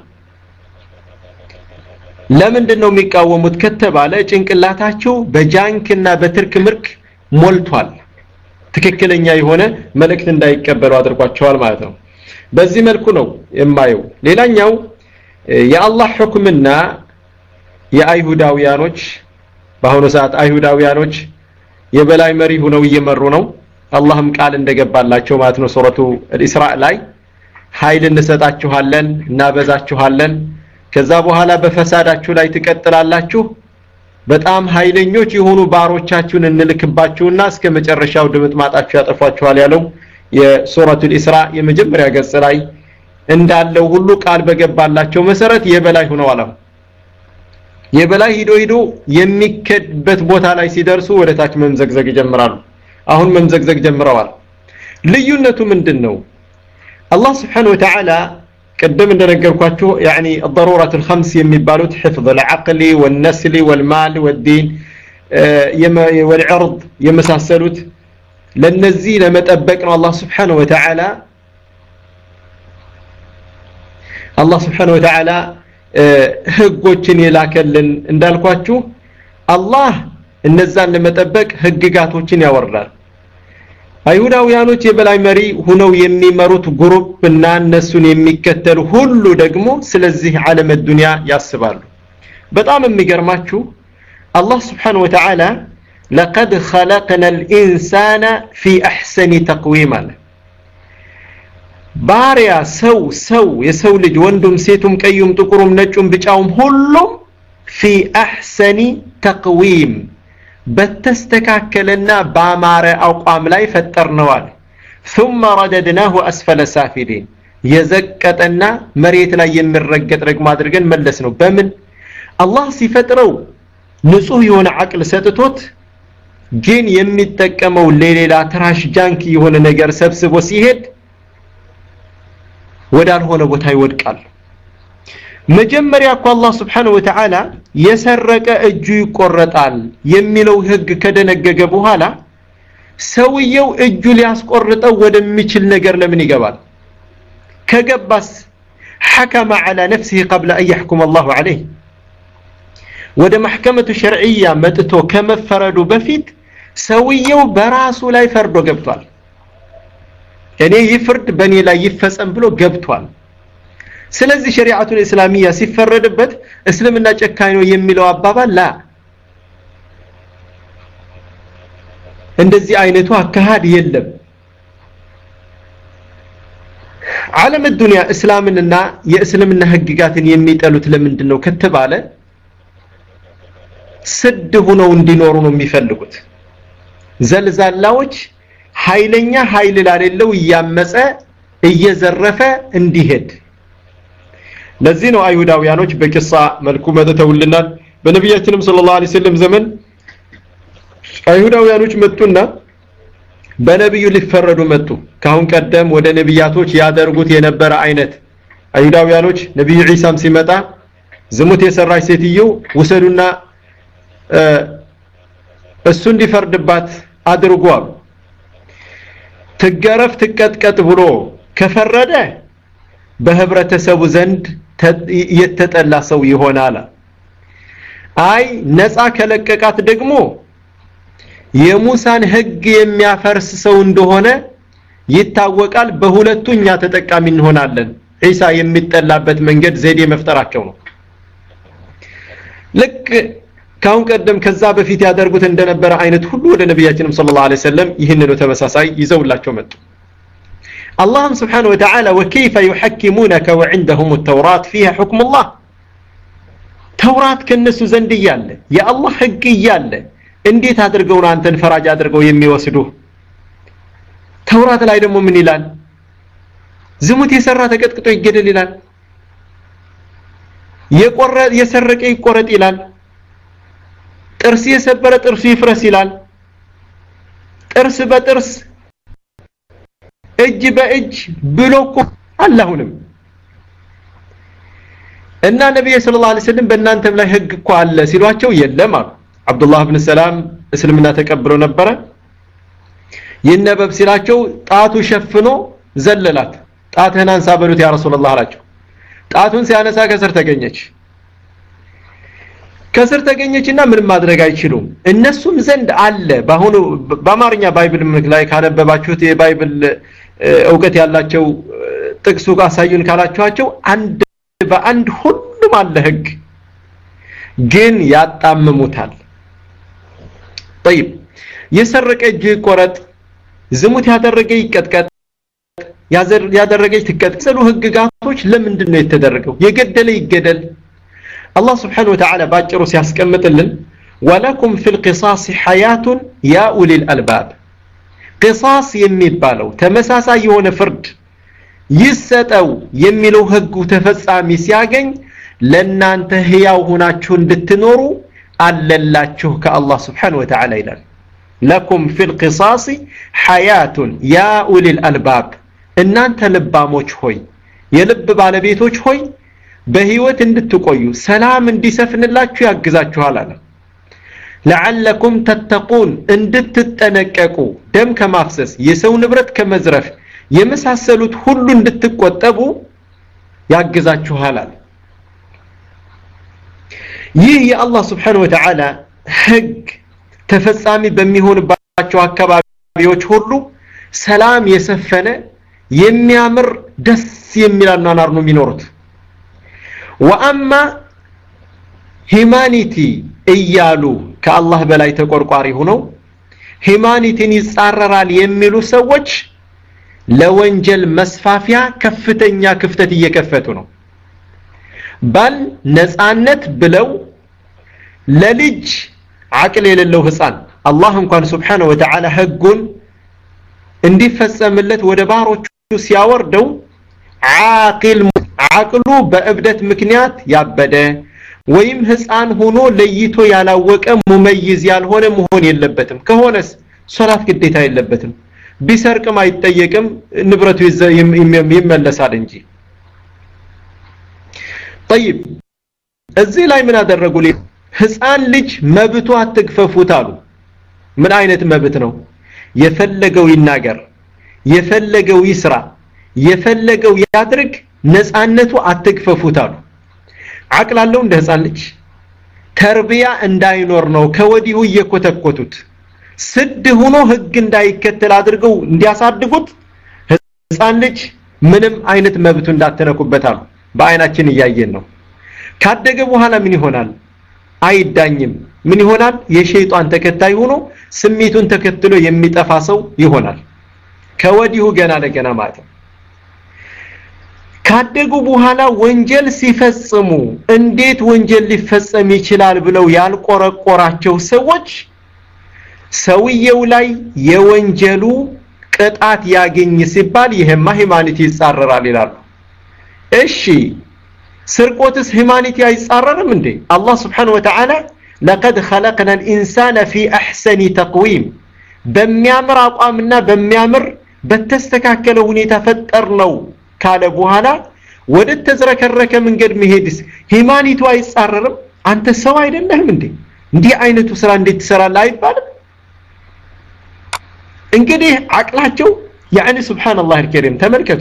ለምንድነው የሚቃወሙት ከተባለ ጭንቅላታቸው በጃንክና በትርክ ምርክ ሞልቷል ትክክለኛ የሆነ መልእክት እንዳይቀበሉ አድርጓቸዋል ማለት ነው በዚህ መልኩ ነው የማየው ሌላኛው የአላህ ሁክምና የአይሁዳውያኖች በአሁኑ ሰዓት አይሁዳውያኖች የበላይ መሪ ሆነው እየመሩ ነው አላህም ቃል እንደገባላቸው ማለት ነው ሱረቱ አልኢስራእ ላይ ኃይል እንሰጣችኋለን እናበዛችኋለን ከዛ በኋላ በፈሳዳችሁ ላይ ትቀጥላላችሁ በጣም ኃይለኞች የሆኑ ባሮቻችሁን እንልክባችሁና እስከ መጨረሻው ድምጥ ማጣችሁ ያጠፋችኋል ያለው የሱረቱ አልኢስራእ የመጀመሪያ ገጽ ላይ እንዳለው ሁሉ ቃል በገባላቸው መሰረት የበላይ ሆነው አላህ የበላይ ሂዶ ሂዶ የሚከድበት ቦታ ላይ ሲደርሱ ወደ ታች መምዘግዘግ ይጀምራሉ አሁን መምዘግዘግ ጀምረዋል ልዩነቱ ምንድነው አላህ Subhanahu Wa Ta'ala قدم እንደነገርኳችሁ يعني الضرورات الخمس የሚባሉት حفظ العقل والنسل والمال والدين والعرض የመሳሰሉት ለነዚህ ለመጠበቅ ነው አላህ Subhanahu Wa Ta'ala አላህ Subhanahu Wa Ta'ala ህጎችን የላከልን እንዳልኳችሁ አላህ እነዛን ለመጠበቅ ህግጋቶችን ያወርዳል አይሁዳውያኖች የበላይ መሪ ሆነው የሚመሩት ግሩፕ እና እነሱን የሚከተሉ ሁሉ ደግሞ ስለዚህ ዓለም ዱንያ ያስባሉ በጣም የሚገርማችሁ አላህ Subhanahu Wa Ta'ala لقد خلقنا الإنسان في أحسن تقويم ባሪያ ሰው ሰው የሰው ልጅ ወንዱም ሴቱም ቀዩም ጥቁሩም ነጩም ብጫውም ሁሉም في أحسن تقويم በተስተካከለና ባማረ አቋም ላይ ፈጠርነዋል ثم رددناه أسفل سافلين የዘቀጠና መሬት ላይ የሚረገጥ ረግማ አድርገን መለስ ነው በምን አላህ ሲፈጥረው ንጹህ የሆነ አቅል ሰጥቶት ግን የሚጠቀመው ለሌላ ትራሽ ጃንክ የሆነ ነገር ሰብስቦ ሲሄድ ወዳልሆነ ቦታ ይወድቃል መጀመሪያ እኮ አላህ Subhanahu Wa Ta'ala የሰረቀ እጁ ይቆረጣል የሚለው ህግ ከደነገገ በኋላ ሰውየው እጁ ሊያስቆርጠው ወደሚችል ነገር ለምን ይገባል ከገባስ حكم على نفسه قبل أن يحكم الله عليه ወደ محكمة شرعية መጥቶ ከመፈረዱ በፊት ሰውየው በራሱ ላይ ፈርዶ ገብቷል እኔ ይፍርድ በኔ ላይ ይፈጸም ብሎ ገብቷል ስለዚህ ሸሪዓቱል እስላሚያ ሲፈረድበት እስልምና ጨካኝ ነው የሚለው አባባል ላ እንደዚህ አይነቱ አካሃድ የለም ዓለም الدنيا እስላምንና የእስልምና ህግጋትን የሚጠሉት ለምንድነው ከተባለ ስድ ሆነው እንዲኖሩ ነው የሚፈልጉት ዘልዛላዎች ኃይለኛ ኃይል ላለው ያመፀ እየዘረፈ እንዲሄድ ለዚህ ነው አይሁዳውያኖች በቂሳ መልኩ መተውልናል በነብያችንም ሰለላሁ ዐለይሂ ወሰለም ዘመን አይሁዳውያኖች መጡና በነብዩ ሊፈረዱ መጡ ካሁን ቀደም ወደ ነብያቶች ያደርጉት የነበረ አይነት አይሁዳውያኖች ነብዩ ኢሳም ሲመጣ ዝሙት የሰራች ሴትዮ ወሰዱና እሱ እንዲፈርድባት አድርጓል ትገረፍ ትቀጥቀጥ ብሎ ከፈረደ በህብረተሰቡ ዘንድ የተጠላ ሰው ይሆናል አይ ነፃ ከለቀቃት ደግሞ የሙሳን ህግ የሚያፈርስ ሰው እንደሆነ ይታወቃል በሁለቱኛ ተጠቃሚ እንሆናለን ኢሳ የሚጠላበት መንገድ ዘዴ መፍጠራቸው ነው ልክ ካሁን ቀደም ከዛ በፊት ያደርጉት እንደነበረ አይነት ሁሉ ወደ ነብያችን ሰለላሁ ዐለይሂ ወሰለም ይህንን ተመሳሳይ ይዘውላቸው መጡ الله سبحانه وتعالى وكيف يحكمونك وعندهم التوراة فيها حكم الله توراة كنسو زند ياله يا الله حق ياله እንዴት አድርገው ነው አንተን ፈራጅ አድርገው የሚወስዱ ተውራት ላይ ደግሞ ምን ይላል ዝሙት የሰራ ተቀጥቅጦ ይገደል ይላል የቆረጠ የሰረቀ ይቆረጥ ይላል ጥርስ የሰበረ ጥርሱ ይፍረስ ይላል ጥርስ በጥርስ እጅ በእጅ ብሎኮ አላሁንም እና ነብዩ ሰለላሁ ዐለይሂ ወሰለም በእናንተም ላይ ህግ እኮ አለ ሲሏቸው የለም አሉ አብዱላህ ኢብኑ ሰላም እስልምና ተቀብሎ ነበር የነበብ ሲላቸው ጣቱ ሸፍኖ ዘለላት ጣትህን አንሳ በሉት ያ ረሱላህ አላቸው ጣቱን ሲያነሳ ከስር ተገኘች ከስር ተገኘችና ምንም ማድረግ አይችሉም እነሱም ዘንድ አለ ባሁኑ በአማርኛ ባይብል ላይ ካነበባችሁት የባይብል ዕውቀት ያላቸው ጥቅሱ አሳዩን ካላችኋቸው አንድ በአንድ ሁሉም አለ ህግ ግን ያጣምሙታል طيب የሰረቀ እጅ ቆረጥ ዝሙት ያደረገ ይቀጥቀጥ ያደረገች ትቀጥቀሉ ህግጋቶች ለምንድን ነው የተደረገው የገደለ ይገደል الله سبحانه وتعالى ባጭሩ ሲያስቀምጥልን ولكم في القصاص حياة يا أولي الألباب قصاص የሚባለው ተመሳሳይ የሆነ ፍርድ ይሰጠው የሚለው ህጉ ተፈጻሚ ሲያገኝ ለናንተ ህያው ሆናችሁ እንድትኖሩ አለላችሁ ከአላህ Subhanahu Wa Ta'ala ይላል لكم في القصاص حياة يا أولي الألباب እናንተ ልባሞች ሆይ የልብ ባለቤቶች ሆይ በህይወት እንድትቆዩ ሰላም እንዲሰፍንላችሁ ያግዛችኋል አለ لعلكم تتقون እንድትጠነቀቁ ደም ከማፍሰስ የሰው ንብረት ከመዝረፍ የመሳሰሉት ሁሉ እንድትቆጠቡ ያግዛችኋል አለ ይህ የአላህ Subhanahu Wa Ta'ala ህግ ተፈጻሚ በሚሆንባቸው አካባቢዎች ሁሉ ሰላም የሰፈነ የሚያምር ደስ የሚል አኗኗር ነው የሚኖሩት وأما humanity እያሉ ከአላህ በላይ ተቆርቋሪ ሆነው humanityን ይጻረራል የሚሉ ሰዎች ለወንጀል መስፋፊያ ከፍተኛ ክፍተት እየከፈቱ ነው ባል ነፃነት ብለው ለልጅ አቅል የሌለው ህፃን አላህ እንኳን Subhanahu Wa Ta'ala ህጉን እንዲፈጸምለት ወደ ባሮቹ ሲያወርደው አቂል አቅሉ በእብደት ምክንያት ያበደ ወይም ህፃን ሆኖ ለይቶ ያላወቀ ሙመይዝ ያልሆነ መሆን የለበትም ከሆነስ ሶላት ግዴታ የለበትም ቢሰርቅም አይጠየቅም ንብረቱ ይመለሳል እንጂ طيب እዚህ ላይ ምን አደረጉ ህፃን ልጅ መብቱ አትግፈፉት አሉ ምን አይነት መብት ነው የፈለገው ይናገር የፈለገው ይስራ የፈለገው ያድርግ ነፃነቱ አትግፈፉት አሉ አቅላለው እንደ ህፃን ልጅ ተርቢያ እንዳይኖር ነው ከወዲሁ እየኮተኮቱት ስድ ሆኖ ህግ እንዳይከተል አድርገው እንዲያሳድጉት ህፃን ልጅ ምንም አይነት መብቱ እንዳተነኩበት አሉ በአይናችን እያየን ነው ካደገ በኋላ ምን ይሆናል አይዳኝም ምን ይሆናል የሸይጣን ተከታይ ሆኖ ስሜቱን ተከትሎ የሚጠፋ ሰው ይሆናል ከወዲሁ ገና ለገና ማለት ካደጉ በኋላ ወንጀል ሲፈጽሙ እንዴት ወንጀል ሊፈጸም ይችላል ብለው ያልቆረቆራቸው ሰዎች ሰውየው ላይ የወንጀሉ ቅጣት ያገኝ ሲባል ይሄማ ሂማኒቲ ይጻረራል ይላሉ እሺ ስርቆትስ ሂማኒቲ አይጻረርም እንዴ አላህ Subhanahu Wa Ta'ala لقد خلقنا الانسان في احسن تقويم በሚያምር አቋምና በሚያምር በተስተካከለ ሁኔታ ፈጠርነው ካለ በኋላ ወደ ተዝረከረከ መንገድ መሄድስ ሂማኒቱ አይጻረርም? አንተ ሰው አይደለህም እንዴ? እንዲህ አይነቱ ስራ እንዴት ትሰራለህ አይባልም? እንግዲህ አቅላቸው يعني سبحان الله الكريم ተመልከቱ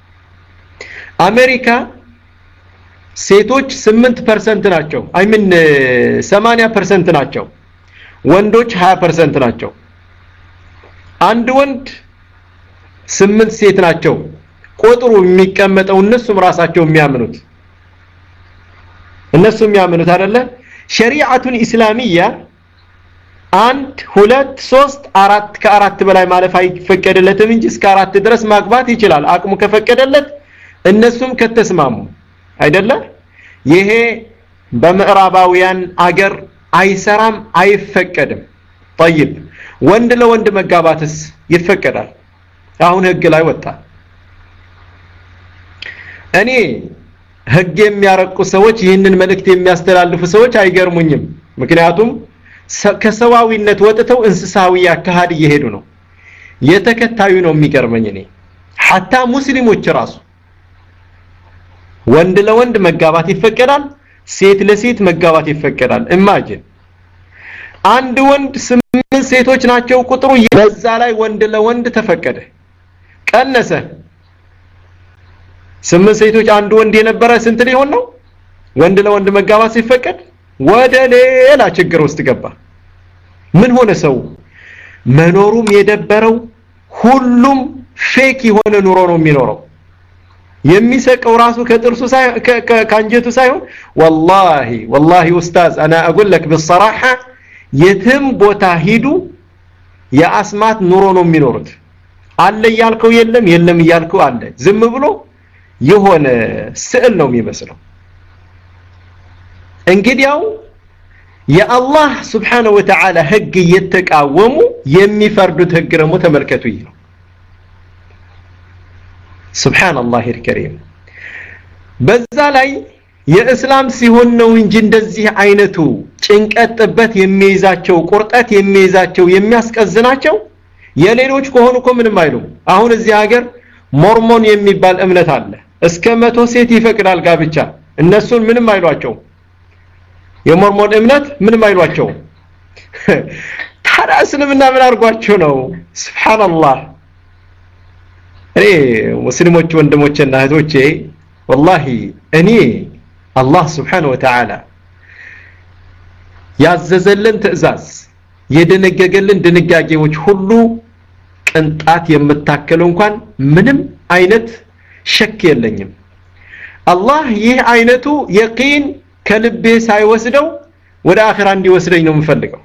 አሜሪካ ሴቶች ስምንት ፐርሰንት ናቸው አይ ምን ሰማንያ ፐርሰንት ናቸው ወንዶች ሃያ ፐርሰንት ናቸው አንድ ወንድ ስምንት ሴት ናቸው ቁጥሩ የሚቀመጠው እነሱም ራሳቸው የሚያምኑት እነሱም የሚያምኑት አይደለ ሸሪዓቱን እስላሚያ አንድ ሁለት ሶስት አራት ከአራት በላይ ማለፍ አይፈቀደለትም እንጂ እስከ አራት ድረስ ማግባት ይችላል አቅሙ ከፈቀደለት እነሱም ከተስማሙ አይደለ ይሄ በምዕራባውያን አገር አይሰራም አይፈቀድም طيب ወንድ ለወንድ መጋባትስ ይፈቀዳል አሁን ህግ ላይ ወጣ እኔ ህግ የሚያረቁ ሰዎች ይህንን መልእክት የሚያስተላልፉ ሰዎች አይገርሙኝም ምክንያቱም ከሰዋዊነት ወጥተው እንስሳዊ አካሃድ እየሄዱ ነው የተከታዩ ነው የሚገርመኝ እኔ حتى ሙስሊሞች ራሱ ወንድ ለወንድ መጋባት ይፈቀዳል ሴት ለሴት መጋባት ይፈቀዳል ኢማጂን አንድ ወንድ ስምንት ሴቶች ናቸው ቁጥሩ በዛ ላይ ወንድ ለወንድ ተፈቀደ ቀነሰ ስምንት ሴቶች አንድ ወንድ የነበረ ስንት ሊሆን ነው ወንድ ለወንድ መጋባት ሲፈቀድ ወደ ሌላ ችግር ውስጥ ገባ ምን ሆነ ሰው መኖሩም የደበረው ሁሉም ፌክ የሆነ ኑሮ ነው የሚኖረው የሚሰቀው ራሱ ከጥርሱ ሳይሆን ከአንጀቱ ሳይሆን والله والله استاذ انا اقول لك بالصراحه የትም ቦታ ሂዱ የአስማት ኑሮ ነው የሚኖሩት አለ ያልከው የለም የለም ያልከው አለ ዝም ብሎ የሆነ ስዕል ነው የሚመስለው እንግዲያው የአላህ Subhanahu Wa Ta'ala ህግ እየተቃወሙ የሚፈርዱት ህግ ደግሞ ተመልከቱ ይሄ ነው Subhanallah الكريم በዛ ላይ የእስላም ሲሆን ነው እንጂ እንደዚህ አይነቱ ጭንቀጥበት የሚይዛቸው ቁርጠት የሚይዛቸው የሚያስቀዝናቸው የሌሎች ከሆኑ እኮ ምንም አይሉም አሁን እዚህ ሀገር ሞርሞን የሚባል እምነት አለ እስከ መቶ ሴት ይፈቅዳል ጋብቻ እነሱን ምንም አይሏቸው የሞርሞን እምነት ምንም አይሏቸው ታዲያ እስልምና ምን አርጓቸው ነው ሱብሃንአላህ እኔ ሙስሊሞች ወንድሞችና እህቶቼ والله እኔ አላህ Subhanahu Wa Ta'ala ያዘዘልን ትእዛዝ የደነገገልን ድንጋጌዎች ሁሉ ቅንጣት የምታከለው እንኳን ምንም አይነት ሸክ የለኝም አላህ ይህ አይነቱ የቂን ከልቤ ሳይወስደው ወደ አኺራ እንዲወስደኝ ነው የምፈልገው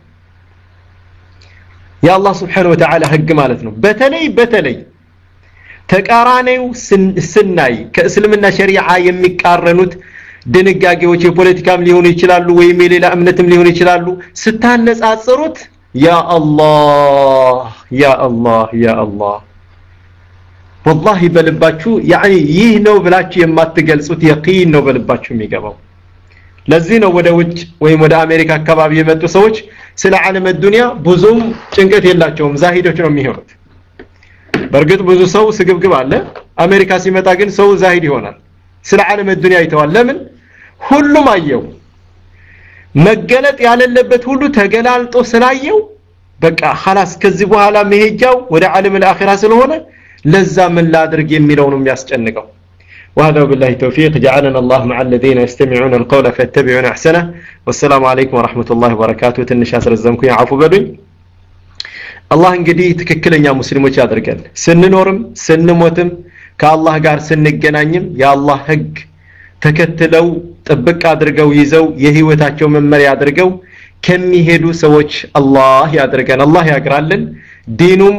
ያ አላህ Subhanahu Wa Ta'ala ህግ ማለት ነው በተለይ በተለይ ተቃራኒው ስናይ ከእስልምና ሸሪዓ የሚቃረኑት ድንጋጌዎች የፖለቲካም ሊሆኑ ይችላሉ ወይም የሌላ እምነትም ሊሆኑ ይችላሉ ስታነጻጽሩት ያ አላህ ያ አላህ ያ አላህ والله በልባችሁ يعني ይህ ነው ብላችሁ የማትገልጹት የቂን ነው በልባችሁ የሚገባው ለዚህ ነው ወደ ውጭ ወይም ወደ አሜሪካ አካባቢ የመጡ ሰዎች ስለ ዓለም ዱንያ ብዙም ጭንቀት የላቸውም ዛሂዶች ነው የሚሆኑት በርግጥ ብዙ ሰው ስግብግብ አለ አሜሪካ ሲመጣ ግን ሰው ዛሂድ ይሆናል ስለ ዓለም ዱንያ ይተዋል ለምን ሁሉም አየው መገለጥ ያለበት ሁሉ ተገላልጦ ስላየው በቃ خلاص ከዚህ በኋላ መሄጃው ወደ ዓለም الآخرة ስለሆነ ለዛ ምን ላድርግ የሚለው ነው የሚያስጨንቀው وهذا بالله التوفيق جعلنا الله مع الذين يستمعون القول فيتبعون احسنه والسلام عليكم ورحمه الله وبركاته ትንሽ አስረዘምኩኝ አፉ በሉኝ አላህ እንግዲህ ትክክለኛ ሙስሊሞች ያድርገን ስንኖርም ስንሞትም ከአላህ ጋር ስንገናኝም የአላህ ህግ ተከትለው ጥብቅ አድርገው ይዘው የህይወታቸው መመሪያ አድርገው ከሚሄዱ ሰዎች አላህ ያድርገን አላህ ያግራልን ዲኑም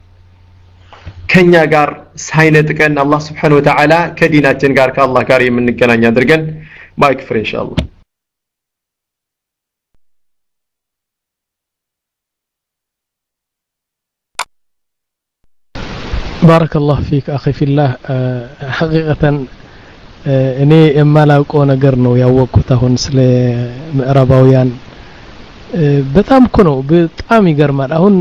ከኛ ጋር ሳይነጥቀን አላህ Subhanahu Wa Ta'ala ከዲናችን ጋር ከአላህ ጋር የምንገናኝ ያድርገን ማይክ ፍሬ ኢንሻአላህ بارك الله فيك أخي في الله حقيقة እኔ የማላውቀው ነገር ነው ያወቅኩት አሁን ስለ ምዕራባውያን በጣም እኮ ነው በጣም ይገርማል አሁን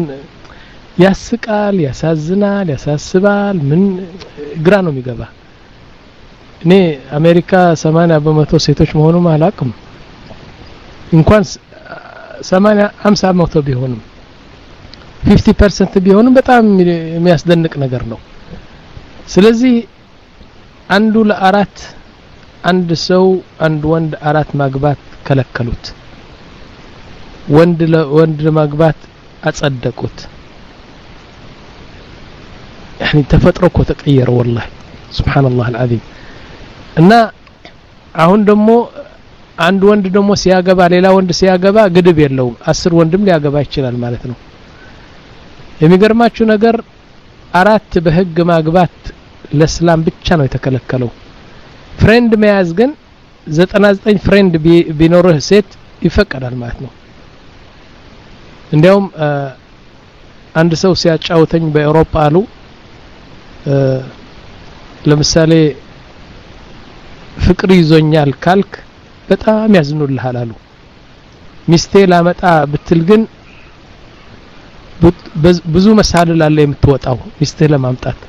ያስቃል ያሳዝናል ያሳስባል ምን ግራ ነው የሚገባ እኔ አሜሪካ ሰማንያ በመቶ ሴቶች መሆኑን አላውቅም እንኳን ሰማንያ ሃምሳ በመቶ ቢሆንም ፊፍቲ ፐርሰንት ቢሆንም በጣም የሚያስደንቅ ነገር ነው ስለዚህ አንዱ ለአራት አንድ ሰው አንድ ወንድ አራት ማግባት ከለከሉት ወንድ ለወንድ ማግባት አጸደቁት يعني ተፈጥሮኮ ተቀየረ والله سبحان الله العظيم እና አሁን ደግሞ አንድ ወንድ ደግሞ ሲያገባ ሌላ ወንድ ሲያገባ ግድብ የለውም አስር ወንድም ሊያገባ ይችላል ማለት ነው የሚገርማችሁ ነገር አራት በህግ ማግባት ለእስላም ብቻ ነው የተከለከለው ፍሬንድ መያዝ ግን ዘጠና ዘጠኝ ፍሬንድ ቢኖርህ ሴት ይፈቀዳል ማለት ነው እንዲያውም አንድ ሰው ሲያጫውተኝ በአውሮፓ አሉ ለምሳሌ ፍቅር ይዞኛል ካልክ በጣም ያዝኑልሃል አሉ ሚስቴ ላመጣ ብትል ግን ብዙ መሳለል አለ የምትወጣው ሚስቴ ለማምጣት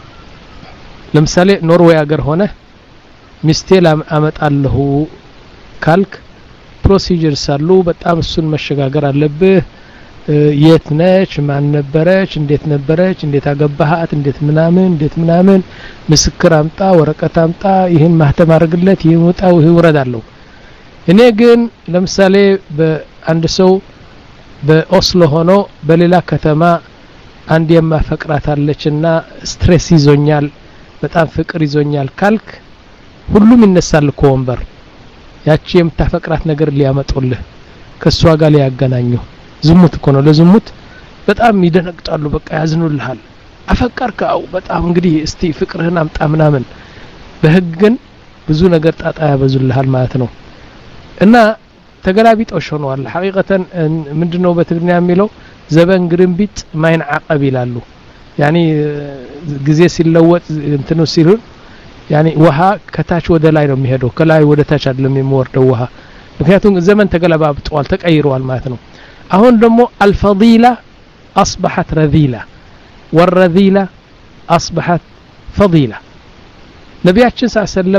ለምሳሌ ኖርዌይ ሀገር ሆነ ሚስቴ ላመጣለሁ ካልክ ፕሮሲጀርስ አሉ በጣም እሱን መሸጋገር አለብህ የት ነች ማን ነበረች እንዴት ነበረች እንዴት አገባሃት እንዴት ምናምን እንዴት ምናምን ምስክር አምጣ ወረቀት አምጣ ይሄን ማህተም አድርግለት ይወጣው ይወረዳለው እኔ ግን ለምሳሌ በአንድ ሰው በኦስሎ ሆኖ በሌላ ከተማ አንድ የማፈቅራት አለችና ስትሬስ ይዞኛል በጣም ፍቅር ይዞኛል ካልክ ሁሉም ይነሳል ኮወንበር ያቺ የምታፈቅራት ነገር ሊያመጡልህ ከሷ ጋር ሊያገናኙ ዝሙት እኮ ነው ለዝሙት በጣም ይደነግጣሉ በቃ ያዝኑልሃል አፈቀርከው በጣም እንግዲህ እስቲ ፍቅርህን አምጣ ምናምን በህግን ብዙ ነገር ጣጣ ያበዙልሃል ማለት ነው እና ተገላቢጦሽ ሆነዋል ሐቂቀተን ምንድነው በትግርኛ የሚለው ዘበን ግርምቢጥ ማይን አቀብ ይላሉ ያኒ ጊዜ ሲለወጥ እንትኑ ሲሉን ያኒ ውሃ ከታች ወደ ላይ ነው የሚሄደው ከላይ ወደ ታች አይደለም የሚወርደው ውሃ ምክንያቱም ዘመን ተገላባብጧል ተቀይሯል ማለት ነው አሁን ደግሞ الفضيلة أصبحت رذيلة والرذيلة أصبحت فضيلة ነብያችን ሰለላሁ ዐለይሂ ወሰለም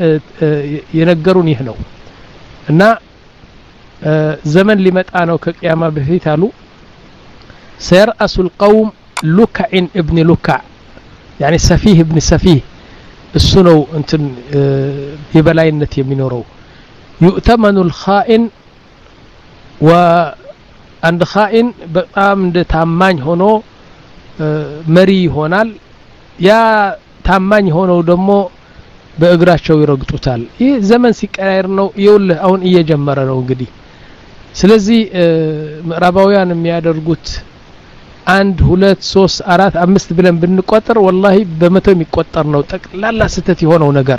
የነገሩን ይህ ነው እና ዘመን ሊመጣ ነው ከቂያማ በፊት አሉ سيرأس القوم لكع ابن لكع يعني سفيه ابن سفيه እሱ ነው እንትን የበላይነት የሚኖረው يؤتمن الخائن و አንድ ኻኢን በጣም እንደ ታማኝ ሆኖ መሪ ይሆናል ያ ታማኝ ሆኖ ደግሞ በእግራቸው ይረግጡታል ይህ ዘመን ሲቀያየር ነው ይውልህ አሁን እየጀመረ ነው እንግዲህ ስለዚህ ምዕራባውያን የሚያደርጉት አንድ ሁለት ሶስት አራት አምስት ብለን ብንቆጥር والله በመቶ የሚቆጠር ነው ጠቅላላ ስተት የሆነው ነገር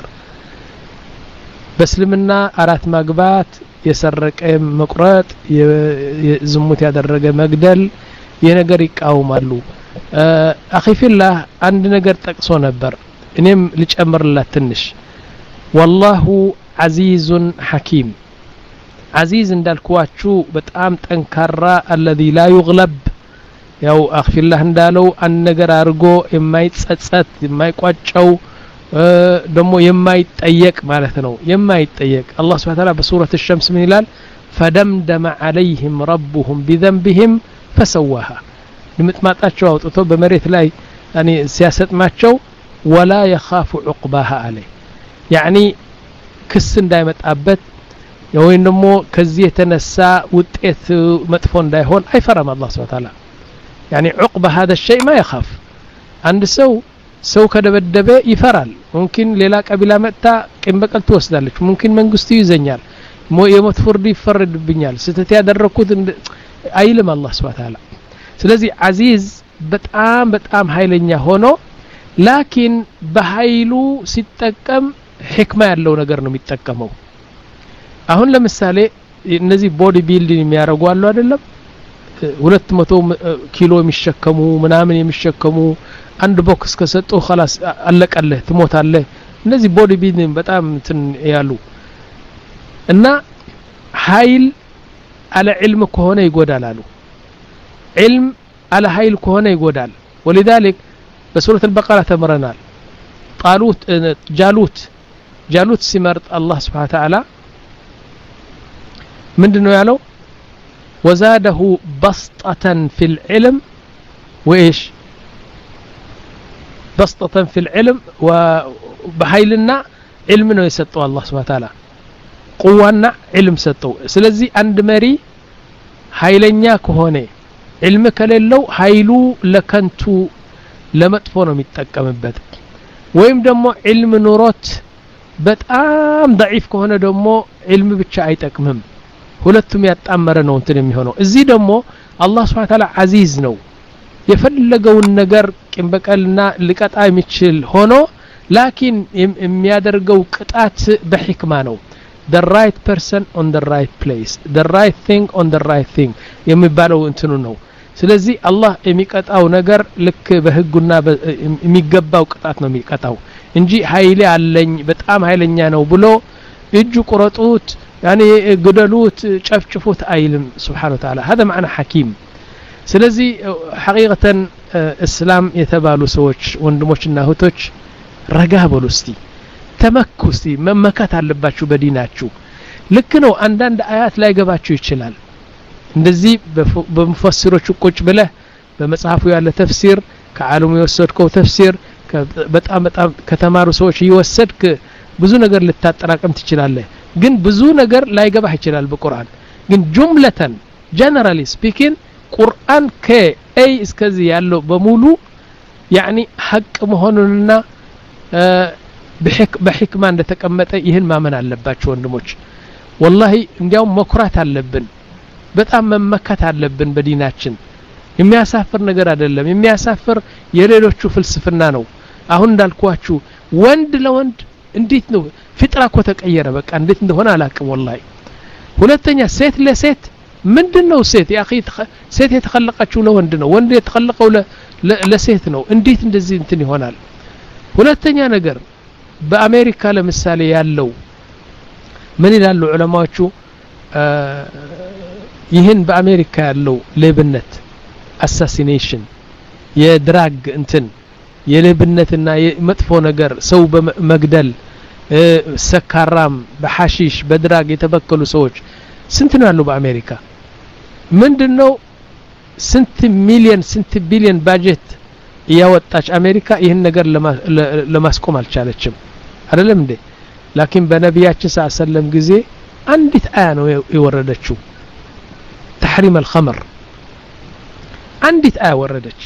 በእስልምና አራት ማግባት የሰረቀ መቁረጥ የዝሙት ያደረገ መግደል የነገር ይቃወማሉ አኺፊላህ አንድ ነገር ጠቅሶ ነበር እኔም ልጨምርላት ትንሽ والله عزيز حكيم عزيز እንዳልኳችሁ በጣም ጠንካራ الذي لا يغلب ያው አኺፊላህ እንዳለው አንድ ነገር አርጎ የማይጸጸት የማይቋጨው ደሞ የማይጠየቅ ማለት ነው የማይጠየቅ አላህ Subhanahu Wa Ta'ala በሱረቱ الشمس ምን ይላል فدمدم عليهم ربهم بذنبهم فسواها ድምጥማጣቸው አውጥቶ በመሬት ላይ يعني ሲያሰጥማቸው ولا يخاف عقباها عليه يعني ክስ እንዳይመጣበት ወይም ደሞ ከዚህ የተነሳ ውጤት መጥፎ እንዳይሆን አይፈራም አላህ Subhanahu Wa Ta'ala يعني عقبه هذا الشيء ما يخاف عند ሰው ሰው ከደበደበ ይፈራል ممكن ሌላ ቀቢላ መጣ ቂም በቀል ትወስዳለች ممكن መንግስቱ ይዘኛል የሞት ፍርድ ይፈረድብኛል ስተት ያደረኩት አይልም አላህ Subhanahu Wa Ta'ala ስለዚህ አዚዝ በጣም በጣም ኃይለኛ ሆኖ ላኪን በኃይሉ ሲጠቀም ህክማ ያለው ነገር ነው የሚጠቀመው አሁን ለምሳሌ እነዚህ ቦዲ ቢልዲንግ የሚያረጉ አሉ አይደለም ሁለት መቶ ኪሎ የሚሸከሙ ምናምን የሚሸከሙ አንድ ቦክስ ከሰጡ خلاص አለቀለህ ትሞታለህ እነዚህ ቦዲ ቢልዲንግ በጣም እንትን ያሉ እና ኃይል على علم ከሆነ ይጎዳል አሉ علم على ኃይል ከሆነ ይጎዳል ولذلك በሱረቱ البقره ተመረናል ጣሉት ጃሉት ጃሉት ሲመርጥ አላህ Subhanahu Ta'ala ምንድነው ያለው وزاده بسطة في العلم وايش بسطة في العلم وبحيلنا علم ነው የሰጠው አላህ Subhanahu Ta'ala ቁዋና علم ሰጠው ስለዚህ አንድ መሪ ኃይለኛ ከሆነ علم ከሌለው ኃይሉ ለከንቱ ለመጥፎ ነው የሚጠቀምበት ወይም ደግሞ علم ኑሮት በጣም ضعيف ከሆነ ደግሞ علم ብቻ አይጠቅምም ሁለቱም ያጣመረ ነው እንትን የሚሆነው እዚህ ደግሞ አላህ Subhanahu Ta'ala አዚዝ ነው የፈለገውን ነገር ቅንበቀልና ሊቀጣ የሚችል ሆኖ ላኪን የሚያደርገው ቅጣት በህክማ ነው the right person on the right place the right thing on the right thing የሚባለው እንትኑ ነው ስለዚህ አላህ የሚቀጣው ነገር ልክ በህጉና የሚገባው ቅጣት ነው የሚቀጣው እንጂ ኃይል አለኝ በጣም ኃይለኛ ነው ብሎ እጁ ቁረጡት يعني قدلوت شفشفوت ايلم سبحانه وتعالى هذا معنى حكيم ስለዚህ حقيقة اسلام የተባሉ ሰዎች ወንድሞችና እህቶች ረጋ በሉ እስቲ ተመኩ እስቲ መመካት አለባችሁ በዲናችሁ ልክ ነው አንዳንድ አያት ላይ ገባችሁ ይችላል እንደዚህ በመፈሲሮቹ ቁጭ ብለህ በመጽሐፉ ያለ ተፍሲር ከዓለሙ የወሰድከው ተፍሲር በጣም በጣም ከተማሩ ሰዎች ይወሰድክ ብዙ ነገር ልታጠራቀም ትችላለህ ግን ብዙ ነገር ላይገባህ ይችላል በቁርአን ግን ጁምለተን ጀነራሊ ስፒኪንግ ቁርአን ከኤ እስከዚህ ያለው በሙሉ يعني ሐቅ መሆኑንና በህክማ እንደተቀመጠ ይህን ማመን አለባችሁ ወንድሞች والله እንዲያው መኩራት አለብን በጣም መመከት አለብን በዲናችን የሚያሳፍር ነገር አይደለም የሚያሳፍር የሌሎቹ ፍልስፍና ነው አሁን እንዳልኳችሁ ወንድ ለወንድ እንዴት ነው ፍጥራ እኮ ተቀየረ በቃ እንዴት እንደሆነ አላቅም والله ሁለተኛ ሴት ለሴት ምንድነው ሴት ያ اخي ሴት የተخلቀችው ለወንድ ነው ወንድ የተخلቀው ለሴት ነው እንዴት እንደዚህ እንትን ይሆናል ሁለተኛ ነገር በአሜሪካ ለምሳሌ ያለው ምን ይላሉ ዑለማዎቹ ይህን በአሜሪካ ያለው ሌብነት አሳሲኔሽን የድራግ እንትን የሌብነትና የመጥፎ ነገር ሰው በመግደል ሰካራም በሐሺሽ በድራግ የተበከሉ ሰዎች ስንት ነው ያለው በአሜሪካ ምንድነው ስንት ሚሊዮን ስንት ቢሊዮን ባጀት ያወጣች አሜሪካ ይህን ነገር ለማስቆም አልቻለችም አይደለም እንዴ ላኪን በነቢያችን ሰለላሁ ጊዜ አንዲት አያ ነው የወረደችው تحريم الخمر አንዲት አያ ወረደች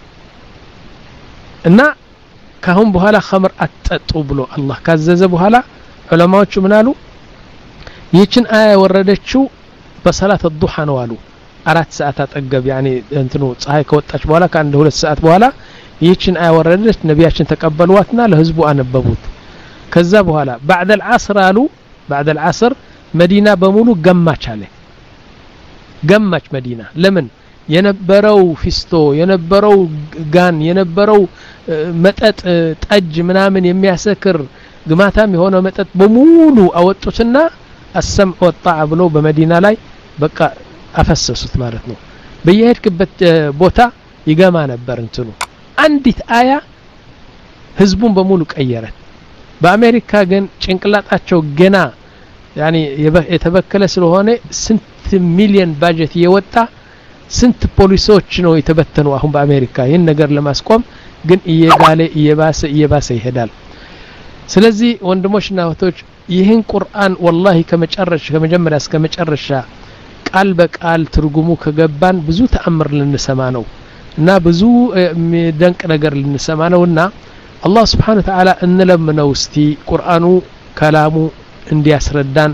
እና ካሁን በኋላ خمر አትጠጡ ብሎ አላህ ካዘዘ በኋላ ዑለማዎቹ ምን አሉ ይህችን አያ ወረደችው በሰላት الضحى ነው አሉ አራት ሰዓት አጠገብ يعني እንትኑ ፀሐይ ከወጣች በኋላ ከአንድ ሁለት ሰዓት በኋላ ይህችን አያ ወረደች ነቢያችን ተቀበሉዋትና ለህዝቡ አነበቡት ከዛ በኋላ بعد العصر አሉ بعد العصر መዲና በሙሉ ገማች አለ ገማች መዲና ለምን የነበረው ፊስቶ የነበረው ጋን የነበረው መጠጥ ጠጅ ምናምን የሚያሰክር ግማታም የሆነ መጠጥ በሙሉ አወጡትና السمع والطاعة ብሎ በመዲና ላይ በቃ አፈሰሱት ማለት ነው በየሄድክበት ቦታ ይገማ ነበር እንትኑ አንዲት አያ ህዝቡን በሙሉ ቀየረት በአሜሪካ ግን ጭንቅላታቸው ገና يعني የተበከለ ስለሆነ ስንት ሚሊዮን ባጀት የወጣ ስንት ፖሊሶች ነው የተበተኑ አሁን በአሜሪካ ይሄን ነገር ለማስቆም ግን እየጋለ እየባሰ እየባሰ ይሄዳል ስለዚህ ወንድሞችና እህቶች ይህን ቁርአን والله ከመጨረሻ ከመጀመሪያ እስከ መጨረሻ ቃል በቃል ትርጉሙ ከገባን ብዙ ተአምር ልንሰማ ነው እና ብዙ ደንቅ ነገር ልንሰማ ነውና አላህ Subhanahu Wa Ta'ala እንለምነው እስቲ ቁርአኑ ከላሙ እንዲያስረዳን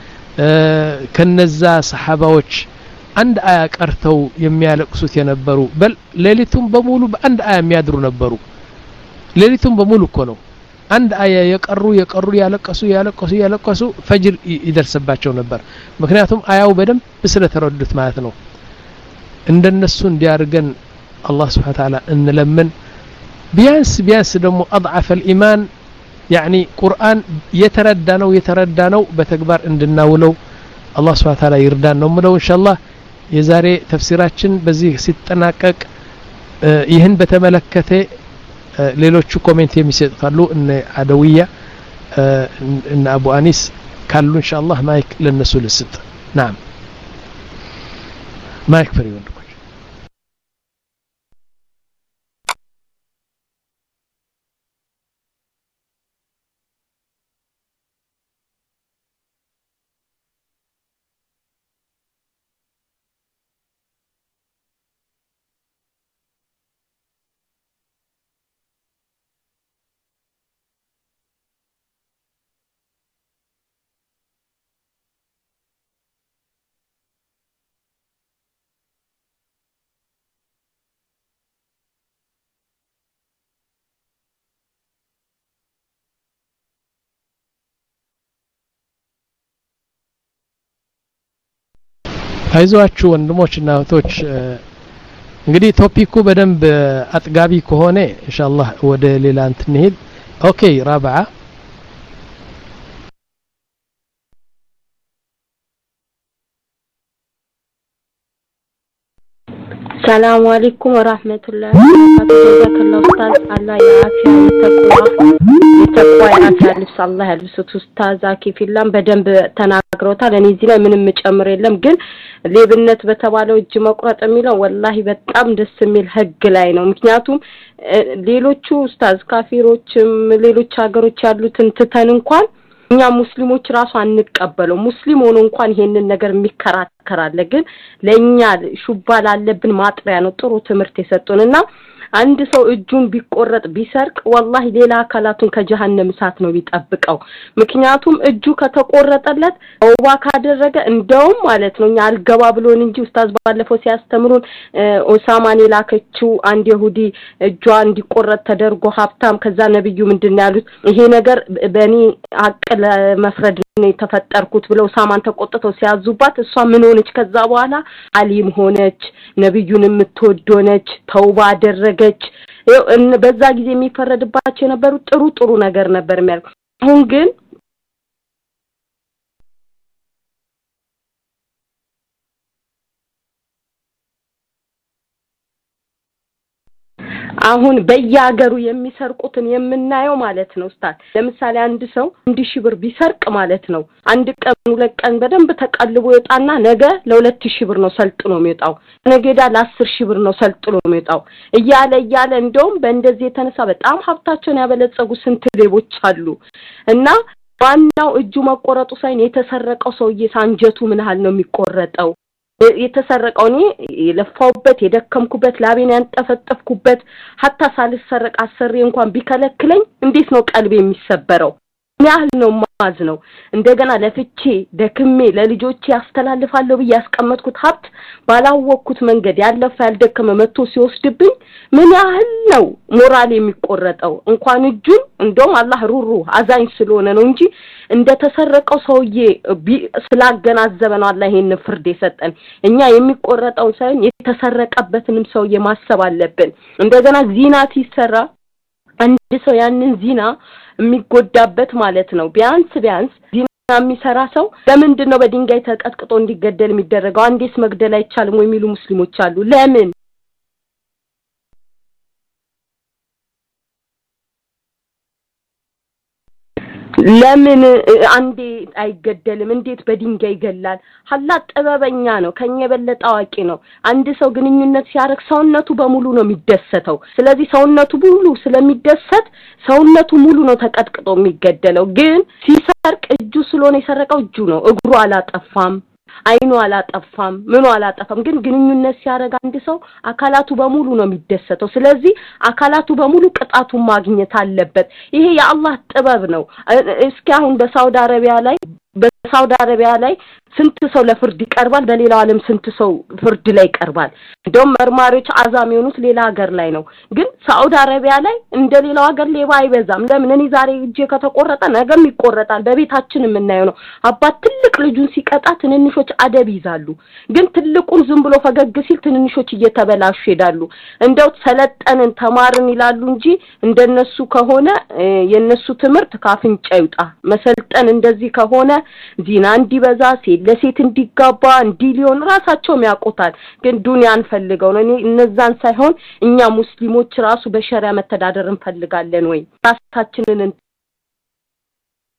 ከነዛ ሰሃባዎች አንድ አያ ቀርተው የሚያለቅሱት የነበሩ በል ሌሊቱን በሙሉ በአንድ አያ የሚያድሩ ነበሩ ሌሊቱን በሙሉ እኮ ነው አንድ አያ የቀሩ የቀሩ ያለቀሱ ያለቀሱ ያለቀሱ ፈጅር ይደርስባቸው ነበር ምክንያቱም አያው በደንብ ስለተረዱት ማለት ነው እንደነሱ እንዲያርገን አላህ Subhanahu Wa Ta'ala እንለምን ቢያንስ ቢያንስ ደግሞ اضعف الايمان يعني ቁርአን የተረዳነው የተረዳነው በተግባር እንድናውለው አላህ Subhanahu Wa Ta'ala ይርዳን ነው ምለው ኢንሻአላህ የዛሬ ተፍሲራችን በዚህ ሲጠናቀቅ ይህን በተመለከተ ሌሎቹ ኮሜንት የሚሰጥ ካሉ እነ አደውያ ان ابو انيس ካሉ ኢንሻአላህ ማይክ ለነሱ ልስጥ نعم ማይክ ፍሪ ወንድሞች አይዟችሁ ወንድሞችና እህቶች እንግዲህ ቶፒኩ በደንብ አጥጋቢ ከሆነ ኢንሻአላህ ወደ ሌላ እንትንሄድ ኦኬ ራብዓ السلام عليكم ورحمة الله وبركاته جزاك الله أستاذ الله يعافيك ويتقوى يتقوى يعافيك لبس الله يلبسك أستاذ كيف اللهم بدن تناقروتا لأن يزيلا من مجمر اللهم قل ليبنت بتوالو الجمقرات أميلا والله بتأم دس ميل حق لاينو مكنياتهم ሌሎቹ ኡስታዝ ካፊሮች ሌሎች ሀገሮች ያሉትን ተተን እንኳን እኛ ሙስሊሞች ራሱ አንቀበለው ሙስሊም ሆኖ እንኳን ይሄንን ነገር የሚከራከራለ ግን ለኛ ሹባል አለብን ማጥሪያ ነው ጥሩ ትምርት የሰጡንና አንድ ሰው እጁን ቢቆረጥ ቢሰርቅ والله ሌላ አካላቱን ከጀሃነም እሳት ነው ቢጠብቀው ምክንያቱም እጁ ከተቆረጠለት ወባ ካደረገ እንደውም ማለት ነው ያልገባ ብሎን እንጂ ኡስታዝ ባለፈው ሲያስተምሩን ኦሳማን የላከችው አንድ ይሁዲ እጇ እንዲቆረጥ ተደርጎ ሀብታም ከዛ ነብዩ ምንድነው ያሉት ይሄ ነገር በእኔ አቅል መፍረድ ነው ተፈጠርኩት ብለው ኦሳማን ተቆጥተው ሲያዙባት እሷ ምን ሆነች ከዛ በኋላ አሊም ሆነች ነብዩን የምትወዶነች ተውባ አደረገች በዛ ጊዜ የሚፈረድባቸው የነበሩ ጥሩ ጥሩ ነገር ነበር ማለት አሁን ግን አሁን በያገሩ የሚሰርቁትን የምናየው ማለት ነው ኡስታዝ ለምሳሌ አንድ ሰው አንድ ሺህ ብር ቢሰርቅ ማለት ነው አንድ ቀን ሁለት ቀን በደንብ ተቀልቦ ይጣና ነገ ለሁለት ሺህ ብር ነው ሰልጥኖ የሚወጣው ነገዳ ለአስር ሺህ ብር ነው ሰልጥኖ የሚወጣው እያለ እያለ እንደውም በእንደዚህ የተነሳ በጣም ሀብታቸውን ያበለጸጉ ስንት ሌቦች አሉ እና ዋናው እጁ መቆረጡ ሳይን የተሰረቀው ሰውዬ ሳንጀቱ ምን ያህል ነው የሚቆረጠው የተሰረቀው እኔ ለፋውበት የደከምኩበት ላቤን ያንጠፈጠፍኩበት hatta ሳልሰረቅ አሰሪ እንኳን ቢከለክለኝ እንዴት ነው ቀልቤ የሚሰበረው ያህል ነው ማዝ ነው እንደገና ለፍቼ ደክሜ ለልጆቼ ያስተላልፋለሁ በያስቀመጥኩት ሀብት ባላወቅኩት መንገድ ያለፈ ያልደከመ መጥቶ ሲወስድብኝ ምን ያህል ነው ሞራል የሚቆረጠው እንኳን እጁን እንደውም አላህ ሩሩ አዛኝ ስለሆነ ነው እንጂ እንደተሰረቀው ሰውዬ ስላገናዘበ ነው አላህ ይሄን ፍርድ የሰጠን እኛ የሚቆረጠው ሳይሆን የተሰረቀበትንም ሰውዬ ማሰብ አለብን እንደገና ዚና ሲሰራ አንድ ሰው ያንን ዚና የሚጎዳበት ማለት ነው ቢያንስ ቢያንስ ዚና የሚሰራ ሰው ለምንድን ነው በድንጋይ ተቀጥቅጦ እንዲገደል የሚደረገው አንዴስ መግደል አይቻልም ወይ የሚሉ ሙስሊሞች አሉ ለምን ለምን አንዴ አይገደልም እንዴት በድንጋይ ይገላል ሐላ ጥበበኛ ነው ከኛ የበለጠ አዋቂ ነው አንድ ሰው ግንኙነት ሲያረክ ሰውነቱ በሙሉ ነው የሚደሰተው ስለዚህ ሰውነቱ ሙሉ ስለሚደሰት ሰውነቱ ሙሉ ነው ተቀጥቅጦ የሚገደለው ግን ሲሰርቅ እጁ ስለሆነ የሰረቀው እጁ ነው እግሩ አላጠፋም አይኑ አላጠፋም ምኑ አላጠፋም ግን ግንኙነት ሲያረጋ አንድ ሰው አካላቱ በሙሉ ነው የሚደሰተው ስለዚህ አካላቱ በሙሉ ቅጣቱን ማግኘት አለበት ይሄ የአላህ ጥበብ ነው እስኪ አሁን በሳውዲ አረቢያ ላይ በሳውዲ አረቢያ ላይ ስንት ሰው ለፍርድ ይቀርባል በሌላው ዓለም ስንት ሰው ፍርድ ላይ ይቀርባል እንደውም መርማሪዎች አዛም የሆኑት ሌላ ሀገር ላይ ነው ግን ሳውዲ አረቢያ ላይ እንደሌላው ሀገር ሌባ አይበዛም ለምን እኔ ዛሬ እጄ ከተቆረጠ ነገም ይቆረጣል በቤታችን የምናየው ነው አባት ትልቅ ልጁን ሲቀጣ ትንንሾች አደብ ይዛሉ ግን ትልቁን ዝም ብሎ ፈገግ ሲል ትንንሾች እየተበላሹ ይሄዳሉ እንደው ሰለጠንን ተማርን ይላሉ እንጂ እንደነሱ ከሆነ የነሱ ትምርት ካፍንጫ ይውጣ መሰልጠን እንደዚህ ከሆነ ዚና እንዲበዛ ለሴት እንዲጋባ እንዲሊዮን ራሳቸው የሚያቆታል ግን ዱንያን ፈልገው ነው እኔ እነዛን ሳይሆን እኛ ሙስሊሞች ራሱ በሸሪዓ መተዳደር እንፈልጋለን ወይ ራሳችንን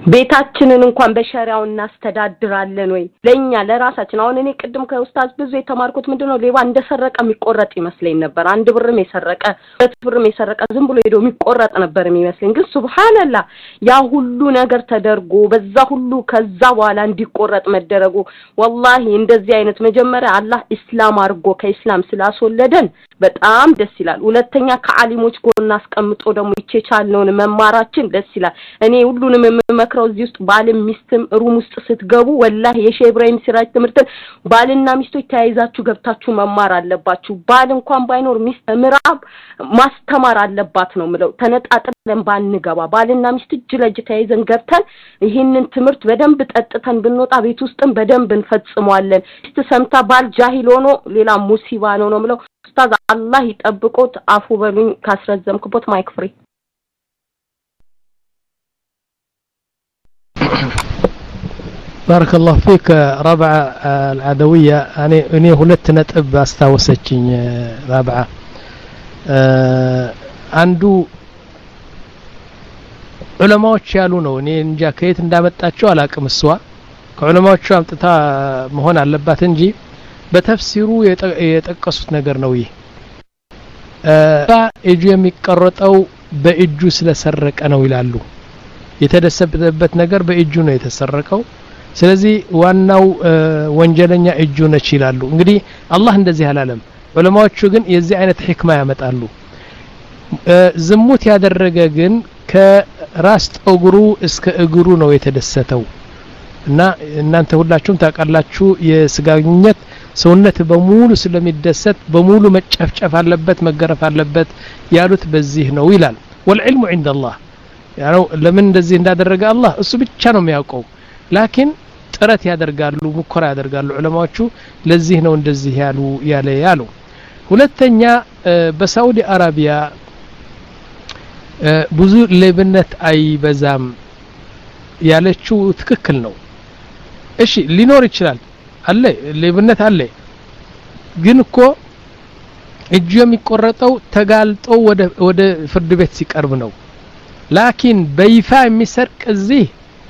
ቤታችንን እንኳን በሸሪያው እናስተዳድራለን ወይ ለኛ ለራሳችን አሁን እኔ ቅድም ከኡስታዝ ብዙ የተማርኩት ምንድነው ሌባ እንደሰረቀ የሚቆረጥ ይመስለኝ ነበር አንድ ብርም የሰረቀ ሁለት ብርም የሰረቀ ዝም ብሎ ሄዶ የሚቆረጥ ነበር የሚመስለኝ ግን ሱብሃንአላህ ያ ሁሉ ነገር ተደርጎ በዛ ሁሉ ከዛ በኋላ እንዲቆረጥ መደረጉ ወላሂ እንደዚህ አይነት መጀመሪያ አላህ እስላም አርጎ ከእስላም ስላስወለደን በጣም ደስ ይላል ሁለተኛ ከዓሊሞች ጎን አስቀምጦ ደግሞ ይቼቻልነውን መማራችን ደስ ይላል እኔ ሁሉንም መክረው እዚህ ውስጥ ባልም ሚስትም ሩም ውስጥ ስትገቡ ወላሂ የሼህ ኢብራሂም ሲራጅ ትምርትን ባልና ሚስቶች ተያይዛችሁ ገብታችሁ መማር አለባችሁ ባል እንኳን ባይኖር ሚስት ምራብ ማስተማር አለባት ነው ምለው ተነጣጥለን ባንገባ ባልና ሚስት እጅ ለእጅ ተያይዘን ገብተን ይሄንን ትምርት በደንብ ጠጥተን ብንወጣ ቤት ውስጥም በደንብ እንፈጽመዋለን ስትሰምታ ባል ጃሂል ሆኖ ሌላ ሙሲባ ነው ነው ምለው ኡስታዝ አላህ ይጠብቆት አፉ በሉኝ ካስረዘምኩበት ማይክ ፍሪ بارك الله فيك رابعة العدوية أنا أني هلت نتب استوسجين رابعة عنده علماء شالونه أني نجا كيت ندامت أشوا لكم السوا كعلماء شو أم تتا مهون على باتنجي بتفسيروا يتقصت نجار نوي فإجوا ميكرت أو بإجوا سلسرك أنا ويلالو يتدسبت نجار بإجوا يتسركوا ስለዚህ ዋናው ወንጀለኛ እጁ ነች ይላሉ እንግዲህ አላህ እንደዚህ አላለም ዑለማዎቹ ግን የዚህ አይነት ህክማ ያመጣሉ ዝሙት ያደረገ ግን ከራስ ጠጉሩ እስከ እግሩ ነው የተደሰተው እና እናንተ ሁላችሁም ታውቃላችሁ የስጋኝነት ሰውነት በሙሉ ስለሚደሰት በሙሉ መጨፍጨፍ አለበት መገረፍ አለበት ያሉት በዚህ ነው ይላል والعلم عند الله ያው ለምን እንደዚህ እንዳደረገ አላህ እሱ ብቻ ነው የሚያውቀው ላኪን ጥረት ያደርጋሉ ሙከራ ያደርጋሉ ዑለማዎቹ ለዚህ ነው እንደዚህ ያሉ ያለ ያሉ ሁለተኛ በሳውዲ አረቢያ ብዙ ሌብነት አይበዛም ያለችው ትክክል ነው እሺ ሊኖር ይችላል አለ ሌብነት አለ ግን እኮ እጁ የሚቆረጠው ተጋልጦ ወደ ወደ ፍርድ ቤት ሲቀርብ ነው ላኪን በይፋ የሚሰርቅ እዚህ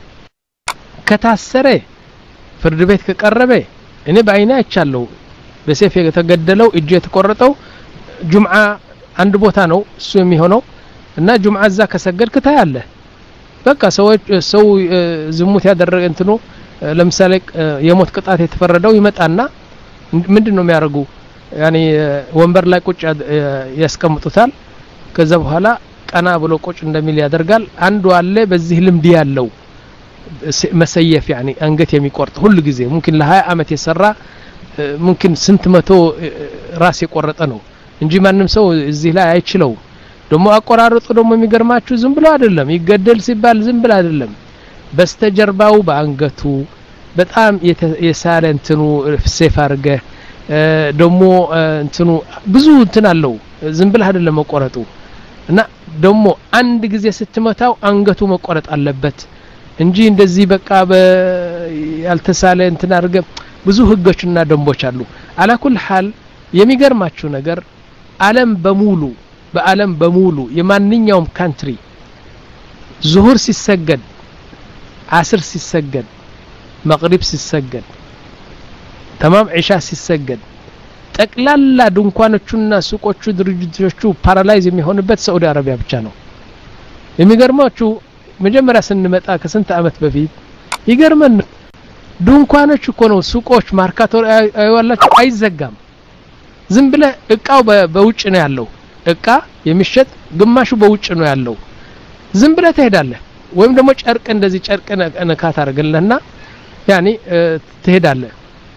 ከታሰረ ፍርድ ቤት ከቀረበ እኔ ባይና አይቻለሁ በሰይፍ የተገደለው እጁ የተቆረጠው ጁምዓ አንድ ቦታ ነው እሱ የሚሆነው እና ጁምዓ እዛ ከሰገድክ ታያለ በቃ ሰው ሰው ዝሙት ያደረገ እንትኑ ለምሳሌ የሞት ቅጣት የተፈረደው ይመጣና ምንድነው የሚያርጉ ያኒ ወንበር ላይ ቁጭ ያስቀምጡታል ከዛ በኋላ ቀና ብሎ ቁጭ እንደሚል ያደርጋል አንዱ አለ በዚህ ልምድ ያለው مسيف يعني انقت የሚቆርጥ ሁሉ ጊዜ ممكن ለ20 አመት የሰራ ممكن ስንት መቶ ራስ የቆረጠ ነው እንጂ ማንንም ሰው እዚህ ላይ አይችለው ደሞ አቆራረጡ ደሞ የሚገርማችሁ ዝም ብሎ አይደለም ይገደል ሲባል ዝም ብሎ አይደለም በስተጀርባው በአንገቱ በጣም የሳለ እንትኑ ሴፍ አርገ ደሞ እንትኑ ብዙ እንትን አለው ዝም ብሎ አይደለም መቆረጡ እና ደሞ አንድ ጊዜ ስትመታው አንገቱ መቆረጥ አለበት እንጂ እንደዚህ በቃ ያልተሳለ እንትን አርገ ብዙ ህጎችና ደንቦች አሉ አላኩል ሐል የሚገርማችሁ ነገር ዓለም በሙሉ በዓለም በሙሉ የማንኛውም ካንትሪ ዙሁር ሲሰገድ ዓስር ሲሰገድ መግሪብ ሲሰገድ ተማም ዒሻ ሲሰገድ ጠቅላላ ድንኳኖቹና ሱቆቹ ድርጅቶቹ ፓራላይዝ የሚሆንበት ሳውዲ አረቢያ ብቻ ነው የሚገርማችሁ መጀመሪያ ስንመጣ ከስንት አመት በፊት ይገርመን ድንኳኖች እኮ ነው ሱቆች ማርካቶ አይዋላችሁ አይዘጋም ዝም ብለ እቃው በውጭ ነው ያለው እቃ የሚሸጥ ግማሹ በውጭ ነው ያለው ዝም ብለ ትሄዳለህ ወይም ደግሞ ጨርቅ እንደዚህ ጨርቅ ነካት አርገለና ያኒ ትሄዳለህ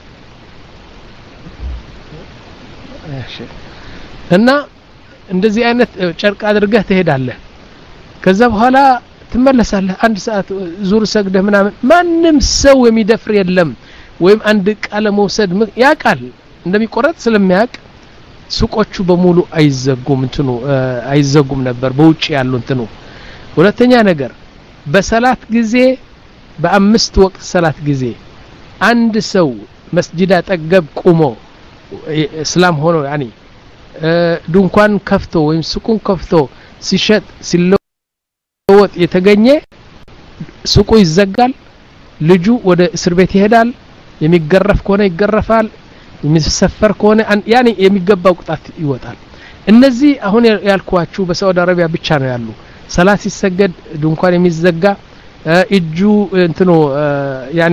እሺ እና እንደዚህ አይነት ጨርቅ አድርገህ ትሄዳለህ ከዛ በኋላ ትመለሳለህ አንድ ሰዓት ዙር ሰግደህ ምናምን ማንንም ሰው የሚደፍር የለም ወይም አንድ ቃለ መውሰድ ያቃል እንደሚቆረጥ ስለሚያቅ ሱቆቹ በሙሉ አይዘጉም እንትኑ አይዘጉም ነበር በውጭ ያሉ እንትኑ ሁለተኛ ነገር በሰላት ጊዜ በአምስት ወቅት ሰላት ጊዜ አንድ ሰው መስጂድ አጠገብ ቆሞ እስላም ሆኖ ያኒ ድንኳን ከፍቶ ወይም ሱቁን ከፍቶ ሲሸጥ ሲለወጥ የተገኘ ሱቁ ይዘጋል ልጁ ወደ እስር ቤት ይሄዳል የሚገረፍ ከሆነ ይገረፋል የሚሰፈር ከሆነ ያኒ የሚገባው ቅጣት ይወጣል እነዚህ አሁን ያልኳችሁ በሳውዲ አረቢያ ብቻ ነው ያሉ ሰላት ሲሰገድ ድንኳን የሚዘጋ እጁ እንትኑ ያኒ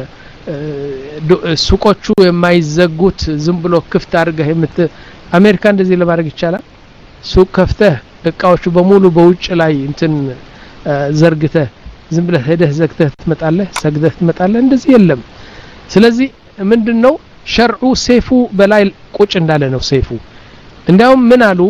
ሱቆቹ የማይዘጉት ዝም ብሎ ክፍት አድርገህ የምት አሜሪካ እንደዚህ ለማድረግ ይቻላል ሱቅ ከፍተህ እቃዎቹ በሙሉ በውጭ ላይ እንትን ዘርግተህ ዝም ብለህ ሄደህ ዘግተህ ትመጣለህ ሰግደህ ትመጣለህ እንደዚህ የለም ስለዚህ ምንድነው ሸርዑ ሰይፉ በላይ ቁጭ እንዳለ ነው ሰይፉ እንዲያውም ምን አሉ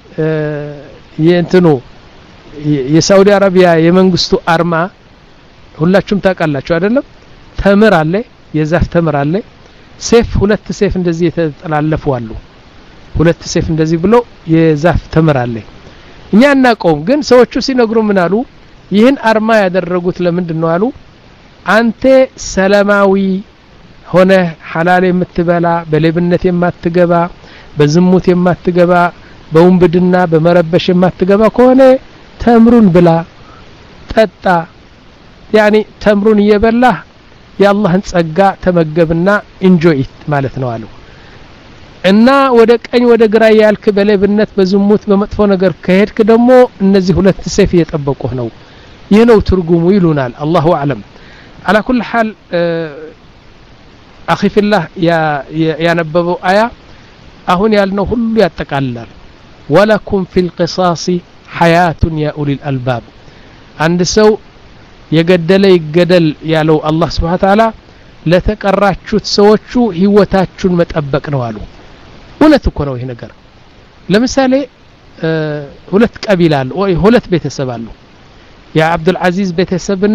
የእንትኑ የሳውዲ አረቢያ የመንግስቱ አርማ ሁላችሁም ታውቃላችሁ አይደለም ተምር አለ የዛፍ ተምር አለ ሰይፍ ሁለት ሰይፍ እንደዚህ የተጠላለፉ አሉ ሁለት ሰይፍ እንደዚህ ብሎ የዛፍ ተምር አለ እኛ እናቆም ግን ሰዎቹ ሲነግሩ ምን አሉ ይህን አርማ ያደረጉት ለምንድነው አሉ አንተ ሰላማዊ ሆነ ሐላል የምትበላ በሌብነት የማትገባ በዝሙት የማትገባ በወንብድና በመረበሽ የማትገባ ከሆነ ተምሩን ብላ ጠጣ ያኒ ተምሩን እየበላ የአላህን ጸጋ ተመገብና ኢንጆይ ማለት ነው አሉ እና ወደ ቀኝ ወደ ግራ ያልክ በሌብነት በዝሙት በመጥፎ ነገር ከሄድክ ደግሞ እነዚህ ሁለት ሰይፍ እየጠበቁህ ነው ይህ ነው ትርጉሙ ይሉናል አላሁ አለም على كل حال اخي في الله يا ያነበበው አያ አሁን ያልነው ሁሉ ያጠቃልላል ولكم في القصاص حياة يا أولي الألباب عند سو የገደለ ይገደል ያለው አላህ Subhanahu Wa Ta'ala ለተቀራቹት ሰዎቹ ህይወታችሁን መጠበቅ ነው አሉ እውነት እኮ ነው ይሄ ነገር ለምሳሌ ሁለት ቀቢላ አሉ ወይ ሁለት ቤተሰብ አሉ የአብዱል አዚዝ ቤተሰብና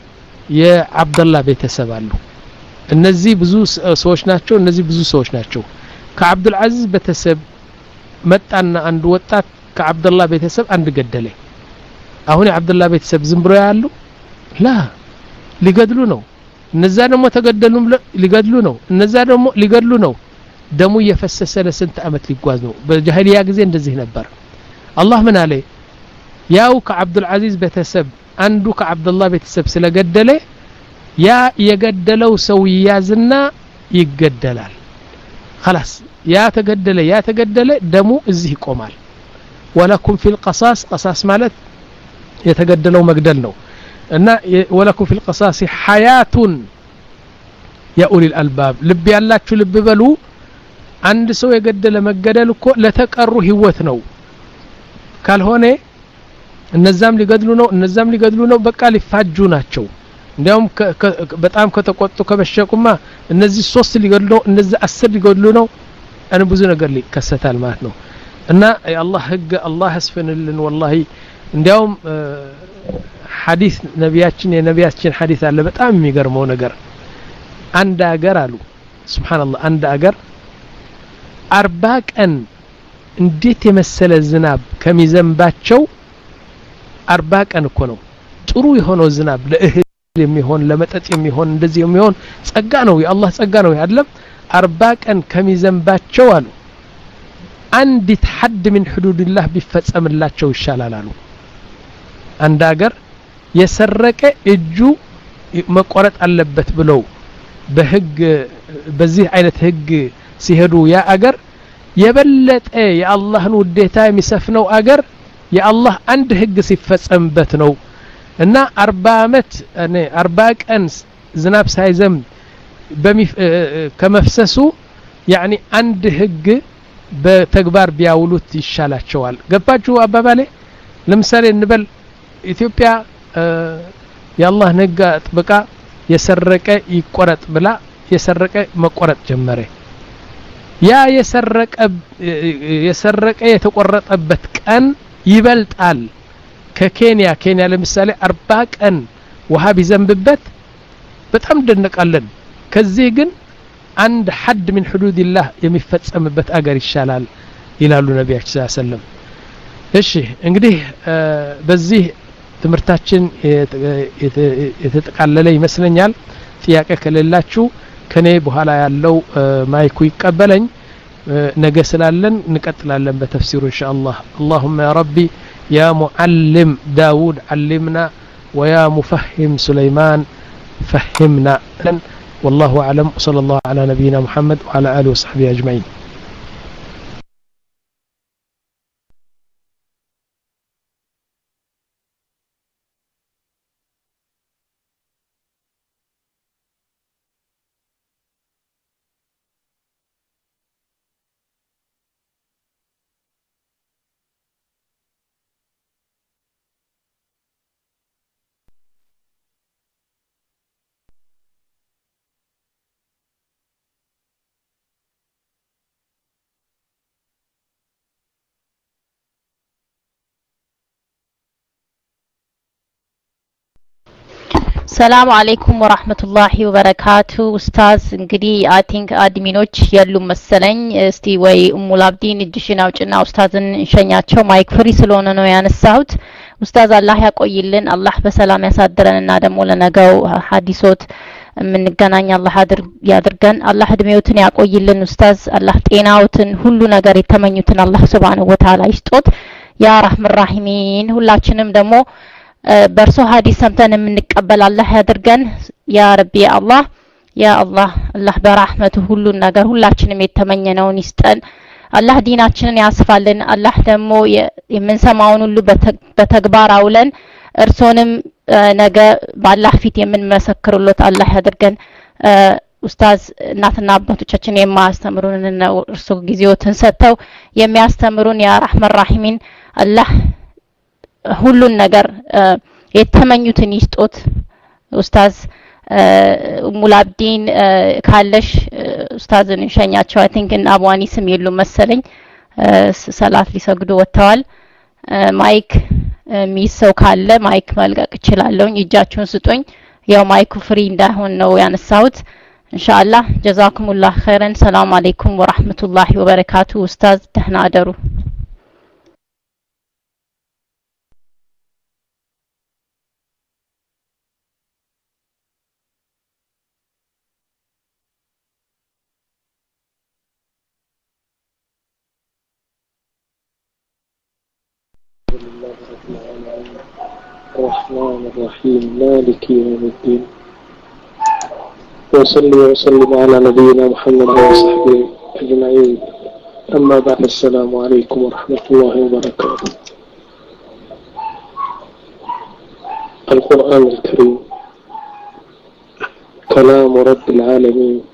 የአብደላ ቤተሰብ አሉ እነዚህ ብዙ ሰዎች ናቸው እነዚህ ብዙ ሰዎች ናቸው ከአብዱል አዚዝ ቤተሰብ መጣና አንድ ወጣት ከአብደላ ቤተሰብ አንድ ገደለ አሁን የአብደላ ቤተሰብ ዝም ብሎ ያሉ ላ ሊገድሉ ነው እነዛ ደግሞ ተገደሉ ሊገድሉ ነው እነዛ ደግሞ ሊገድሉ ነው ደሙ እየፈሰሰ ለስንት አመት ሊጓዝ ነው በጃሂሊያ ጊዜ እንደዚህ ነበር አላህ ምን አለ ያው ከአብዱል አዚዝ ቤተሰብ አንዱ ከአብደላ ቤተሰብ ስለገደለ ያ የገደለው ሰው ይያዝና ይገደላል خلاص ያ ተገደለ ያ ተገደለ ደሙ እዚህ ይቆማል ولكم في القصاص قصاص ማለት የተገደለው መግደል ነው እና ولكم في القصاص حياة يا أولي الألباب ልብ ያላችሁ ልብ በሉ አንድ ሰው የገደለ መገደል እኮ ለተቀሩ ህይወት ነው ካልሆነ እነዛም ሊገድሉ ነው እነዛም ሊገድሉ ነው በቃ ሊፋጁ ናቸው እንዲያውም በጣም ከተቆጡ ከበሸቁማ እነዚህ ሶስት ሊገድሉ ነው እነዚህ አስር ሊገድሉ ነው አን ብዙ ነገር ሊከሰታል ማለት ነው እና የአላህ ህግ አላህ ያስፈንልን والله እንዲያውም ሐዲስ ነቢያችን የነቢያችን ሐዲስ አለ በጣም የሚገርመው ነገር አንድ አገር አሉ ሱብሃንአላህ አንድ አገር አርባ ቀን እንዴት የመሰለ ዝናብ ከሚዘንባቸው አርባ ቀን እኮ ነው ጥሩ የሆነው ዝናብ ለእህል የሚሆን ለመጠጥ የሚሆን እንደዚህ የሚሆን ጸጋ ነው የአላህ ጸጋ ነው አይደለም አርባ ቀን ከሚዘንባቸው አሉ አንዲት ሐድ من حدود الله ቢፈጸምላቸው ይሻላል አሉ አንድ አገር የሰረቀ እጁ መቆረጥ አለበት ብለው በህግ በዚህ አይነት ህግ ሲሄዱ ያ አገር የበለጠ የአላህን ውዴታ የሚሰፍነው አገር የአላህ አንድ ህግ ሲፈጸምበት ነው እና አርባ አመት እኔ አርባ ቀን ዝናብ ሳይዘም ከመፍሰሱ يعني አንድ ህግ በተግባር ቢያውሉት ይሻላቸዋል ገባችሁ አባባሌ ለምሳሌ እንበል ኢትዮጵያ የአላህ ህግ ጥበቃ የሰረቀ ይቆረጥ ብላ የሰረቀ መቆረጥ ጀመረ ያ የሰረቀ የሰረቀ የተቆረጠበት ቀን ይበልጣል ከኬንያ ኬንያ ለምሳሌ አርባ ቀን ውሃ ቢዘንብበት በጣም ደነቃለን ከዚህ ግን አንድ ሐድ من حدود الله የሚፈጸምበት አገር ይሻላል ይላሉ ነብያችን ሰለላሁ ዐለይሂ ወሰለም እሺ እንግዲህ በዚህ ትምርታችን የተጠቃለለ ይመስለኛል ጥያቄ ከሌላችሁ ከኔ በኋላ ያለው ማይኩ ይቀበለኝ ነገ ስላለን እንቀጥላለን በተፍሲሩ ኢንሻአላህ اللهم يا ربي يا معلم داود علمنا ويا مفهم سليمان فهمنا. والله أعلم. صلى الله على نبينا محمد وعلى آله وصحبه أجمعين. ሰላም አለይኩም ወራህመቱላሂ ወበረካቱ። ኡስታዝ እንግዲህ አይ ቲንክ አድሚኖች ያሉም መሰለኝ። እስቲ ወይ ኡሙል አብዲን እጅሽን አውጭና ኡስታዝን እንሸኛቸው። ማይክ ፍሪ ስለሆነ ነው ያነሳሁት። ኡስታዝ አላህ ያቆይልን፣ አላህ በሰላም ያሳድረንና ደግሞ ለነገው ሐዲሶት የምንገናኝ አላህ ያድርገን። አላህ እድሜዎትን ያቆይልን ኡስታዝ። አላህ ጤናዎትን ሁሉ ነገር የተመኙትን አላህ ሱብሃነሁ ወተዓላ ይስጦት ያ ረህመን ረሂሚን። ሁላችንም ደግሞ በርሶ ሐዲስ ሰምተን የምንቀበል አላህ ያድርገን ያ ረቢ አላህ ያ አላህ። አላህ በረህመቱ ሁሉን ነገር ሁላችንም የተመኘነውን ይስጠን። አላህ ዲናችንን ያስፋልን። አላህ ደግሞ የምንሰማውን ሁሉ በተግባር አውለን እርሶንም ነገ በአላህ ፊት የምንመሰክርሎት አላህ ያድርገን። ኡስታዝ እናትና አባቶቻችን የማያስተምሩን ነው እርሶ ጊዜዎትን ሰጥተው የሚያስተምሩን ያ ረህመን ረሂሚን። አላህ ሁሉን ነገር የተመኙትን ይስጦት ኡስታዝ። ኡሙል አብዲን ካለሽ ኡስታዝን እንሸኛቸው። አይ ቲንክ እና አቡዋኒስም የሉም መሰለኝ ሰላት ሊሰግዱ ወጥተዋል። ማይክ ሚሰው ካለ ማይክ መልቀቅ እችላለሁ። እጃችሁን ስጡኝ። ያው ማይኩ ፍሪ እንዳይሆን ነው ያነሳሁት። ኢንሻአላህ ጀዛኩሙላህ ኸይረን። ሰላም አለይኩም ወራህመቱላሂ ወበረካቱ። ኡስታዝ ደህና አደሩ። الرحمن الرحيم مالك يوم الدين وصلي وسلم على نبينا محمد وصحبه أجمعين. أما بعد السلام عليكم ورحمة الله وبركاته. القرآن الكريم كلام رب العالمين